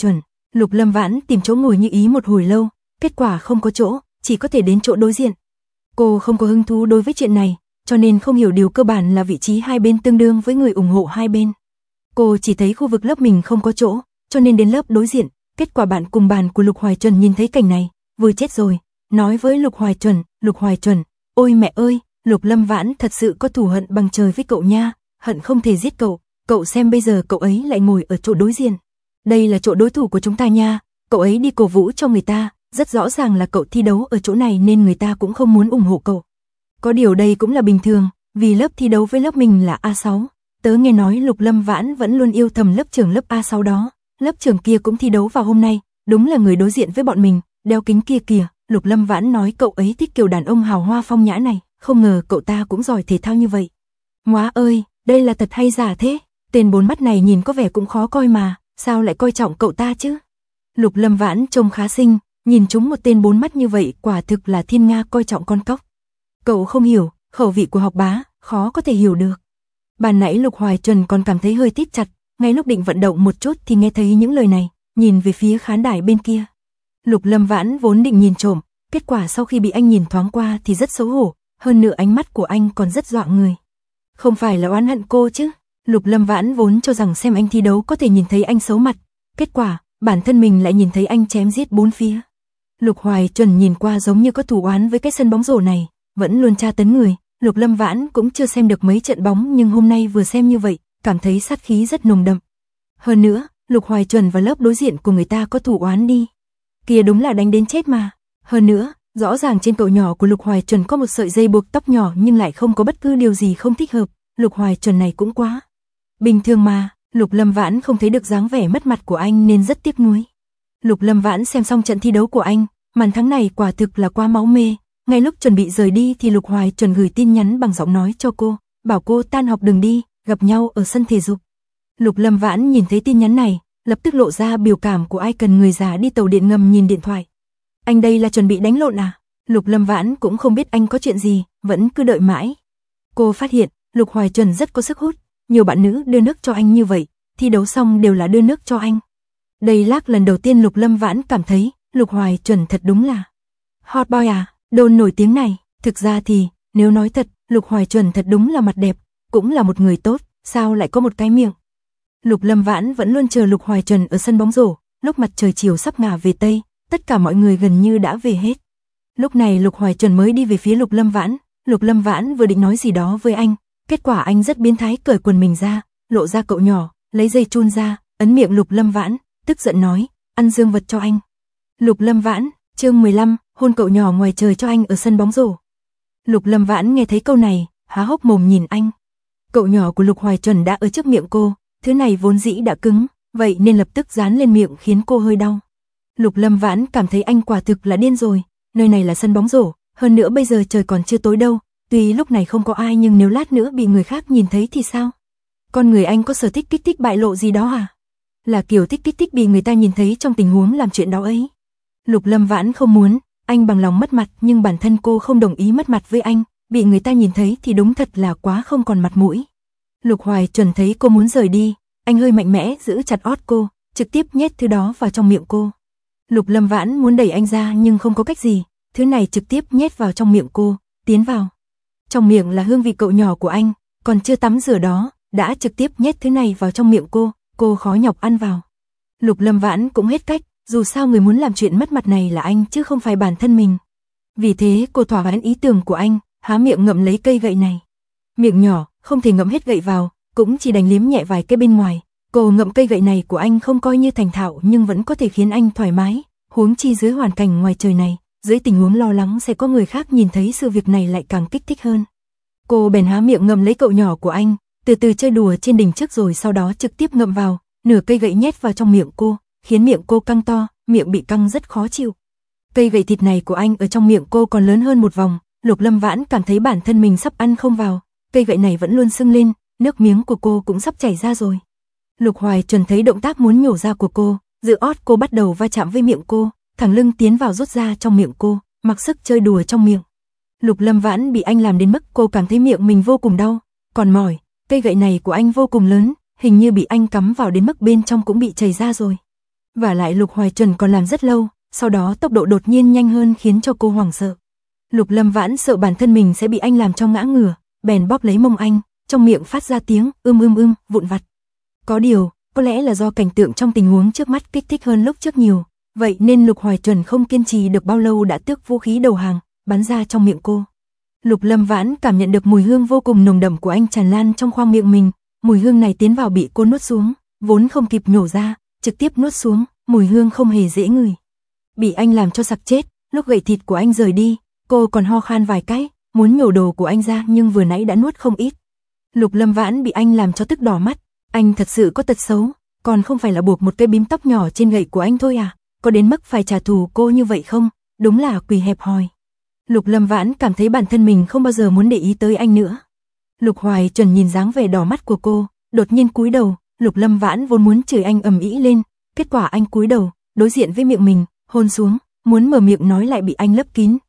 Speaker 1: Lục Lâm Vãn tìm chỗ ngồi như ý một hồi lâu, kết quả không có chỗ, chỉ có thể đến chỗ đối diện. Cô không có hứng thú đối với chuyện này, cho nên không hiểu điều cơ bản là vị trí hai bên tương đương với người ủng hộ hai bên. Cô chỉ thấy khu vực lớp mình không có chỗ, cho nên đến lớp đối diện. Kết quả bạn cùng bàn của Lục Hoài Chuẩn nhìn thấy cảnh này, vui chết rồi, nói với Lục Hoài Chuẩn, ôi mẹ ơi, Lục Lâm Vãn thật sự có thù hận bằng trời với cậu nha, hận không thể giết cậu xem bây giờ cậu ấy lại ngồi ở chỗ đối diện. Đây là chỗ đối thủ của chúng ta nha, cậu ấy đi cổ vũ cho người ta, rất rõ ràng là cậu thi đấu ở chỗ này nên người ta cũng không muốn ủng hộ cậu. Có điều đây cũng là bình thường, vì lớp thi đấu với lớp mình là A6. Tớ nghe nói Lục Lâm Vãn vẫn luôn yêu thầm lớp trưởng lớp A6 đó, lớp trưởng kia cũng thi đấu vào hôm nay, đúng là người đối diện với bọn mình, đeo kính kia kìa. Lục Lâm Vãn nói cậu ấy thích kiểu đàn ông hào hoa phong nhã này, không ngờ cậu ta cũng giỏi thể thao như vậy. Móa ơi, đây là thật hay giả thế? Tên bốn mắt này nhìn có vẻ cũng khó coi mà, sao lại coi trọng cậu ta chứ? Lục Lâm Vãn trông khá xinh, nhìn chúng một tên bốn mắt như vậy quả thực là thiên nga coi trọng con cóc. Cậu không hiểu, khẩu vị của học bá, khó có thể hiểu được. Ban nãy Lục Hoài Chuẩn còn cảm thấy hơi tít chặt, ngay lúc định vận động một chút thì nghe thấy những lời này, nhìn về phía khán đài bên kia. Lục Lâm Vãn vốn định nhìn trộm, kết quả sau khi bị anh nhìn thoáng qua thì rất xấu hổ, hơn nữa ánh mắt của anh còn rất dọa người. Không phải là oán hận cô chứ? Lục Lâm Vãn vốn cho rằng xem anh thi đấu có thể nhìn thấy anh xấu mặt, kết quả bản thân mình lại nhìn thấy anh chém giết bốn phía. Lục Hoài Chuẩn nhìn qua giống như có thù oán với cái sân bóng rổ này, vẫn luôn tra tấn người. Lục Lâm Vãn cũng chưa xem được mấy trận bóng nhưng hôm nay vừa xem như vậy, cảm thấy sát khí rất nồng đậm. Hơn nữa, Lục Hoài Chuẩn và lớp đối diện của người ta có thù oán đi. Kia đúng là đánh đến chết mà. Hơn nữa, rõ ràng trên cậu nhỏ của Lục Hoài Chuẩn có một sợi dây buộc tóc nhỏ nhưng lại không có bất cứ điều gì không thích hợp. Lục Hoài Chuẩn này cũng quá bình thường mà. Lục Lâm Vãn không thấy được dáng vẻ mất mặt của anh nên rất tiếc nuối. Lục Lâm Vãn xem xong trận thi đấu của anh, màn thắng này quả thực là quá máu mê. Ngay lúc chuẩn bị rời đi thì Lục Hoài Chuẩn gửi tin nhắn bằng giọng nói cho cô, bảo cô tan học đừng đi, gặp nhau ở sân thể dục. Lục Lâm Vãn nhìn thấy tin nhắn này, lập tức lộ ra biểu cảm của ai cần người già đi tàu điện ngầm nhìn điện thoại. Anh đây là chuẩn bị đánh lộn à? Lục Lâm Vãn cũng không biết anh có chuyện gì, vẫn cứ đợi mãi. Cô phát hiện, Lục Hoài Chuẩn rất có sức hút, nhiều bạn nữ đưa nước cho anh như vậy, thi đấu xong đều là đưa nước cho anh. Đây là lần đầu tiên Lục Lâm Vãn cảm thấy, Lục Hoài Chuẩn thật đúng là hot boy à, đồn nổi tiếng này. Thực ra thì, nếu nói thật, Lục Hoài Chuẩn thật đúng là mặt đẹp, cũng là một người tốt, sao lại có một cái miệng. Lục Lâm Vãn vẫn luôn chờ Lục Hoài Chuẩn ở sân bóng rổ, lúc mặt trời chiều sắp ngả về tây, tất cả mọi người gần như đã về hết. Lúc này Lục Hoài Chuẩn mới đi về phía Lục Lâm Vãn, Lục Lâm Vãn vừa định nói gì đó với anh, kết quả anh rất biến thái cởi quần mình ra, lộ ra cậu nhỏ, lấy dây chun ra, ấn miệng Lục Lâm Vãn, tức giận nói, ăn dương vật cho anh. Lục Lâm Vãn, chương 15, hôn cậu nhỏ ngoài trời cho anh ở sân bóng rổ. Lục Lâm Vãn nghe thấy câu này, há hốc mồm nhìn anh. Cậu nhỏ của Lục Hoài Chuẩn đã ở trước miệng cô, thứ này vốn dĩ đã cứng, vậy nên lập tức dán lên miệng khiến cô hơi đau. Lục Lâm Vãn cảm thấy anh quả thực là điên rồi, nơi này là sân bóng rổ, hơn nữa bây giờ trời còn chưa tối đâu, tuy lúc này không có ai nhưng nếu lát nữa bị người khác nhìn thấy thì sao? Con người anh có sở thích kích thích bại lộ gì đó à? Là kiểu thích kích thích bị người ta nhìn thấy trong tình huống làm chuyện đó ấy. Lục Lâm Vãn không muốn, anh bằng lòng mất mặt nhưng bản thân cô không đồng ý mất mặt với anh, bị người ta nhìn thấy thì đúng thật là quá không còn mặt mũi. Lục Hoài Chuẩn thấy cô muốn rời đi, anh hơi mạnh mẽ giữ chặt ót cô, trực tiếp nhét thứ đó vào trong miệng cô. Lục Lâm Vãn muốn đẩy anh ra nhưng không có cách gì, thứ này trực tiếp nhét vào trong miệng cô, tiến vào. Trong miệng là hương vị cậu nhỏ của anh, còn chưa tắm rửa đó, đã trực tiếp nhét thứ này vào trong miệng cô khó nhọc ăn vào. Lục Lâm Vãn cũng hết cách, dù sao người muốn làm chuyện mất mặt này là anh chứ không phải bản thân mình. Vì thế cô thỏa mãn ý tưởng của anh, há miệng ngậm lấy cây gậy này. Miệng nhỏ, không thể ngậm hết gậy vào, cũng chỉ đành liếm nhẹ vài cái bên ngoài. Cô ngậm cây gậy này của anh không coi như thành thạo nhưng vẫn có thể khiến anh thoải mái, huống chi dưới hoàn cảnh ngoài trời này, dưới tình huống lo lắng sẽ có người khác nhìn thấy sự việc này lại càng kích thích hơn. Cô bèn há miệng ngậm lấy cậu nhỏ của anh, từ từ chơi đùa trên đỉnh trước rồi sau đó trực tiếp ngậm vào, nửa cây gậy nhét vào trong miệng cô, khiến miệng cô căng to, miệng bị căng rất khó chịu. Cây gậy thịt này của anh ở trong miệng cô còn lớn hơn một vòng, Lục Lâm Vãn cảm thấy bản thân mình sắp ăn không vào, cây gậy này vẫn luôn sưng lên, nước miếng của cô cũng sắp chảy ra rồi. Lục Hoài Chuẩn thấy động tác muốn nhổ ra của cô, giữa ót cô bắt đầu va chạm với miệng cô, thẳng lưng tiến vào rút ra trong miệng cô, mặc sức chơi đùa trong miệng. Lục Lâm Vãn bị anh làm đến mức cô cảm thấy miệng mình vô cùng đau, còn mỏi, cây gậy này của anh vô cùng lớn, hình như bị anh cắm vào đến mức bên trong cũng bị chảy ra rồi. Và lại Lục Hoài Chuẩn còn làm rất lâu, sau đó tốc độ đột nhiên nhanh hơn khiến cho cô hoảng sợ. Lục Lâm Vãn sợ bản thân mình sẽ bị anh làm cho ngã ngửa, bèn bóp lấy mông anh, trong miệng phát ra tiếng vụn vặt. Có điều, có lẽ là do cảnh tượng trong tình huống trước mắt kích thích hơn lúc trước nhiều, vậy nên Lục Hoài Chuẩn không kiên trì được bao lâu đã tước vũ khí đầu hàng, bắn ra trong miệng cô. Lục Lâm Vãn cảm nhận được mùi hương vô cùng nồng đậm của anh tràn lan trong khoang miệng mình, mùi hương này tiến vào bị cô nuốt xuống, vốn không kịp nhổ ra, trực tiếp nuốt xuống, mùi hương không hề dễ ngửi. Bị anh làm cho sặc chết, lúc gậy thịt của anh rời đi, cô còn ho khan vài cái, muốn nhổ đồ của anh ra nhưng vừa nãy đã nuốt không ít. Lục Lâm Vãn bị anh làm cho tức đỏ mắt, anh thật sự có tật xấu, còn không phải là buộc một cái bím tóc nhỏ trên gậy của anh thôi à, có đến mức phải trả thù cô như vậy không, đúng là quỷ hẹp hòi. Lục Lâm Vãn cảm thấy bản thân mình không bao giờ muốn để ý tới anh nữa. Lục Hoài Chuẩn nhìn dáng vẻ đỏ mắt của cô, đột nhiên cúi đầu, Lục Lâm Vãn vốn muốn chửi anh ầm ĩ lên, kết quả anh cúi đầu, đối diện với miệng mình, hôn xuống, muốn mở miệng nói lại bị anh lấp kín,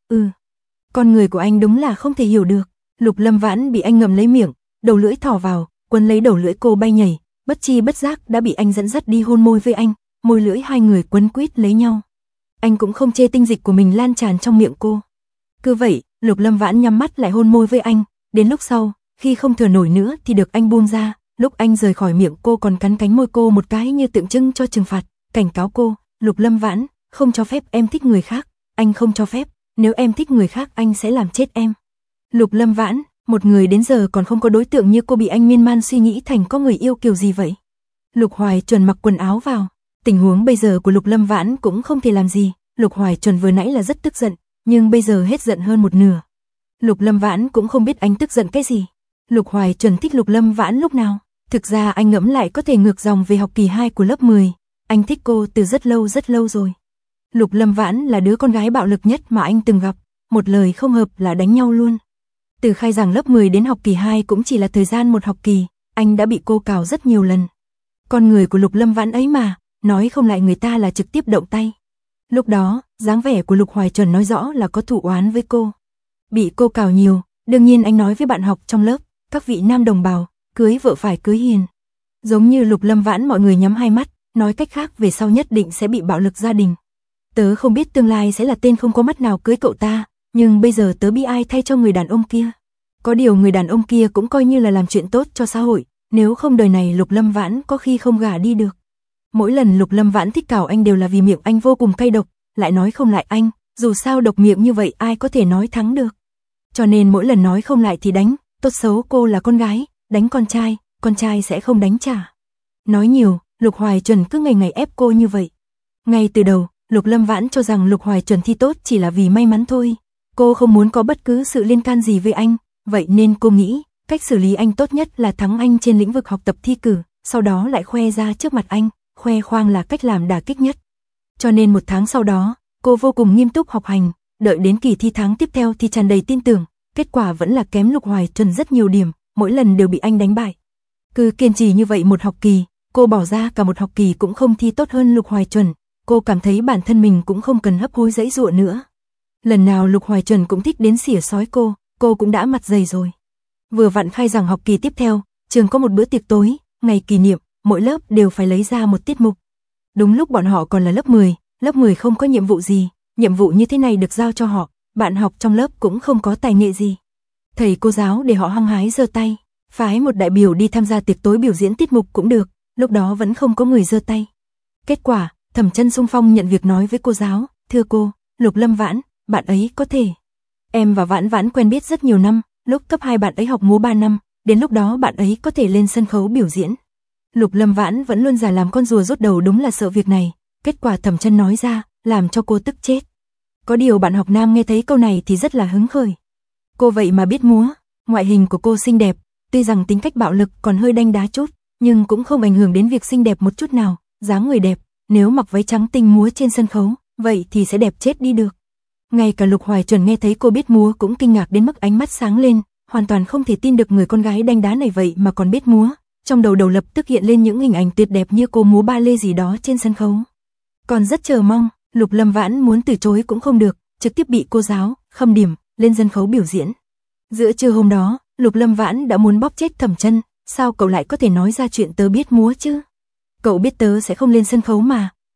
Speaker 1: Con người của anh đúng là không thể hiểu được. Lục Lâm Vãn bị anh ngậm lấy miệng, đầu lưỡi thò vào, quấn lấy đầu lưỡi cô bay nhảy, bất chi bất giác đã bị anh dẫn dắt đi hôn môi với anh, môi lưỡi hai người quấn quýt lấy nhau. Anh cũng không chê tinh dịch của mình lan tràn trong miệng cô. Cứ vậy, Lục Lâm Vãn nhắm mắt lại hôn môi với anh, đến lúc sau, khi không thở nổi nữa thì được anh buông ra, lúc anh rời khỏi miệng cô còn cắn cánh môi cô một cái như tượng trưng cho trừng phạt, cảnh cáo cô, Lục Lâm Vãn, không cho phép em thích người khác, anh không cho phép, nếu em thích người khác anh sẽ làm chết em. Lục Lâm Vãn, một người đến giờ còn không có đối tượng như cô bị anh miên man suy nghĩ thành có người yêu kiểu gì vậy. Lục Hoài Chuẩn mặc quần áo vào, tình huống bây giờ của Lục Lâm Vãn cũng không thể làm gì, Lục Hoài Chuẩn vừa nãy là rất tức giận, nhưng bây giờ hết giận hơn một nửa. Lục Lâm Vãn cũng không biết anh tức giận cái gì. Lục Hoài Chuẩn thích Lục Lâm Vãn lúc nào? Thực ra anh ngẫm lại có thể ngược dòng về học kỳ 2 của lớp 10, anh thích cô từ rất lâu rồi. Lục Lâm Vãn là đứa con gái bạo lực nhất mà anh từng gặp, một lời không hợp là đánh nhau luôn. Từ khai giảng lớp 10 đến học kỳ 2 cũng chỉ là thời gian một học kỳ, anh đã bị cô cào rất nhiều lần. Con người của Lục Lâm Vãn ấy mà, nói không lại người ta là trực tiếp động tay. Lúc đó, dáng vẻ của Lục Hoài Chuẩn nói rõ là có thù oán với cô. Bị cô cào nhiều, đương nhiên anh nói với bạn học trong lớp, các vị nam đồng bào, cưới vợ phải cưới hiền. Giống như Lục Lâm Vãn mọi người nhắm hai mắt, nói cách khác về sau nhất định sẽ bị bạo lực gia đình. Tớ không biết tương lai sẽ là tên không có mắt nào cưới cậu ta, nhưng bây giờ tớ bi ai thay cho người đàn ông kia. Có điều người đàn ông kia cũng coi như là làm chuyện tốt cho xã hội, nếu không đời này Lục Lâm Vãn có khi không gả đi được. Mỗi lần Lục Lâm Vãn thích cào anh đều là vì miệng anh vô cùng cay độc, lại nói không lại anh, dù sao độc miệng như vậy ai có thể nói thắng được. Cho nên mỗi lần nói không lại thì đánh, tốt xấu cô là con gái, đánh con trai sẽ không đánh trả. Nói nhiều, Lục Hoài Chuẩn cứ ngày ngày ép cô như vậy. Ngay từ đầu, Lục Lâm Vãn cho rằng Lục Hoài Chuẩn thi tốt chỉ là vì may mắn thôi. Cô không muốn có bất cứ sự liên can gì với anh, vậy nên cô nghĩ, cách xử lý anh tốt nhất là thắng anh trên lĩnh vực học tập thi cử, sau đó lại khoe ra trước mặt anh, khoe khoang là cách làm đả kích nhất. Cho nên một tháng sau đó, cô vô cùng nghiêm túc học hành, đợi đến kỳ thi tháng tiếp theo thì tràn đầy tin tưởng, kết quả vẫn là kém Lục Hoài Chuẩn rất nhiều điểm, mỗi lần đều bị anh đánh bại. Cứ kiên trì như vậy một học kỳ, cô bỏ ra cả một học kỳ cũng không thi tốt hơn Lục Hoài Chuẩn, cô cảm thấy bản thân mình cũng không cần hấp hối giãy giụa nữa. Lần nào Lục Hoài Chuẩn cũng thích đến xỉa xói cô cũng đã mặt dày rồi. Vừa vặn khai giảng học kỳ tiếp theo, trường có một bữa tiệc tối, ngày kỷ niệm, mỗi lớp đều phải lấy ra một tiết mục. Đúng lúc bọn họ còn là lớp 10 không có nhiệm vụ gì, nhiệm vụ như thế này được giao cho họ, bạn học trong lớp cũng không có tài nghệ gì. Thầy cô giáo để họ hăng hái giơ tay, phái một đại biểu đi tham gia tiệc tối biểu diễn tiết mục cũng được, lúc đó vẫn không có người giơ tay. Kết quả, Thẩm Chân xung phong nhận việc nói với cô giáo, thưa cô, Lục Lâm Vãn, bạn ấy có thể. Em và Vãn Vãn quen biết rất nhiều năm, lúc cấp 2 bạn ấy học múa 3 năm, đến lúc đó bạn ấy có thể lên sân khấu biểu diễn. Lục Lâm Vãn vẫn luôn giả làm con rùa rút đầu, đúng là sợ việc này, kết quả Thẩm Chân nói ra, làm cho cô tức chết. Có điều bạn học nam nghe thấy câu này thì rất là hứng khởi. Cô vậy mà biết múa, ngoại hình của cô xinh đẹp, tuy rằng tính cách bạo lực còn hơi đanh đá chút, nhưng cũng không ảnh hưởng đến việc xinh đẹp một chút nào, dáng người đẹp, nếu mặc váy trắng tinh múa trên sân khấu, vậy thì sẽ đẹp chết đi được. Ngay cả Lục Hoài Chuẩn nghe thấy cô biết múa cũng kinh ngạc đến mức ánh mắt sáng lên, hoàn toàn không thể tin được người con gái đanh đá này vậy mà còn biết múa, trong đầu lập tức hiện lên những hình ảnh tuyệt đẹp như cô múa ba lê gì đó trên sân khấu. Còn rất chờ mong, Lục Lâm Vãn muốn từ chối cũng không được, trực tiếp bị cô giáo khâm điểm lên sân khấu biểu diễn. Giữa trưa hôm đó, Lục Lâm Vãn đã muốn bóp chết Thẩm Chân, sao cậu lại có thể nói ra chuyện tớ biết múa chứ? Cậu biết tớ sẽ không lên sân khấu mà,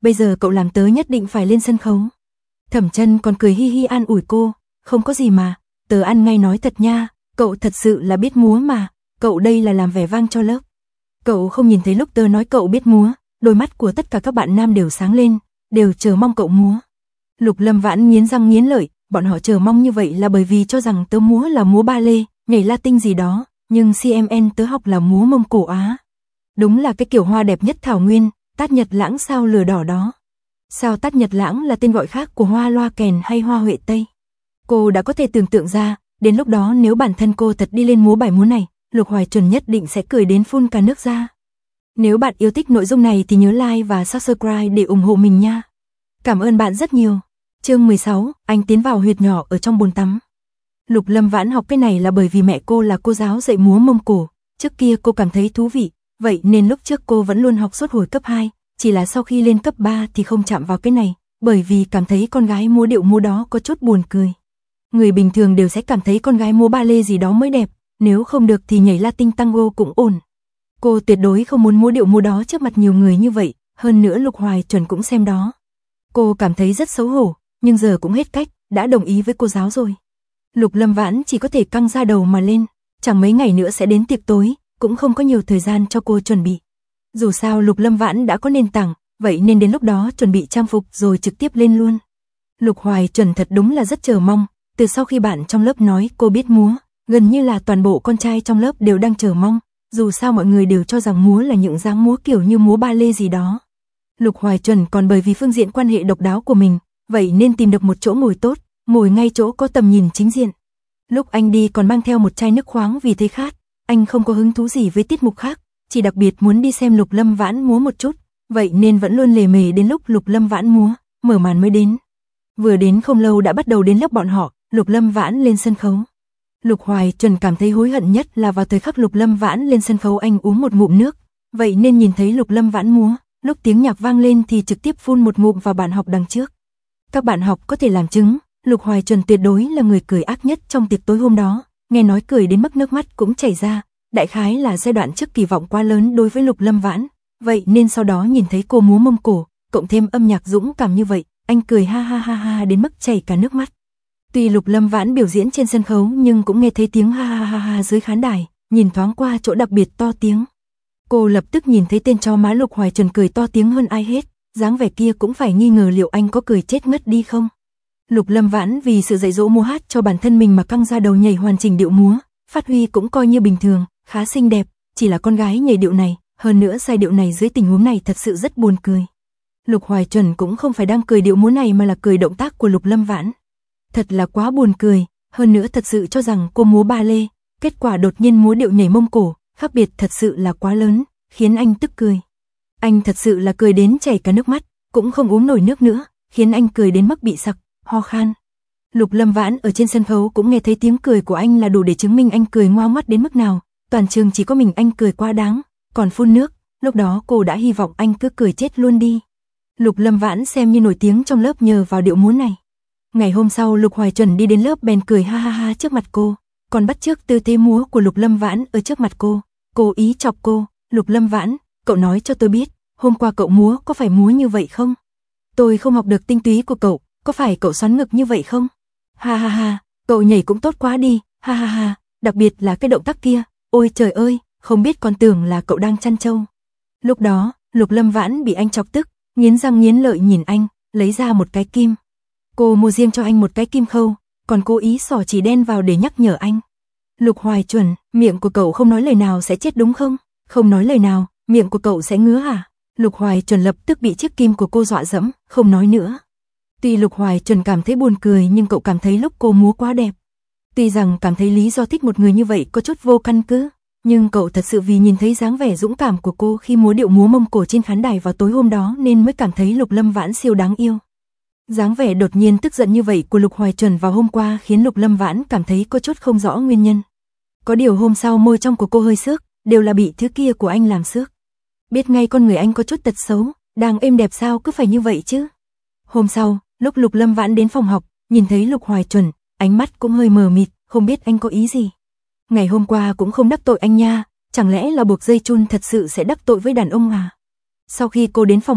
Speaker 1: bây giờ cậu làm tớ nhất định phải lên sân khấu. Thẩm Chân còn cười hi hi an ủi cô, không có gì mà, tớ ăn ngay nói thật nha, cậu thật sự là biết múa mà, cậu đây là làm vẻ vang cho lớp. Cậu không nhìn thấy lúc tớ nói cậu biết múa, đôi mắt của tất cả các bạn nam đều sáng lên, đều chờ mong cậu múa. Lục Lâm Vãn nghiến răng nghiến lợi, bọn họ chờ mong như vậy là bởi vì cho rằng tớ múa là múa ba lê, nhảy Latin gì đó, nhưng CMN tớ học là múa Mông Cổ Á. Đúng là cái kiểu hoa đẹp nhất thảo nguyên, tát nhật lãng sao lửa đỏ đó. Sao tát nhật lãng là tên gọi khác của hoa loa kèn hay hoa huệ tây? Cô đã có thể tưởng tượng ra, đến lúc đó nếu bản thân cô thật đi lên múa bài múa này, Lục Hoài Chuẩn nhất định sẽ cười đến phun cả nước ra. Nếu bạn yêu thích nội dung này thì nhớ like và subscribe để ủng hộ mình nha. Cảm ơn bạn rất nhiều. Chương 16, anh tiến vào huyệt nhỏ ở trong bồn tắm. Lục Lâm Vãn học cái này là bởi vì mẹ cô là cô giáo dạy múa Mông Cổ, trước kia cô cảm thấy thú vị, vậy nên lúc trước cô vẫn luôn học suốt hồi cấp 2, chỉ là sau khi lên cấp 3 thì không chạm vào cái này, bởi vì cảm thấy con gái múa điệu múa đó có chút buồn cười. Người bình thường đều sẽ cảm thấy con gái múa ba lê gì đó mới đẹp, nếu không được thì nhảy Latin tango cũng ổn. Cô tuyệt đối không muốn múa điệu múa đó trước mặt nhiều người như vậy, hơn nữa Lục Hoài Chuẩn cũng xem đó. Cô cảm thấy rất xấu hổ, nhưng giờ cũng hết cách, đã đồng ý với cô giáo rồi. Lục Lâm Vãn chỉ có thể căng ra đầu mà lên, chẳng mấy ngày nữa sẽ đến tiệc tối, cũng không có nhiều thời gian cho cô chuẩn bị. Dù sao Lục Lâm Vãn đã có nền tảng, vậy nên đến lúc đó chuẩn bị trang phục rồi trực tiếp lên luôn. Lục Hoài Chuẩn thật đúng là rất chờ mong, từ sau khi bạn trong lớp nói cô biết múa, gần như là toàn bộ con trai trong lớp đều đang chờ mong, dù sao mọi người đều cho rằng múa là những dáng múa kiểu như múa ba lê gì đó. Lục Hoài Chuẩn còn bởi vì phương diện quan hệ độc đáo của mình, vậy nên tìm được một chỗ ngồi tốt, ngồi ngay chỗ có tầm nhìn chính diện. Lúc anh đi còn mang theo một chai nước khoáng vì thấy khát, anh không có hứng thú gì với tiết mục khác, chỉ đặc biệt muốn đi xem Lục Lâm Vãn múa một chút, vậy nên vẫn luôn lề mề đến lúc Lục Lâm Vãn múa, mở màn mới đến. Vừa đến không lâu đã bắt đầu đến lớp bọn họ, Lục Lâm Vãn lên sân khấu. Lục Hoài Chuẩn cảm thấy hối hận nhất là vào thời khắc Lục Lâm Vãn lên sân khấu anh uống một ngụm nước, vậy nên nhìn thấy Lục Lâm Vãn múa, lúc tiếng nhạc vang lên thì trực tiếp phun một ngụm vào bạn học đằng trước. Các bạn học có thể làm chứng, Lục Hoài Chuẩn tuyệt đối là người cười ác nhất trong tiệc tối hôm đó, nghe nói cười đến mức nước mắt cũng chảy ra, đại khái là giai đoạn trước kỳ vọng quá lớn đối với Lục Lâm Vãn, vậy nên sau đó nhìn thấy cô múa Mông Cổ, cộng thêm âm nhạc dũng cảm như vậy, anh cười ha ha ha ha đến mức chảy cả nước mắt. Tuy Lục Lâm Vãn biểu diễn trên sân khấu nhưng cũng nghe thấy tiếng ha ha ha ha dưới khán đài, nhìn thoáng qua chỗ đặc biệt to tiếng. Cô lập tức nhìn thấy tên chó má Lục Hoài Chuẩn cười to tiếng hơn ai hết, dáng vẻ kia cũng phải nghi ngờ liệu anh có cười chết ngất đi không. Lục Lâm Vãn vì sự dạy dỗ múa hát cho bản thân mình mà căng ra đầu nhảy hoàn chỉnh điệu múa, phát huy cũng coi như bình thường, khá xinh đẹp, chỉ là con gái nhảy điệu này, hơn nữa sai điệu này dưới tình huống này thật sự rất buồn cười. Lục Hoài Chuẩn cũng không phải đang cười điệu múa này mà là cười động tác của Lục Lâm Vãn. Thật là quá buồn cười, hơn nữa thật sự cho rằng cô múa ba lê, kết quả đột nhiên múa điệu nhảy Mông Cổ, khác biệt thật sự là quá lớn, khiến anh tức cười. Anh thật sự là cười đến chảy cả nước mắt, cũng không uống nổi nước nữa, khiến anh cười đến mức bị sặc, ho khan. Lục Lâm Vãn ở trên sân khấu cũng nghe thấy tiếng cười của anh là đủ để chứng minh anh cười ngoao mắt đến mức nào, toàn trường chỉ có mình anh cười quá đáng, còn phun nước, lúc đó cô đã hy vọng anh cứ cười chết luôn đi. Lục Lâm Vãn xem như nổi tiếng trong lớp nhờ vào điệu múa này. Ngày hôm sau Lục Hoài Chuẩn đi đến lớp bèn cười ha ha ha trước mặt cô, còn bắt chước tư thế múa của Lục Lâm Vãn ở trước mặt cô, cố ý chọc cô, Lục Lâm Vãn, cậu nói cho tôi biết, hôm qua cậu múa có phải múa như vậy không? Tôi không học được tinh túy của cậu, có phải cậu xoắn ngực như vậy không? Ha ha ha, cậu nhảy cũng tốt quá đi, ha ha ha, đặc biệt là cái động tác kia, ôi trời ơi, không biết còn tưởng là cậu đang chăn trâu. Lúc đó, Lục Lâm Vãn bị anh chọc tức, nghiến răng nghiến lợi nhìn anh, lấy ra một cái kim. Cô mua riêng cho anh một cái kim khâu, còn cố ý xỏ chỉ đen vào để nhắc nhở anh. Lục Hoài Chuẩn, miệng của cậu không nói lời nào sẽ chết đúng không? Không nói lời nào, miệng của cậu sẽ ngứa à? Lục Hoài Chuẩn lập tức bị chiếc kim của cô dọa dẫm, không nói nữa. Tuy Lục Hoài Chuẩn cảm thấy buồn cười nhưng cậu cảm thấy lúc cô múa quá đẹp. Tuy rằng cảm thấy lý do thích một người như vậy có chút vô căn cứ, nhưng cậu thật sự vì nhìn thấy dáng vẻ dũng cảm của cô khi múa điệu múa Mông Cổ trên khán đài vào tối hôm đó nên mới cảm thấy Lục Lâm Vãn siêu đáng yêu. Dáng vẻ đột nhiên tức giận như vậy của Lục Hoài Chuẩn vào hôm qua khiến Lục Lâm Vãn cảm thấy có chút không rõ nguyên nhân. Có điều hôm sau môi trong của cô hơi xước, đều là bị thứ kia của anh làm xước. Biết ngay con người anh có chút tật xấu, đang êm đẹp sao cứ phải như vậy chứ. Hôm sau, lúc Lục Lâm Vãn đến phòng học, nhìn thấy Lục Hoài Chuẩn, ánh mắt cũng hơi mờ mịt, không biết anh có ý gì. Ngày hôm qua cũng không đắc tội anh nha, chẳng lẽ là buộc dây chun thật sự sẽ đắc tội với đàn ông à? Sau khi cô đến phòng học,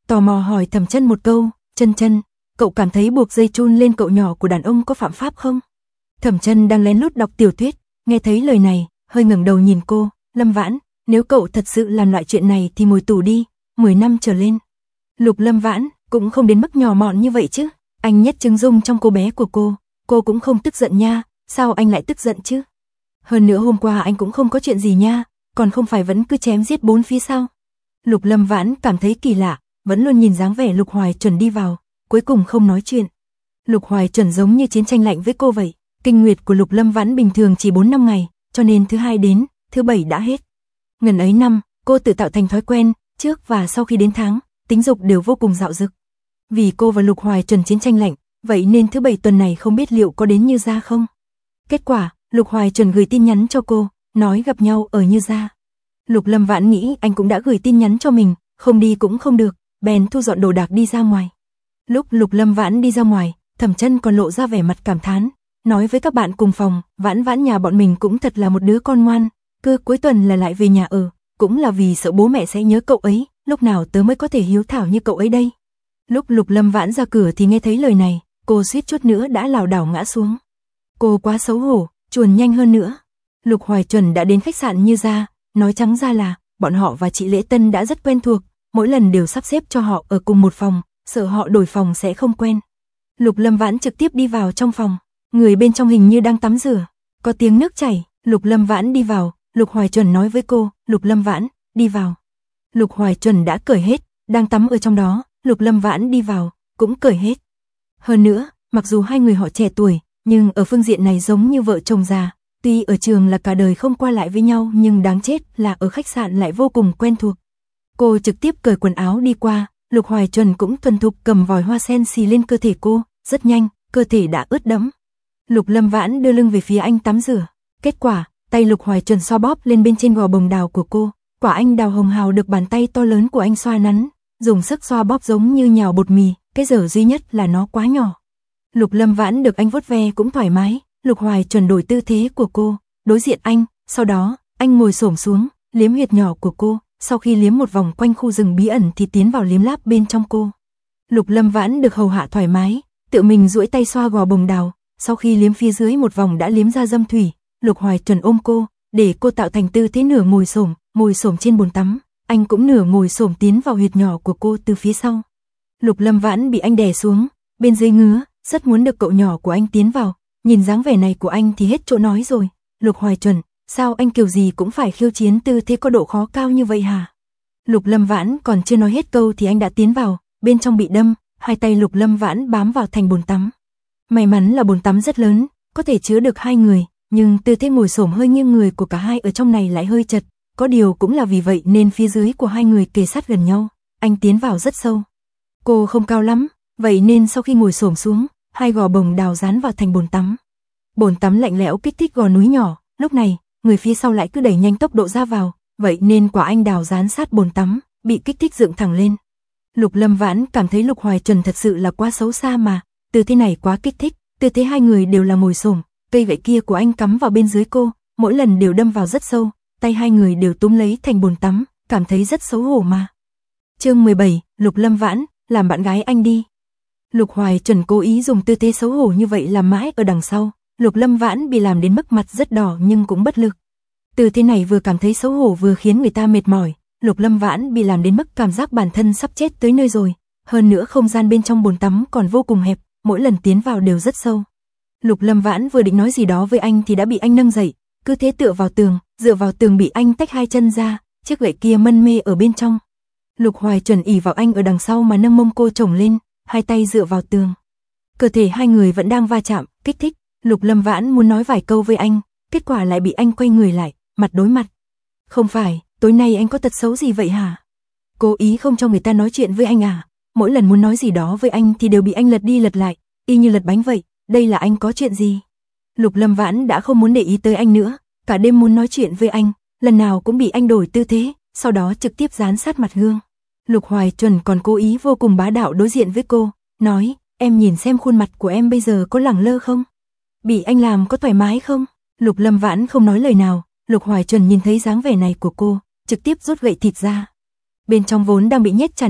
Speaker 1: tò mò hỏi Thẩm Chân một câu, "Chân Chân, cậu cảm thấy buộc dây chun lên cậu nhỏ của đàn ông có phạm pháp không?" Thẩm Chân đang lén lút đọc tiểu thuyết, nghe thấy lời này, hơi ngẩng đầu nhìn cô, "Lâm Vãn, nếu cậu thật sự làm loại chuyện này thì ngồi tù đi, 10 năm trở lên." Lục Lâm Vãn cũng không đến mức nhỏ mọn như vậy chứ. Anh nhét trứng dung trong cô bé của cô cũng không tức giận nha, sao anh lại tức giận chứ? Hơn nữa hôm qua anh cũng không có chuyện gì nha, còn không phải vẫn cứ chém giết bốn phía sao? Lục Lâm Vãn cảm thấy kỳ lạ, vẫn luôn nhìn dáng vẻ Lục Hoài Chuẩn đi vào, cuối cùng không nói chuyện. Lục Hoài Chuẩn giống như chiến tranh lạnh với cô vậy, kinh nguyệt của Lục Lâm Vãn bình thường chỉ 4 năm ngày, cho nên thứ hai đến, thứ bảy đã hết. Ngần ấy năm, cô tự tạo thành thói quen, trước và sau khi đến tháng, tính dục đều vô cùng dạo dực. Vì cô và Lục Hoài Chuẩn chiến tranh lạnh, vậy nên thứ bảy tuần này không biết liệu có đến Như Gia không. Kết quả, Lục Hoài Chuẩn gửi tin nhắn cho cô, nói gặp nhau ở Như Gia. Lục Lâm Vãn nghĩ anh cũng đã gửi tin nhắn cho mình, không đi cũng không được, bèn thu dọn đồ đạc đi ra ngoài. Lúc Lục Lâm Vãn đi ra ngoài, Thẩm Chân còn lộ ra vẻ mặt cảm thán, nói với các bạn cùng phòng, Vãn Vãn nhà bọn mình cũng thật là một đứa con ngoan, cứ cuối tuần là lại về nhà ở, cũng là vì sợ bố mẹ sẽ nhớ cậu ấy, lúc nào tớ mới có thể hiếu thảo như cậu ấy đây. Lúc Lục Lâm Vãn ra cửa thì nghe thấy lời này, cô suýt chút nữa đã lảo đảo ngã xuống. Cô quá xấu hổ, chuồn nhanh hơn nữa. Lục Hoài Chuẩn đã đến khách sạn Như Gia, nói trắng ra là bọn họ và chị Lễ Tân đã rất quen thuộc, mỗi lần đều sắp xếp cho họ ở cùng một phòng, sợ họ đổi phòng sẽ không quen. Lục Lâm Vãn trực tiếp đi vào trong phòng, người bên trong hình như đang tắm rửa, có tiếng nước chảy. Lục Lâm Vãn đi vào, Lục Hoài Chuẩn nói với cô, "Lục Lâm Vãn, đi vào." Lục Hoài Chuẩn đã cởi hết, đang tắm ở trong đó, Lục Lâm Vãn đi vào, cũng cởi hết. Hơn nữa, mặc dù hai người họ trẻ tuổi, nhưng ở phương diện này giống như vợ chồng già, tuy ở trường là cả đời không qua lại với nhau nhưng đáng chết là ở khách sạn lại vô cùng quen thuộc. Cô trực tiếp cởi quần áo đi qua, Lục Hoài Chuẩn cũng thuần thục cầm vòi hoa sen xì lên cơ thể cô, rất nhanh, cơ thể đã ướt đẫm. Lục Lâm Vãn đưa lưng về phía anh tắm rửa, kết quả, tay Lục Hoài Chuẩn xoa bóp lên bên trên gò bồng đào của cô, quả anh đào hồng hào được bàn tay to lớn của anh xoa nắn, dùng sức xoa bóp giống như nhào bột mì, cái dở duy nhất là nó quá nhỏ. Lục Lâm Vãn được anh vuốt ve cũng thoải mái, Lục Hoài Chuẩn đổi tư thế của cô, đối diện anh, sau đó, anh ngồi xổm xuống, liếm huyệt nhỏ của cô, sau khi liếm một vòng quanh khu rừng bí ẩn thì tiến vào liếm láp bên trong cô. Lục Lâm Vãn được hầu hạ thoải mái, tự mình duỗi tay xoa gò bồng đào, sau khi liếm phía dưới một vòng đã liếm ra dâm thủy, Lục Hoài Chuẩn ôm cô, để cô tạo thành tư thế nửa ngồi xổm trên bồn tắm, anh cũng nửa ngồi xổm tiến vào huyệt nhỏ của cô từ phía sau. Lục Lâm Vãn bị anh đè xuống, bên dưới ngứa, rất muốn được cậu nhỏ của anh tiến vào, nhìn dáng vẻ này của anh thì hết chỗ nói rồi. Lục Hoài Chuẩn, sao anh kiểu gì cũng phải khiêu chiến tư thế có độ khó cao như vậy hả? Lục Lâm Vãn còn chưa nói hết câu thì anh đã tiến vào, bên trong bị đâm, hai tay Lục Lâm Vãn bám vào thành bồn tắm. May mắn là bồn tắm rất lớn, có thể chứa được hai người, nhưng tư thế ngồi xổm hơi nghiêng người của cả hai ở trong này lại hơi chật, có điều cũng là vì vậy nên phía dưới của hai người kề sát gần nhau, anh tiến vào rất sâu. Cô không cao lắm, vậy nên sau khi ngồi xổm xuống, hai gò bồng đào dán vào thành bồn tắm. Bồn tắm lạnh lẽo kích thích gò núi nhỏ, lúc này, người phía sau lại cứ đẩy nhanh tốc độ ra vào, vậy nên quả anh đào dán sát bồn tắm, bị kích thích dựng thẳng lên. Lục Lâm Vãn cảm thấy Lục Hoài Chuẩn thật sự là quá xấu xa mà, tư thế này quá kích thích, tư thế hai người đều là ngồi xổm, cây gậy kia của anh cắm vào bên dưới cô, mỗi lần đều đâm vào rất sâu, tay hai người đều túm lấy thành bồn tắm, cảm thấy rất xấu hổ mà. Chương 17, Lục Lâm Vãn, làm bạn gái anh đi. Lục Hoài Chuẩn cố ý dùng tư thế xấu hổ như vậy làm mãi ở đằng sau, Lục Lâm Vãn bị làm đến mức mặt rất đỏ nhưng cũng bất lực. Tư thế này vừa cảm thấy xấu hổ vừa khiến người ta mệt mỏi, Lục Lâm Vãn bị làm đến mức cảm giác bản thân sắp chết tới nơi rồi, hơn nữa không gian bên trong bồn tắm còn vô cùng hẹp, mỗi lần tiến vào đều rất sâu. Lục Lâm Vãn vừa định nói gì đó với anh thì đã bị anh nâng dậy, cứ thế dựa vào tường bị anh tách hai chân ra, chiếc gậy kia mân mê ở bên trong. Lục Hoài Chuẩn ỉ vào anh ở đằng sau mà nâng mông cô chồng lên, hai tay dựa vào tường. Cơ thể hai người vẫn đang va chạm, kích thích, Lục Lâm Vãn muốn nói vài câu với anh, kết quả lại bị anh quay người lại, mặt đối mặt. Không phải, tối nay anh có tật xấu gì vậy hả? Cố ý không cho người ta nói chuyện với anh à? Mỗi lần muốn nói gì đó với anh thì đều bị anh lật đi lật lại, y như lật bánh vậy, đây là anh có chuyện gì? Lục Lâm Vãn đã không muốn để ý tới anh nữa, cả đêm muốn nói chuyện với anh, lần nào cũng bị anh đổi tư thế, sau đó trực tiếp dán sát mặt gương. Lục Hoài Chuẩn còn cố ý vô cùng bá đạo đối diện với cô, nói, em nhìn xem khuôn mặt của em bây giờ có lẳng lơ không? Bị anh làm có thoải mái không? Lục Lâm Vãn không nói lời nào, Lục Hoài Chuẩn nhìn thấy dáng vẻ này của cô, trực tiếp rút gậy thịt ra. Bên trong vốn đang bị nhét tràn đầy,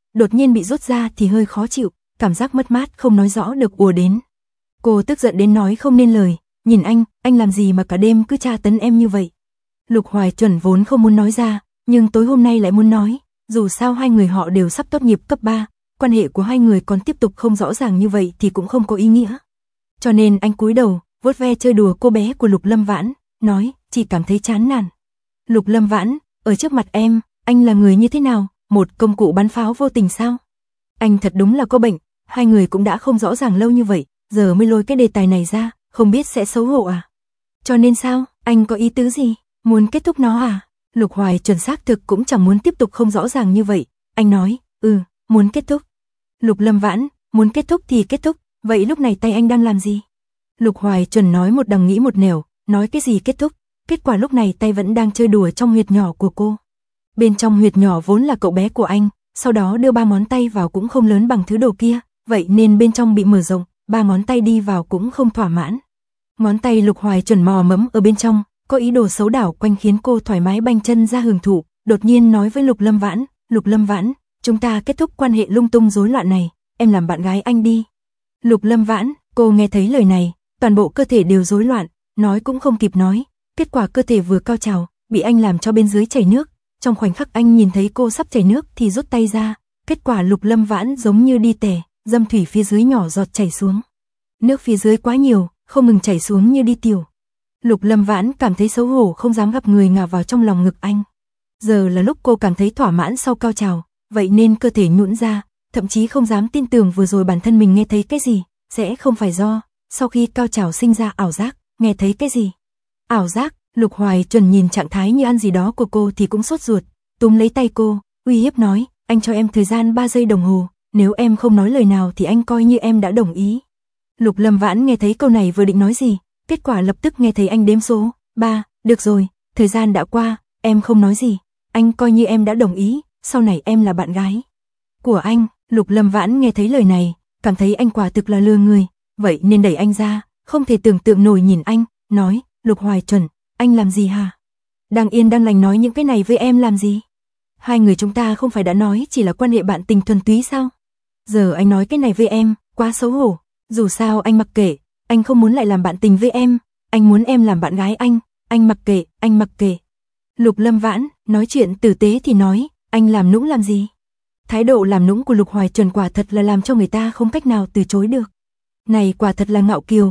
Speaker 1: đột nhiên bị rút ra thì hơi khó chịu, cảm giác mất mát không nói rõ được ùa đến. Cô tức giận đến nói không nên lời, nhìn anh làm gì mà cả đêm cứ tra tấn em như vậy. Lục Hoài Chuẩn vốn không muốn nói ra, nhưng tối hôm nay lại muốn nói, dù sao hai người họ đều sắp tốt nghiệp cấp 3, quan hệ của hai người còn tiếp tục không rõ ràng như vậy thì cũng không có ý nghĩa. Cho nên anh cúi đầu, vuốt ve chơi đùa cô bé của Lục Lâm Vãn, nói, chỉ cảm thấy chán nản. Lục Lâm Vãn, ở trước mặt em, anh là người như thế nào, một công cụ bắn pháo vô tình sao? Anh thật đúng là có bệnh, hai người cũng đã không rõ ràng lâu như vậy, giờ mới lôi cái đề tài này ra, không biết sẽ xấu hổ à? Cho nên sao, anh có ý tứ gì, muốn kết thúc nó à? Lục Hoài Chuẩn xác thực cũng chẳng muốn tiếp tục không rõ ràng như vậy, anh nói, muốn kết thúc. Lục Lâm Vãn, muốn kết thúc thì kết thúc, vậy lúc này tay anh đang làm gì? Lục Hoài Chuẩn nói một đằng nghĩ một nẻo, nói cái gì kết thúc, kết quả lúc này tay vẫn đang chơi đùa trong huyệt nhỏ của cô. Bên trong huyệt nhỏ vốn là cậu bé của anh, sau đó đưa 3 ngón tay vào cũng không lớn bằng thứ đồ kia, vậy nên bên trong bị mở rộng, 3 ngón tay đi vào cũng không thỏa mãn. Ngón tay Lục Hoài Chuẩn mò mẫm ở bên trong, có ý đồ xấu đảo quanh khiến cô thoải mái banh chân ra hưởng thụ, đột nhiên nói với Lục Lâm Vãn, chúng ta kết thúc quan hệ lung tung rối loạn này, em làm bạn gái anh đi. Lục Lâm Vãn, cô nghe thấy lời này, toàn bộ cơ thể đều rối loạn, nói cũng không kịp nói, kết quả cơ thể vừa cao trào, bị anh làm cho bên dưới chảy nước, trong khoảnh khắc anh nhìn thấy cô sắp chảy nước thì rút tay ra, kết quả Lục Lâm Vãn giống như đi tè, dâm thủy phía dưới nhỏ giọt chảy xuống. Nước phía dưới quá nhiều, không ngừng chảy xuống như đi tiểu. Lục Lâm Vãn cảm thấy xấu hổ không dám gặp người ngả vào trong lòng ngực anh. Giờ là lúc cô cảm thấy thỏa mãn sau cao trào, vậy nên cơ thể nhũn ra, thậm chí không dám tin tưởng vừa rồi bản thân mình nghe thấy cái gì, sẽ không phải do, sau khi cao trào sinh ra ảo giác, nghe thấy cái gì. Ảo giác, Lục Hoài Chuẩn nhìn trạng thái như ăn gì đó của cô thì cũng sốt ruột, túm lấy tay cô, uy hiếp nói, anh cho em thời gian 3 giây đồng hồ, nếu em không nói lời nào thì anh coi như em đã đồng ý. Lục Lâm Vãn nghe thấy câu này vừa định nói gì, kết quả lập tức nghe thấy anh đếm số 3, được rồi, thời gian đã qua, em không nói gì, anh coi như em đã đồng ý, sau này em là bạn gái của anh. Lục Lâm Vãn nghe thấy lời này, cảm thấy anh quả thực là lừa người, vậy nên đẩy anh ra, không thể tưởng tượng nổi nhìn anh, nói, Lục Hoài Chuẩn, anh làm gì hả? Đang yên đang lành nói những cái này với em làm gì? Hai người chúng ta không phải đã nói chỉ là quan hệ bạn tình thuần túy sao? Giờ anh nói cái này với em, quá xấu hổ, dù sao anh mặc kệ, anh không muốn lại làm bạn tình với em, anh muốn em làm bạn gái anh mặc kệ. Lục Lâm Vãn, nói chuyện tử tế thì nói, anh làm nũng làm gì? Thái độ làm nũng của Lục Hoài Chuẩn quả thật là làm cho người ta không cách nào từ chối được. Này quả thật là ngạo kiều,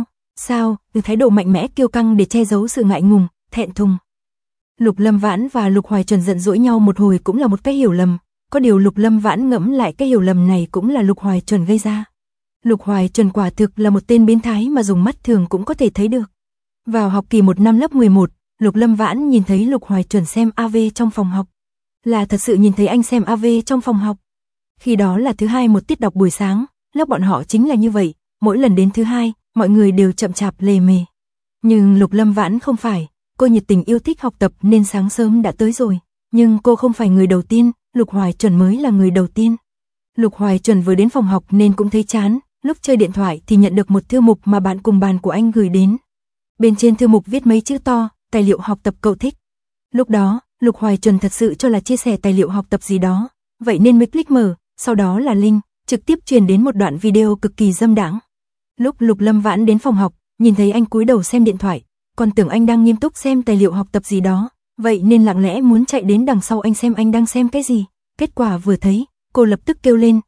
Speaker 1: sao, từ thái độ mạnh mẽ kiêu căng để che giấu sự ngại ngùng, thẹn thùng. Lục Lâm Vãn và Lục Hoài Chuẩn giận dỗi nhau một hồi cũng là một cái hiểu lầm, có điều Lục Lâm Vãn ngẫm lại cái hiểu lầm này cũng là Lục Hoài Chuẩn gây ra. Lục Hoài Chuẩn quả thực là một tên biến thái mà dùng mắt thường cũng có thể thấy được. Vào học kỳ 1 năm lớp 11, Lục Lâm Vãn nhìn thấy Lục Hoài Chuẩn xem AV trong phòng học. Là thật sự nhìn thấy anh xem AV trong phòng học. Khi đó là thứ hai một tiết đọc buổi sáng, lớp bọn họ chính là như vậy, mỗi lần đến thứ hai, mọi người đều chậm chạp lề mề. Nhưng Lục Lâm Vãn không phải, cô nhiệt tình yêu thích học tập nên sáng sớm đã tới rồi. Nhưng cô không phải người đầu tiên, Lục Hoài Chuẩn mới là người đầu tiên. Lục Hoài Chuẩn vừa đến phòng học nên cũng thấy chán, lúc chơi điện thoại thì nhận được một thư mục mà bạn cùng bàn của anh gửi đến. Bên trên thư mục viết mấy chữ to, tài liệu học tập cậu thích. Lúc đó, Lục Hoài Chuẩn thật sự cho là chia sẻ tài liệu học tập gì đó, vậy nên mới click mở, sau đó là link, trực tiếp truyền đến một đoạn video cực kỳ dâm đãng. Lúc Lục Lâm Vãn đến phòng học, nhìn thấy anh cúi đầu xem điện thoại, còn tưởng anh đang nghiêm túc xem tài liệu học tập gì đó, vậy nên lặng lẽ muốn chạy đến đằng sau anh xem anh đang xem cái gì. Kết quả vừa thấy, cô lập tức kêu lên,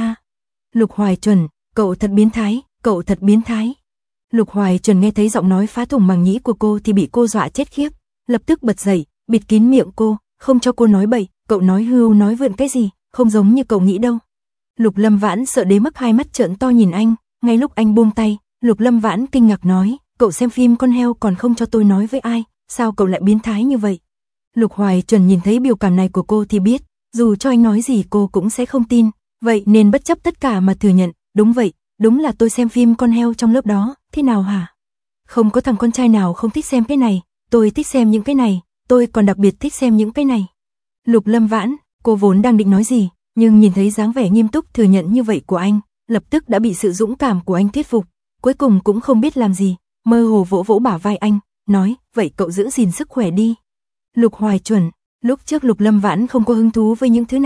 Speaker 1: Lục Hoài Chuẩn, cậu thật biến thái. Lục Hoài Chuẩn nghe thấy giọng nói phá thủng màng nhĩ của cô thì bị cô dọa chết khiếp, lập tức bật dậy, bịt kín miệng cô, không cho cô nói bậy, cậu nói hưu nói vượn cái gì, không giống như cậu nghĩ đâu. Lục Lâm Vãn sợ đến mức hai mắt trợn to nhìn anh, ngay lúc anh buông tay, Lục Lâm Vãn kinh ngạc nói, cậu xem phim con heo còn không cho tôi nói với ai, sao cậu lại biến thái như vậy? Lục Hoài Chuẩn nhìn thấy biểu cảm này của cô thì biết, dù cho anh nói gì cô cũng sẽ không tin, vậy nên bất chấp tất cả mà thừa nhận, đúng vậy, đúng là tôi xem phim con heo trong lớp đó, thế nào hả? Không có thằng con trai nào không thích xem cái này, tôi thích xem những cái này, tôi còn đặc biệt thích xem những cái này. Lục Lâm Vãn, cô vốn đang định nói gì, nhưng nhìn thấy dáng vẻ nghiêm túc thừa nhận như vậy của anh, lập tức đã bị sự dũng cảm của anh thuyết phục, cuối cùng cũng không biết làm gì, mơ hồ vỗ vỗ bả vai anh, nói, vậy cậu giữ gìn sức khỏe đi. Lục Hoài Chuẩn, lúc trước Lục Lâm Vãn không có hứng thú với những thứ này,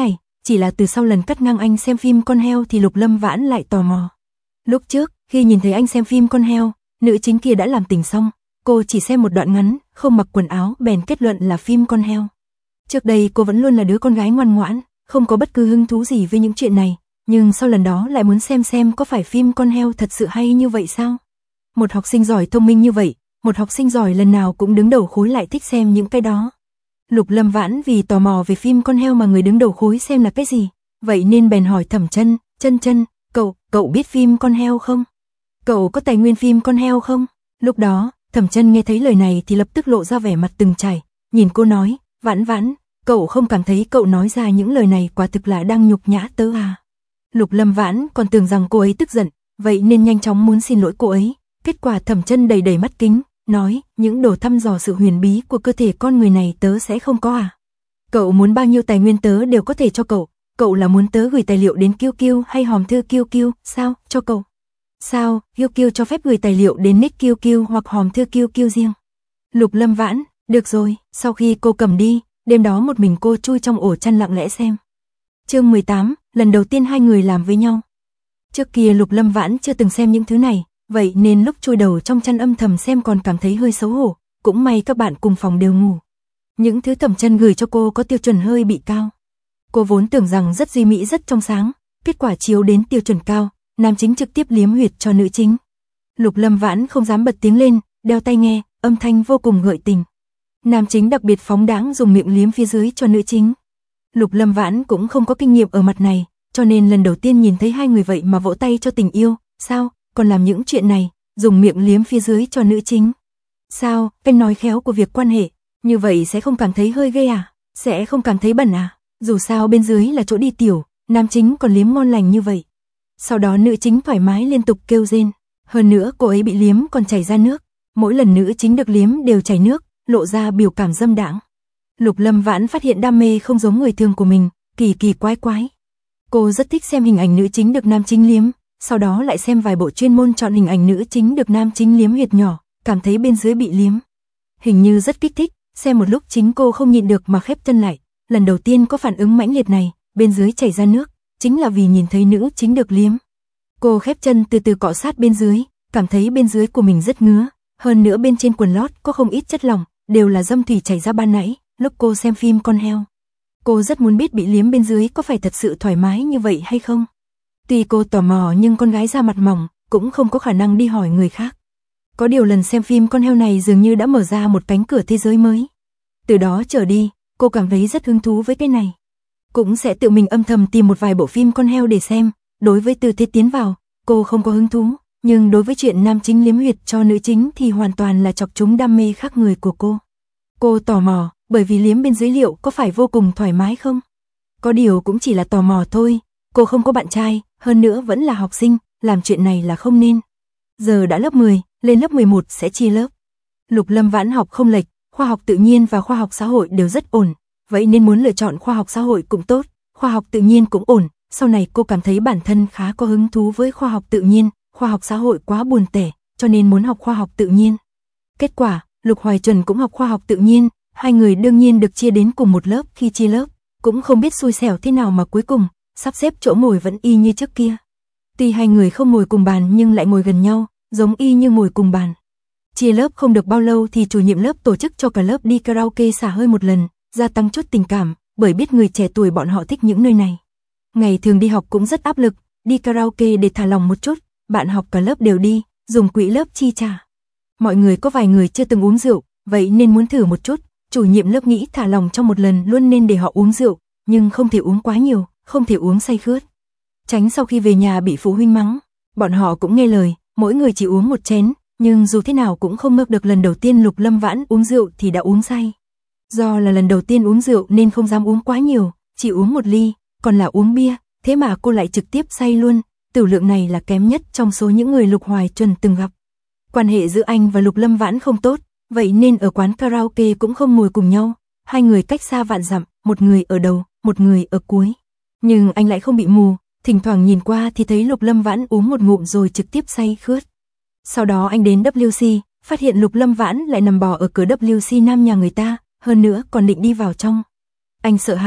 Speaker 1: chỉ là từ sau lần cắt ngang anh xem phim con heo thì Lục Lâm Vãn lại tò mò. Lúc trước, khi nhìn thấy anh xem phim con heo, nữ chính kia đã làm tình xong, cô chỉ xem một đoạn ngắn, không mặc quần áo bèn kết luận là phim con heo. Trước đây cô vẫn luôn là đứa con gái ngoan ngoãn, không có bất cứ hứng thú gì với những chuyện này, nhưng sau lần đó lại muốn xem có phải phim con heo thật sự hay như vậy sao? Một học sinh giỏi thông minh như vậy, một học sinh giỏi lần nào cũng đứng đầu khối lại thích xem những cái đó. Lục Lâm Vãn vì tò mò về phim con heo mà người đứng đầu khối xem là cái gì, vậy nên bèn hỏi Thẩm Chân, Chân, cậu biết phim con heo không? Cậu có tài nguyên phim con heo không? Lúc đó, Thẩm Chân nghe thấy lời này thì lập tức lộ ra vẻ mặt từng trải, nhìn cô nói, Vãn, cậu không cảm thấy cậu nói ra những lời này quả thực là đang nhục nhã tớ à? Lục Lâm Vãn còn tưởng rằng cô ấy tức giận, vậy nên nhanh chóng muốn xin lỗi cô ấy. Kết quả Thẩm Chân đầy mắt kính, nói, những đồ thăm dò sự huyền bí của cơ thể con người này tớ sẽ không có à? Cậu muốn bao nhiêu tài nguyên tớ đều có thể cho cậu là muốn tớ gửi tài liệu đến Kiêu Kiêu hay hòm thư Kiêu Kiêu, sao, cho cậu? Sao, Kiêu Kiêu cho phép gửi tài liệu đến nick Kiêu Kiêu hoặc hòm thư Kiêu Kiêu riêng? Lục Lâm Vãn, được rồi, sau khi cô cầm đi, đêm đó một mình cô chui trong ổ chăn lặng lẽ xem. Chương 18, lần đầu tiên hai người làm với nhau. Trước kia Lục Lâm Vãn chưa từng xem những thứ này, vậy nên lúc chui đầu trong chăn âm thầm xem còn cảm thấy hơi xấu hổ, cũng may các bạn cùng phòng đều ngủ. Những thứ Thẩm Chân gửi cho cô có tiêu chuẩn hơi bị cao. Cô vốn tưởng rằng rất duy mỹ rất trong sáng, kết quả chiếu đến tiêu chuẩn cao, nam chính trực tiếp liếm huyệt cho nữ chính. Lục Lâm Vãn không dám bật tiếng lên, đeo tai nghe, âm thanh vô cùng gợi tình. Nam chính đặc biệt phóng đãng dùng miệng liếm phía dưới cho nữ chính. Lục Lâm Vãn cũng không có kinh nghiệm ở mặt này, cho nên lần đầu tiên nhìn thấy hai người vậy mà vỗ tay cho tình yêu, sao, còn làm những chuyện này, dùng miệng liếm phía dưới cho nữ chính. Sao, cái nói khéo của việc quan hệ, như vậy sẽ không cảm thấy hơi ghê à, sẽ không cảm thấy bẩn à, dù sao bên dưới là chỗ đi tiểu, nam chính còn liếm ngon lành như vậy. Sau đó nữ chính thoải mái liên tục kêu rên, hơn nữa cô ấy bị liếm còn chảy ra nước, mỗi lần nữ chính được liếm đều chảy nước, lộ ra biểu cảm dâm đãng. Lục Lâm Vãn phát hiện đam mê không giống người thường của mình, kỳ quái. Cô rất thích xem hình ảnh nữ chính được nam chính liếm, sau đó lại xem vài bộ chuyên môn chọn hình ảnh nữ chính được nam chính liếm huyệt nhỏ, cảm thấy bên dưới bị liếm. Hình như rất kích thích, xem một lúc chính cô không nhịn được mà khép chân lại, lần đầu tiên có phản ứng mãnh liệt này, bên dưới chảy ra nước, chính là vì nhìn thấy nữ chính được liếm. Cô khép chân từ từ cọ sát bên dưới, cảm thấy bên dưới của mình rất ngứa, hơn nữa bên trên quần lót có không ít chất lỏng, đều là dâm thủy chảy ra ban nãy, lúc cô xem phim con heo. Cô rất muốn biết bị liếm bên dưới có phải thật sự thoải mái như vậy hay không. Tuy cô tò mò nhưng con gái da mặt mỏng, cũng không có khả năng đi hỏi người khác. Có điều lần xem phim con heo này dường như đã mở ra một cánh cửa thế giới mới. Từ đó trở đi, cô cảm thấy rất hứng thú với cái này. Cũng sẽ tự mình âm thầm tìm một vài bộ phim con heo để xem, đối với tư thế tiến vào, cô không có hứng thú, nhưng đối với chuyện nam chính liếm huyệt cho nữ chính thì hoàn toàn là chọc trúng đam mê khác người của cô. Cô tò mò, bởi vì liếm bên dưới liệu có phải vô cùng thoải mái không? Có điều cũng chỉ là tò mò thôi, cô không có bạn trai, hơn nữa vẫn là học sinh, làm chuyện này là không nên. Giờ đã lớp 10, lên lớp 11 sẽ chia lớp. Lục Lâm Vãn học không lệch, khoa học tự nhiên và khoa học xã hội đều rất ổn, vậy nên muốn lựa chọn khoa học xã hội cũng tốt, khoa học tự nhiên cũng ổn, sau này cô cảm thấy bản thân khá có hứng thú với khoa học tự nhiên, khoa học xã hội quá buồn tẻ, cho nên muốn học khoa học tự nhiên. Kết quả, Lục Hoài Chuẩn cũng học khoa học tự nhiên, hai người đương nhiên được chia đến cùng một lớp, khi chia lớp, cũng không biết xui xẻo thế nào mà cuối cùng, sắp xếp chỗ ngồi vẫn y như trước kia. Tuy hai người không ngồi cùng bàn nhưng lại ngồi gần nhau, giống y như ngồi cùng bàn. Chia lớp không được bao lâu thì chủ nhiệm lớp tổ chức cho cả lớp đi karaoke xả hơi một lần, gia tăng chút tình cảm, bởi biết người trẻ tuổi bọn họ thích những nơi này. Ngày thường đi học cũng rất áp lực, đi karaoke để thả lòng một chút, bạn học cả lớp đều đi, dùng quỹ lớp chi trả. Mọi người có vài người chưa từng uống rượu, vậy nên muốn thử một chút, chủ nhiệm lớp nghĩ thả lòng trong một lần luôn nên để họ uống rượu, nhưng không thể uống quá nhiều, không thể uống say khướt. Tránh sau khi về nhà bị phụ huynh mắng, bọn họ cũng nghe lời, mỗi người chỉ uống một chén, nhưng dù thế nào cũng không ngờ được lần đầu tiên Lục Lâm Vãn uống rượu thì đã uống say. Do là lần đầu tiên uống rượu nên không dám uống quá nhiều, chỉ uống một ly, còn là uống bia, thế mà cô lại trực tiếp say luôn, tử lượng này là kém nhất trong số những người Lục Hoài Chuẩn từng gặp. Quan hệ giữa anh và Lục Lâm Vãn không tốt, vậy nên ở quán karaoke cũng không ngồi cùng nhau, hai người cách xa vạn dặm, một người ở đầu, một người ở cuối. Nhưng anh lại không bị mù, thỉnh thoảng nhìn qua thì thấy Lục Lâm Vãn uống một ngụm rồi trực tiếp say khướt. Sau đó anh đến WC, phát hiện Lục Lâm Vãn lại nằm bò ở cửa WC nam nhà người ta, hơn nữa còn định đi vào trong. Anh sợ hãi,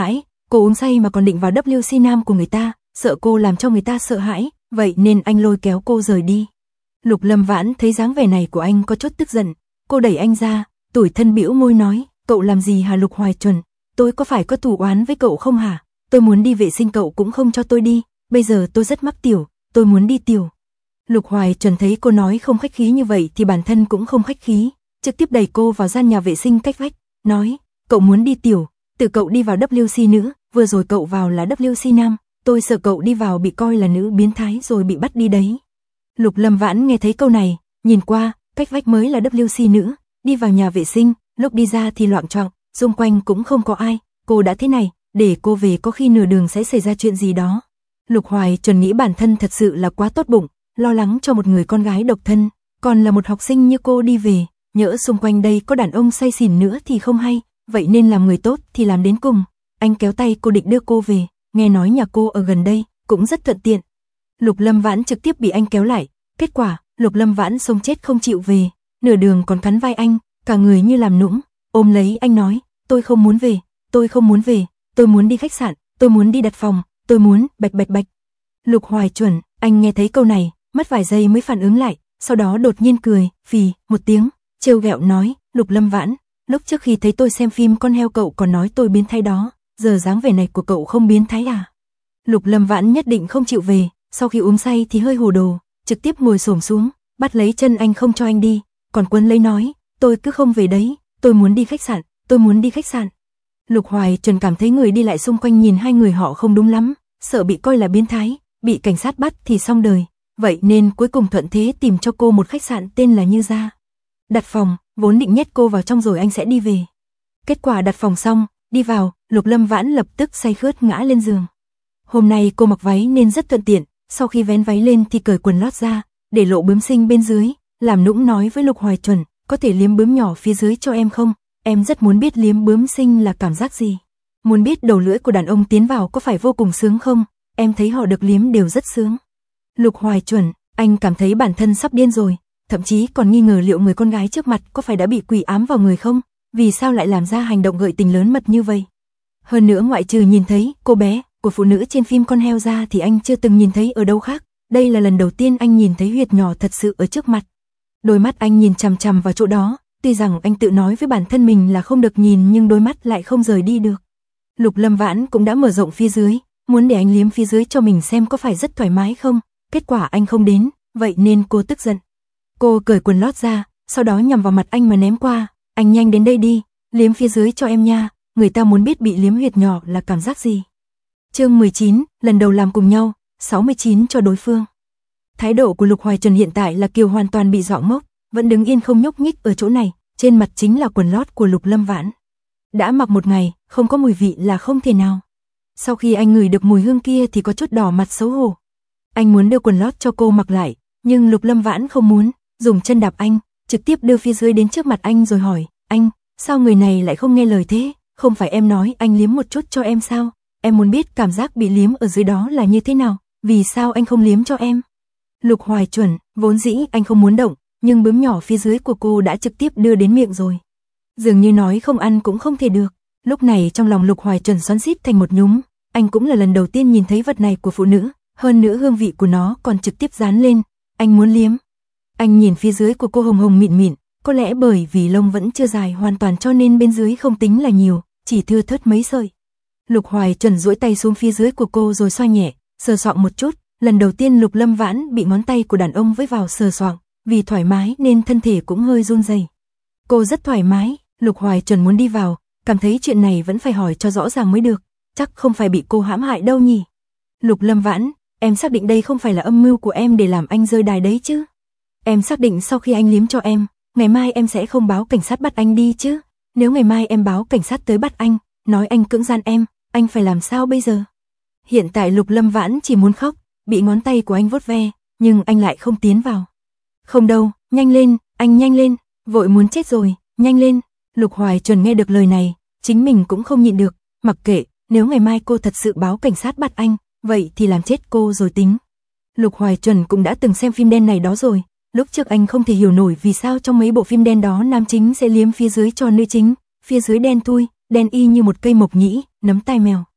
Speaker 1: cô uống say mà còn định vào WC nam của người ta, sợ cô làm cho người ta sợ hãi, vậy nên anh lôi kéo cô rời đi. Lục Lâm Vãn thấy dáng vẻ này của anh có chút tức giận, cô đẩy anh ra, tủi thân bĩu môi nói, cậu làm gì hả Lục Hoài Chuẩn, tôi có phải có thù oán với cậu không hả? Tôi muốn đi vệ sinh cậu cũng không cho tôi đi, bây giờ tôi rất mắc tiểu, tôi muốn đi tiểu. Lục Hoài Chuẩn thấy cô nói không khách khí như vậy thì bản thân cũng không khách khí, trực tiếp đẩy cô vào gian nhà vệ sinh cách vách, nói, cậu muốn đi tiểu, tự cậu đi vào WC nữ, vừa rồi cậu vào là WC nam, tôi sợ cậu đi vào bị coi là nữ biến thái rồi bị bắt đi đấy. Lục Lâm Vãn nghe thấy câu này, nhìn qua, cách vách mới là WC nữ, đi vào nhà vệ sinh, lúc đi ra thì loạng choạng, xung quanh cũng không có ai, cô đã thế này, để cô về có khi nửa đường sẽ xảy ra chuyện gì đó. Lục Hoài Chuẩn nghĩ bản thân thật sự là quá tốt bụng, lo lắng cho một người con gái độc thân, còn là một học sinh như cô đi về, nhỡ xung quanh đây có đàn ông say xỉn nữa thì không hay, vậy nên làm người tốt thì làm đến cùng. Anh kéo tay cô định đưa cô về, nghe nói nhà cô ở gần đây, cũng rất thuận tiện. Lục Lâm Vãn trực tiếp bị anh kéo lại, kết quả, Lục Lâm Vãn sống chết không chịu về, nửa đường còn cắn vai anh, cả người như làm nũng, ôm lấy anh nói, tôi không muốn về, tôi không muốn về, tôi muốn đi khách sạn, tôi muốn đi đặt phòng, tôi muốn, bạch bạch bạch. Lục Hoài Chuẩn, anh nghe thấy câu này, mất vài giây mới phản ứng lại, sau đó đột nhiên cười, phì, một tiếng, trêu ghẹo nói, Lục Lâm Vãn, lúc trước khi thấy tôi xem phim con heo cậu còn nói tôi biến thái đó, giờ dáng vẻ này của cậu không biến thái à? Lục Lâm Vãn nhất định không chịu về, sau khi uống say thì hơi hồ đồ, trực tiếp ngồi xổm xuống, bắt lấy chân anh không cho anh đi, còn quấn lấy nói, tôi cứ không về đấy, tôi muốn đi khách sạn, tôi muốn đi khách sạn. Lục Hoài Chuẩn cảm thấy người đi lại xung quanh nhìn hai người họ không đúng lắm, sợ bị coi là biến thái, bị cảnh sát bắt thì xong đời, vậy nên cuối cùng thuận thế tìm cho cô một khách sạn tên là Như Gia. Đặt phòng, vốn định nhét cô vào trong rồi anh sẽ đi về. Kết quả đặt phòng xong, đi vào, Lục Lâm Vãn lập tức say khướt ngã lên giường. Hôm nay cô mặc váy nên rất thuận tiện, sau khi vén váy lên thì cởi quần lót ra, để lộ bướm xinh bên dưới, làm nũng nói với Lục Hoài Chuẩn, có thể liếm bướm nhỏ phía dưới cho em không? Em rất muốn biết liếm bướm xinh là cảm giác gì. Muốn biết đầu lưỡi của đàn ông tiến vào có phải vô cùng sướng không? Em thấy họ được liếm đều rất sướng. Lục Hoài Chuẩn, anh cảm thấy bản thân sắp điên rồi, thậm chí còn nghi ngờ liệu người con gái trước mặt có phải đã bị quỷ ám vào người không? Vì sao lại làm ra hành động gợi tình lớn mật như vậy? Hơn nữa ngoại trừ nhìn thấy cô bé của phụ nữ trên phim con heo ra thì anh chưa từng nhìn thấy ở đâu khác. Đây là lần đầu tiên anh nhìn thấy huyệt nhỏ thật sự ở trước mặt. Đôi mắt anh nhìn chằm chằm vào chỗ đó, tuy rằng anh tự nói với bản thân mình là không được nhìn nhưng đôi mắt lại không rời đi được. Lục Lâm Vãn cũng đã mở rộng phía dưới, muốn để anh liếm phía dưới cho mình xem có phải rất thoải mái không. Kết quả anh không đến, vậy nên cô tức giận. Cô cởi quần lót ra, sau đó nhằm vào mặt anh mà ném qua, anh nhanh đến đây đi, liếm phía dưới cho em nha, người ta muốn biết bị liếm huyệt nhỏ là cảm giác gì. Chương 19, lần đầu làm cùng nhau, 69 cho đối phương. Thái độ của Lục Hoài Trần hiện tại là Kiều hoàn toàn bị dọa ngốc, vẫn đứng yên không nhúc nhích ở chỗ này, trên mặt chính là quần lót của Lục Lâm Vãn. Đã mặc một ngày, không có mùi vị là không thể nào. Sau khi anh ngửi được mùi hương kia thì có chút đỏ mặt xấu hổ. Anh muốn đưa quần lót cho cô mặc lại, nhưng Lục Lâm Vãn không muốn, dùng chân đạp anh, trực tiếp đưa phía dưới đến trước mặt anh rồi hỏi, anh, sao người này lại không nghe lời thế, không phải em nói anh liếm một chút cho em sao, em muốn biết cảm giác bị liếm ở dưới đó là như thế nào, vì sao anh không liếm cho em. Lục Hoài Chuẩn, vốn dĩ anh không muốn động, nhưng bướm nhỏ phía dưới của cô đã trực tiếp đưa đến miệng rồi. Dường như nói không ăn cũng không thể được, lúc này trong lòng Lục Hoài Chuẩn xoắn xít thành một nhúm, anh cũng là lần đầu tiên nhìn thấy vật này của phụ nữ, hơn nữa hương vị của nó còn trực tiếp dán lên, anh muốn liếm. Anh nhìn phía dưới của cô hồng hồng mịn mịn, có lẽ bởi vì lông vẫn chưa dài hoàn toàn cho nên bên dưới không tính là nhiều, chỉ thưa thớt mấy sợi. Lục Hoài Chuẩn duỗi tay xuống phía dưới của cô rồi xoa nhẹ, sờ soạng một chút, lần đầu tiên Lục Lâm Vãn bị ngón tay của đàn ông với vào sờ soạng, vì thoải mái nên thân thể cũng hơi run rẩy. Cô rất thoải mái, Lục Hoài Chuẩn muốn đi vào, cảm thấy chuyện này vẫn phải hỏi cho rõ ràng mới được, chắc không phải bị cô hãm hại đâu nhỉ. Lục Lâm Vãn, em xác định đây không phải là âm mưu của em để làm anh rơi đài đấy chứ? Em xác định sau khi anh liếm cho em, ngày mai em sẽ không báo cảnh sát bắt anh đi chứ? Nếu ngày mai em báo cảnh sát tới bắt anh, nói anh cưỡng gian em, anh phải làm sao bây giờ? Hiện tại Lục Lâm Vãn chỉ muốn khóc, bị ngón tay của anh vuốt ve, nhưng anh lại không tiến vào. Không đâu, nhanh lên, anh nhanh lên, vội muốn chết rồi, nhanh lên. Lục Hoài Chuẩn nghe được lời này, chính mình cũng không nhịn được, mặc kệ, nếu ngày mai cô thật sự báo cảnh sát bắt anh, vậy thì làm chết cô rồi tính. Lục Hoài Chuẩn cũng đã từng xem phim đen này đó rồi, lúc trước anh không thể hiểu nổi vì sao trong mấy bộ phim đen đó nam chính sẽ liếm phía dưới cho nữ chính, phía dưới đen thui, đen y như một cây mộc nhĩ, nấm tai mèo.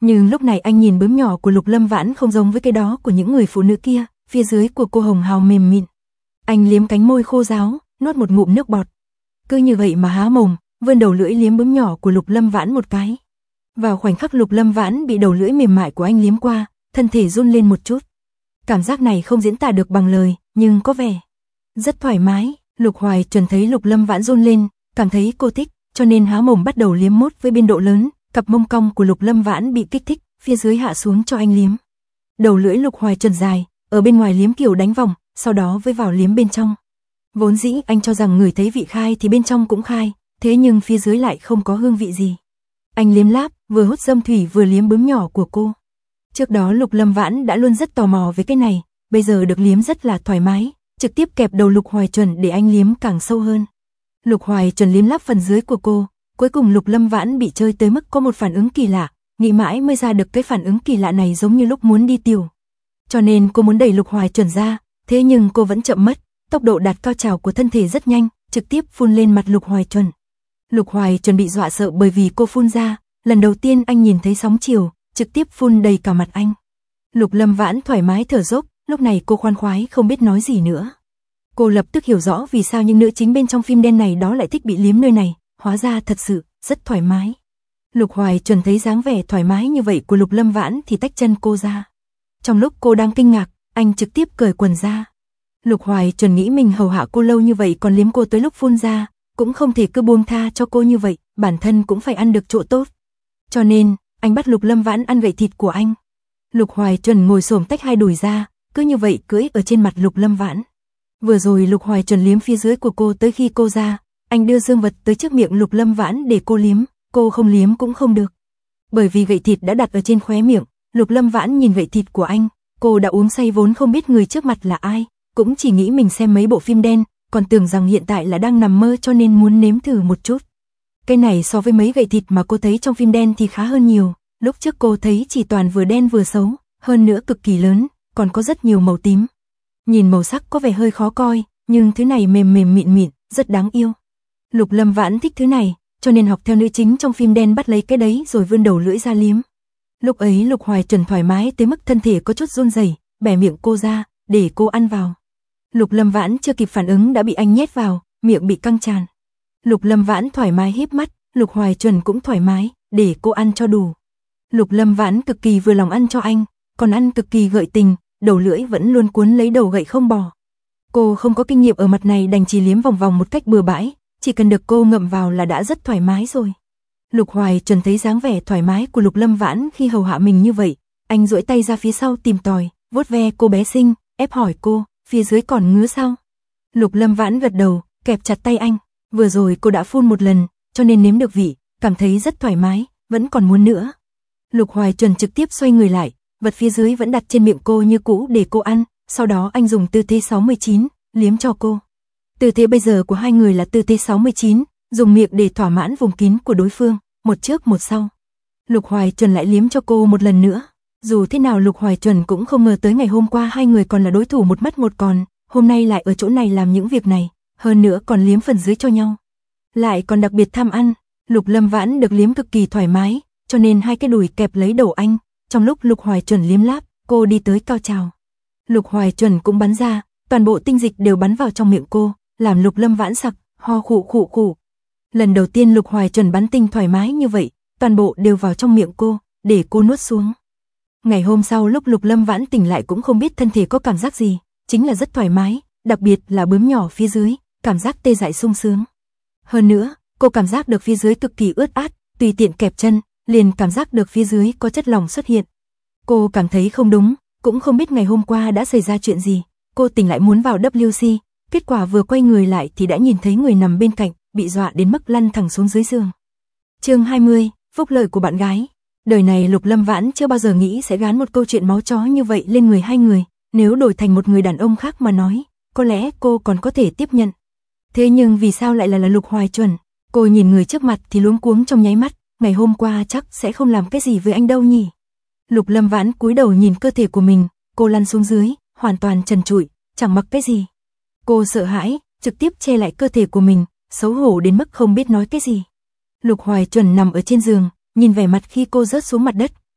Speaker 1: Nhưng lúc này anh nhìn bướm nhỏ của Lục Lâm Vãn không giống với cái đó của những người phụ nữ kia, phía dưới của cô hồng hào mềm mịn. Anh liếm cánh môi khô ráo, nuốt một ngụm nước bọt. Cứ như vậy mà há mồm, vươn đầu lưỡi liếm bướm nhỏ của Lục Lâm Vãn một cái. Vào khoảnh khắc Lục Lâm Vãn bị đầu lưỡi mềm mại của anh liếm qua, thân thể run lên một chút. Cảm giác này không diễn tả được bằng lời, nhưng có vẻ rất thoải mái. Lục Hoài Chuẩn thấy Lục Lâm Vãn run lên, cảm thấy cô thích, cho nên há mồm bắt đầu liếm mốt với biên độ lớn. Cặp mông cong của Lục Lâm Vãn bị kích thích, phía dưới hạ xuống cho anh liếm. Đầu lưỡi Lục Hoài Chuẩn dài, ở bên ngoài liếm kiểu đánh vòng, sau đó với vào liếm bên trong. Vốn dĩ anh cho rằng người thấy vị khai thì bên trong cũng khai, thế nhưng phía dưới lại không có hương vị gì. Anh liếm láp, vừa hút dâm thủy vừa liếm bướm nhỏ của cô. Trước đó Lục Lâm Vãn đã luôn rất tò mò với cái này, bây giờ được liếm rất là thoải mái, trực tiếp kẹp đầu Lục Hoài Chuẩn để anh liếm càng sâu hơn. Lục Hoài Chuẩn liếm láp phần dưới của cô, cuối cùng Lục Lâm Vãn bị chơi tới mức có một phản ứng kỳ lạ, nghĩ mãi mới ra được cái phản ứng kỳ lạ này giống như lúc muốn đi tiểu. Cho nên cô muốn đẩy Lục Hoài Chuẩn ra, thế nhưng cô vẫn chậm mất, tốc độ đạt cao trào của thân thể rất nhanh, trực tiếp phun lên mặt Lục Hoài Chuẩn. Lục Hoài Chuẩn bị dọa sợ bởi vì cô phun ra, lần đầu tiên anh nhìn thấy sóng chiều, trực tiếp phun đầy cả mặt anh. Lục Lâm Vãn thoải mái thở dốc, lúc này cô khoan khoái không biết nói gì nữa. Cô lập tức hiểu rõ vì sao những nữ chính bên trong phim đen này đó lại thích bị liếm nơi này, hóa ra thật sự rất thoải mái. Lục Hoài Chuẩn thấy dáng vẻ thoải mái như vậy của Lục Lâm Vãn thì tách chân cô ra. Trong lúc cô đang kinh ngạc, anh trực tiếp cởi quần ra. Lục Hoài Chuẩn nghĩ mình hầu hạ cô lâu như vậy còn liếm cô tới lúc phun ra, cũng không thể cứ buông tha cho cô như vậy, bản thân cũng phải ăn được chỗ tốt. Cho nên, anh bắt Lục Lâm Vãn ăn gậy thịt của anh. Lục Hoài Chuẩn ngồi xổm tách hai đùi ra, cứ như vậy cưỡi ở trên mặt Lục Lâm Vãn. Vừa rồi Lục Hoài Chuẩn liếm phía dưới của cô tới khi cô ra, anh đưa dương vật tới trước miệng Lục Lâm Vãn để cô liếm, cô không liếm cũng không được. Bởi vì gậy thịt đã đặt ở trên khóe miệng, Lục Lâm Vãn nhìn gậy thịt của anh, cô đã uống say vốn không biết người trước mặt là ai, cũng chỉ nghĩ mình xem mấy bộ phim đen, còn tưởng rằng hiện tại là đang nằm mơ cho nên muốn nếm thử một chút. Cái này so với mấy gậy thịt mà cô thấy trong phim đen thì khá hơn nhiều, lúc trước cô thấy chỉ toàn vừa đen vừa xấu, hơn nữa cực kỳ lớn, còn có rất nhiều màu tím. Nhìn màu sắc có vẻ hơi khó coi, nhưng thứ này mềm mềm mịn mịn, rất đáng yêu. Lục Lâm Vãn thích thứ này, cho nên học theo nữ chính trong phim đen bắt lấy cái đấy rồi vươn đầu lưỡi ra liếm. Lúc ấy Lục Hoài Chuẩn thoải mái tới mức thân thể có chút run rẩy, bẻ miệng cô ra, để cô ăn vào. Lục Lâm Vãn chưa kịp phản ứng đã bị anh nhét vào, miệng bị căng tràn. Lục Lâm Vãn thoải mái híp mắt, Lục Hoài Chuẩn cũng thoải mái, để cô ăn cho đủ. Lục Lâm Vãn cực kỳ vừa lòng ăn cho anh, còn ăn cực kỳ gợi tình, đầu lưỡi vẫn luôn cuốn lấy đầu gậy không bỏ. Cô không có kinh nghiệm ở mặt này đành chỉ liếm vòng vòng một cách bừa bãi, chỉ cần được cô ngậm vào là đã rất thoải mái rồi. Lục Hoài Chuẩn thấy dáng vẻ thoải mái của Lục Lâm Vãn khi hầu hạ mình như vậy, anh duỗi tay ra phía sau tìm tòi, vuốt ve cô bé xinh, ép hỏi cô, phía dưới còn ngứa sao? Lục Lâm Vãn gật đầu, kẹp chặt tay anh, vừa rồi cô đã phun một lần, cho nên nếm được vị, cảm thấy rất thoải mái, vẫn còn muốn nữa. Lục Hoài Chuẩn trực tiếp xoay người lại, vật phía dưới vẫn đặt trên miệng cô như cũ để cô ăn, sau đó anh dùng tư thế 69, liếm cho cô. Tư thế bây giờ của hai người là tư thế 69, dùng miệng để thỏa mãn vùng kín của đối phương, một trước một sau. Lục Hoài Chuẩn lại liếm cho cô một lần nữa. Dù thế nào Lục Hoài Chuẩn cũng không ngờ tới ngày hôm qua hai người còn là đối thủ một mất một còn, hôm nay lại ở chỗ này làm những việc này, hơn nữa còn liếm phần dưới cho nhau. Lại còn đặc biệt tham ăn, Lục Lâm Vãn được liếm cực kỳ thoải mái, cho nên hai cái đùi kẹp lấy đầu anh, trong lúc Lục Hoài Chuẩn liếm láp, cô đi tới cao trào. Lục Hoài Chuẩn cũng bắn ra, toàn bộ tinh dịch đều bắn vào trong miệng cô, làm Lục Lâm Vãn sặc, ho khụ khụ khụ. Lần đầu tiên Lục Hoài Chuẩn bắn tinh thoải mái như vậy, toàn bộ đều vào trong miệng cô, để cô nuốt xuống. Ngày hôm sau lúc Lục Lâm Vãn tỉnh lại cũng không biết thân thể có cảm giác gì, chính là rất thoải mái, đặc biệt là bướm nhỏ phía dưới, cảm giác tê dại sung sướng. Hơn nữa, cô cảm giác được phía dưới cực kỳ ướt át, tùy tiện kẹp chân, liền cảm giác được phía dưới có chất lỏng xuất hiện. Cô cảm thấy không đúng, cũng không biết ngày hôm qua đã xảy ra chuyện gì. Cô tỉnh lại muốn vào WC, kết quả vừa quay người lại thì đã nhìn thấy người nằm bên cạnh, bị dọa đến mức lăn thẳng xuống dưới giường. Chương 20, phúc lợi của bạn gái. Đời này Lục Lâm Vãn chưa bao giờ nghĩ sẽ gán một câu chuyện máu chó như vậy lên người hai người, nếu đổi thành một người đàn ông khác mà nói, có lẽ cô còn có thể tiếp nhận. Thế nhưng vì sao lại là Lục Hoài Chuẩn? Cô nhìn người trước mặt thì luống cuống trong nháy mắt, ngày hôm qua chắc sẽ không làm cái gì với anh đâu nhỉ. Lục Lâm Vãn cúi đầu nhìn cơ thể của mình, cô lăn xuống dưới, hoàn toàn trần trụi, chẳng mặc cái gì. Cô sợ hãi, trực tiếp che lại cơ thể của mình, xấu hổ đến mức không biết nói cái gì. Lục Hoài Chuẩn nằm ở trên giường, nhìn vẻ mặt khi cô rớt xuống mặt đất,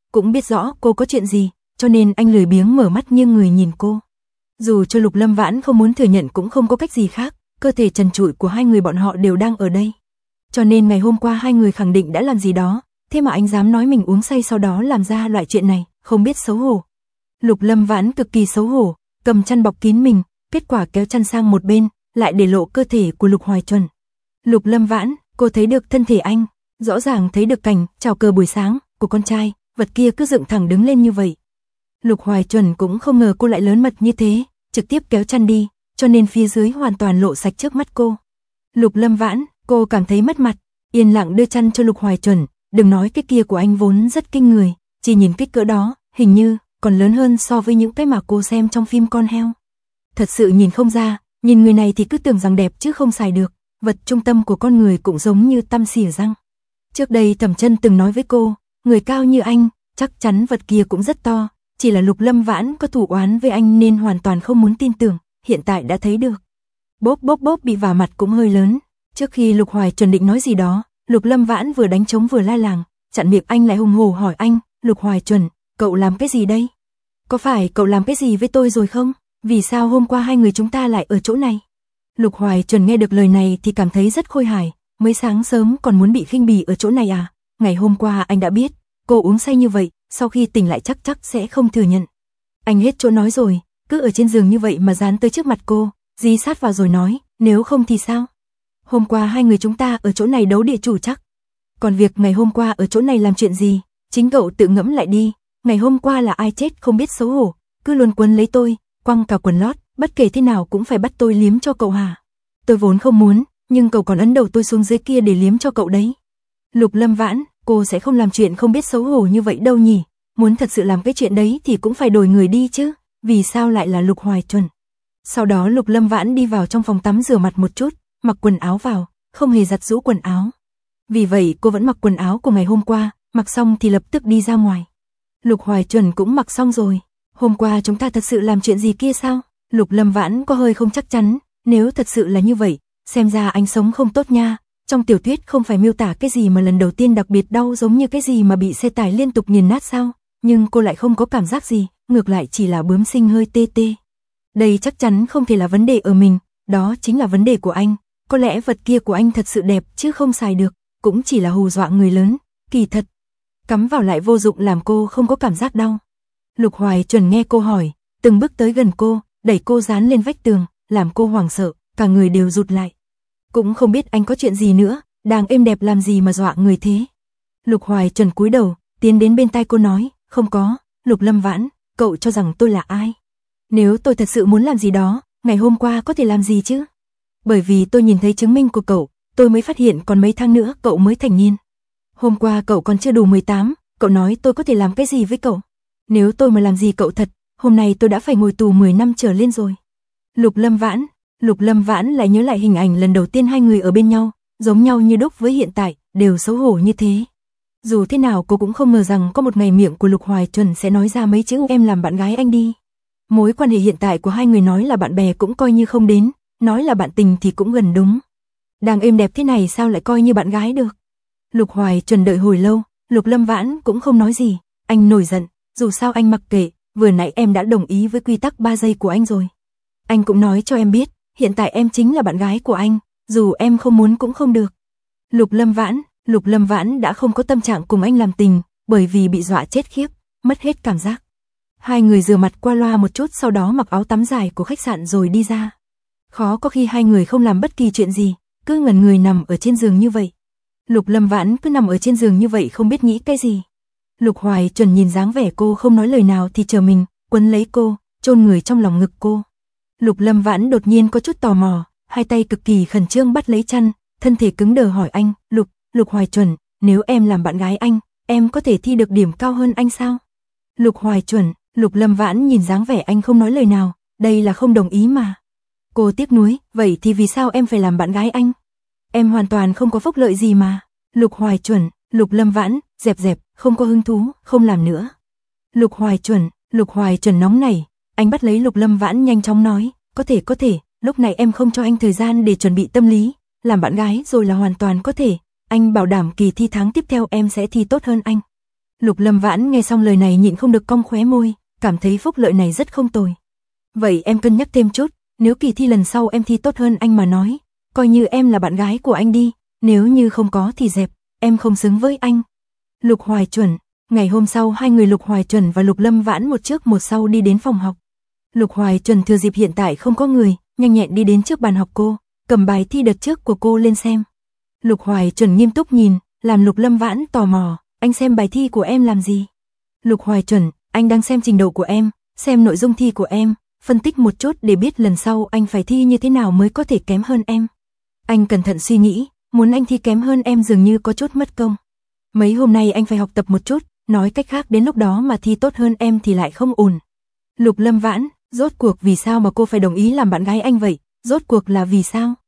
Speaker 1: cũng biết rõ cô có chuyện gì, cho nên anh lười biếng mở mắt nghiêng người nhìn cô. Dù cho Lục Lâm Vãn không muốn thừa nhận cũng không có cách gì khác, cơ thể trần trụi của hai người bọn họ đều đang ở đây. Cho nên ngày hôm qua hai người khẳng định đã làm gì đó, thế mà anh dám nói mình uống say sau đó làm ra loại chuyện này, không biết xấu hổ. Lục Lâm Vãn cực kỳ xấu hổ, cầm chăn bọc kín mình, kết quả kéo chăn sang một bên, lại để lộ cơ thể của Lục Hoài Chuẩn. Lục Lâm Vãn, cô thấy được thân thể anh, rõ ràng thấy được cảnh chào cờ buổi sáng của con trai, vật kia cứ dựng thẳng đứng lên như vậy. Lục Hoài Chuẩn cũng không ngờ cô lại lớn mật như thế, trực tiếp kéo chăn đi, cho nên phía dưới hoàn toàn lộ sạch trước mắt cô. Lục Lâm Vãn, cô cảm thấy mất mặt, yên lặng đưa chăn cho Lục Hoài Chuẩn, đừng nói cái kia của anh vốn rất kinh người, chỉ nhìn kích cỡ đó, hình như còn lớn hơn so với những cái mà cô xem trong phim con heo. Thật sự nhìn không ra, nhìn người này thì cứ tưởng rằng đẹp chứ không xài được, vật trung tâm của con người cũng giống như tăm xỉa răng. Trước đây Thẩm Chân từng nói với cô, người cao như anh, chắc chắn vật kia cũng rất to, chỉ là Lục Lâm Vãn có thù oán với anh nên hoàn toàn không muốn tin tưởng, hiện tại đã thấy được. Bốp bốp bốp bị vả mặt cũng hơi lớn, trước khi Lục Hoài Chuẩn định nói gì đó, Lục Lâm Vãn vừa đánh trống vừa la làng, chặn miệng anh lại hùng hổ hỏi anh, Lục Hoài Chuẩn, cậu làm cái gì đây? Có phải cậu làm cái gì với tôi rồi không? Vì sao hôm qua hai người chúng ta lại ở chỗ này? Lục Hoài Chuẩn nghe được lời này thì cảm thấy rất khôi hài, mới sáng sớm còn muốn bị khinh bỉ ở chỗ này à? Ngày hôm qua anh đã biết, cô uống say như vậy, sau khi tỉnh lại chắc sẽ không thừa nhận. Anh hết chỗ nói rồi, cứ ở trên giường như vậy mà dán tới trước mặt cô, dí sát vào rồi nói, nếu không thì sao? Hôm qua hai người chúng ta ở chỗ này đấu địa chủ chắc. Còn việc ngày hôm qua ở chỗ này làm chuyện gì, chính cậu tự ngẫm lại đi, ngày hôm qua là ai chết không biết xấu hổ, cứ luôn quấn lấy tôi, quăng cả quần lót, bất kể thế nào cũng phải bắt tôi liếm cho cậu hả? Tôi vốn không muốn, nhưng cậu còn ấn đầu tôi xuống dưới kia để liếm cho cậu đấy. Lục Lâm Vãn, cô sẽ không làm chuyện không biết xấu hổ như vậy đâu nhỉ, muốn thật sự làm cái chuyện đấy thì cũng phải đổi người đi chứ, vì sao lại là Lục Hoài Chuẩn? Sau đó Lục Lâm Vãn đi vào trong phòng tắm rửa mặt một chút, mặc quần áo vào, không hề giặt giũ quần áo. Vì vậy cô vẫn mặc quần áo của ngày hôm qua, mặc xong thì lập tức đi ra ngoài. Lục Hoài Chuẩn cũng mặc xong rồi. Hôm qua chúng ta thật sự làm chuyện gì kia sao? Lục Lâm Vãn có hơi không chắc chắn, nếu thật sự là như vậy, xem ra anh sống không tốt nha. Trong tiểu thuyết không phải miêu tả cái gì mà lần đầu tiên đặc biệt đau giống như cái gì mà bị xe tải liên tục nghiền nát sao? Nhưng cô lại không có cảm giác gì, ngược lại chỉ là bướm sinh hơi tê tê. Đây chắc chắn không thể là vấn đề ở mình, đó chính là vấn đề của anh. Có lẽ vật kia của anh thật sự đẹp chứ không xài được, cũng chỉ là hù dọa người lớn, kỳ thật. Cắm vào lại vô dụng làm cô không có cảm giác đau. Lục Hoài Chuẩn nghe cô hỏi, từng bước tới gần cô, đẩy cô dán lên vách tường, làm cô hoảng sợ, cả người đều rụt lại. Cũng không biết anh có chuyện gì nữa, đang êm đẹp làm gì mà dọa người thế. Lục Hoài Chuẩn cúi đầu, tiến đến bên tai cô nói, không có, Lục Lâm Vãn, cậu cho rằng tôi là ai? Nếu tôi thật sự muốn làm gì đó, ngày hôm qua có thể làm gì chứ? Bởi vì tôi nhìn thấy chứng minh của cậu, tôi mới phát hiện còn mấy tháng nữa cậu mới thành niên. Hôm qua cậu còn chưa đủ 18, cậu nói tôi có thể làm cái gì với cậu? Nếu tôi mà làm gì cậu thật, hôm nay tôi đã phải ngồi tù 10 năm trở lên rồi. Lục Lâm Vãn lại nhớ lại hình ảnh lần đầu tiên hai người ở bên nhau, giống nhau như đúc với hiện tại, đều xấu hổ như thế. Dù thế nào cô cũng không ngờ rằng có một ngày miệng của Lục Hoài Chuẩn sẽ nói ra mấy chữ em làm bạn gái anh đi. Mối quan hệ hiện tại của hai người nói là bạn bè cũng coi như không đến, nói là bạn tình thì cũng gần đúng. Đang êm đẹp thế này sao lại coi như bạn gái được? Lục Hoài Chuẩn đợi hồi lâu, Lục Lâm Vãn cũng không nói gì, anh nổi giận, dù sao anh mặc kệ, vừa nãy em đã đồng ý với quy tắc 3 giây của anh rồi. Anh cũng nói cho em biết, hiện tại em chính là bạn gái của anh, dù em không muốn cũng không được. Lục Lâm Vãn đã không có tâm trạng cùng anh làm tình, bởi vì bị dọa chết khiếp, mất hết cảm giác. Hai người rửa mặt qua loa một chút sau đó mặc áo tắm dài của khách sạn rồi đi ra. Khó có khi hai người không làm bất kỳ chuyện gì, cứ ngẩn người nằm ở trên giường như vậy. Lục Lâm Vãn cứ nằm ở trên giường như vậy không biết nghĩ cái gì. Lục Hoài Chuẩn nhìn dáng vẻ cô không nói lời nào thì chờ mình, quấn lấy cô, chôn người trong lòng ngực cô. Lục Lâm Vãn đột nhiên có chút tò mò, hai tay cực kỳ khẩn trương bắt lấy chăn, thân thể cứng đờ hỏi anh, Lục Hoài Chuẩn, nếu em làm bạn gái anh, em có thể thi được điểm cao hơn anh sao? Lục Hoài Chuẩn, Lục Lâm Vãn nhìn dáng vẻ anh không nói lời nào, đây là không đồng ý mà. Cô tiếc nuối, vậy thì vì sao em phải làm bạn gái anh? Em hoàn toàn không có phúc lợi gì mà. Lục Hoài Chuẩn, Lục Lâm Vãn, dẹp, không có hứng thú, không làm nữa. Lục Hoài Chuẩn nóng nảy, anh bắt lấy Lục Lâm Vãn nhanh chóng nói, có thể, lúc này em không cho anh thời gian để chuẩn bị tâm lý, làm bạn gái rồi là hoàn toàn có thể, anh bảo đảm kỳ thi tháng tiếp theo em sẽ thi tốt hơn anh. Lục Lâm Vãn nghe xong lời này nhịn không được cong khóe môi, cảm thấy phúc lợi này rất không tồi. Vậy em cân nhắc thêm chút, nếu kỳ thi lần sau em thi tốt hơn anh mà nói, coi như em là bạn gái của anh đi, nếu như không có thì dẹp, em không xứng với anh. Lục Hoài Chuẩn. Ngày hôm sau hai người Lục Hoài Chuẩn và Lục Lâm Vãn một trước một sau đi đến phòng học. Lục Hoài Chuẩn thừa dịp hiện tại không có người, nhanh nhẹn đi đến trước bàn học cô, cầm bài thi đợt trước của cô lên xem. Lục Hoài Chuẩn nghiêm túc nhìn, làm Lục Lâm Vãn tò mò, anh xem bài thi của em làm gì? Lục Hoài Chuẩn, anh đang xem trình độ của em, xem nội dung thi của em, phân tích một chút để biết lần sau anh phải thi như thế nào mới có thể kém hơn em. Anh cẩn thận suy nghĩ, muốn anh thi kém hơn em dường như có chút mất công. Mấy hôm nay anh phải học tập một chút, nói cách khác đến lúc đó mà thi tốt hơn em thì lại không ổn. Lục Lâm Vãn, rốt cuộc vì sao mà cô phải đồng ý làm bạn gái anh vậy? Rốt cuộc là vì sao?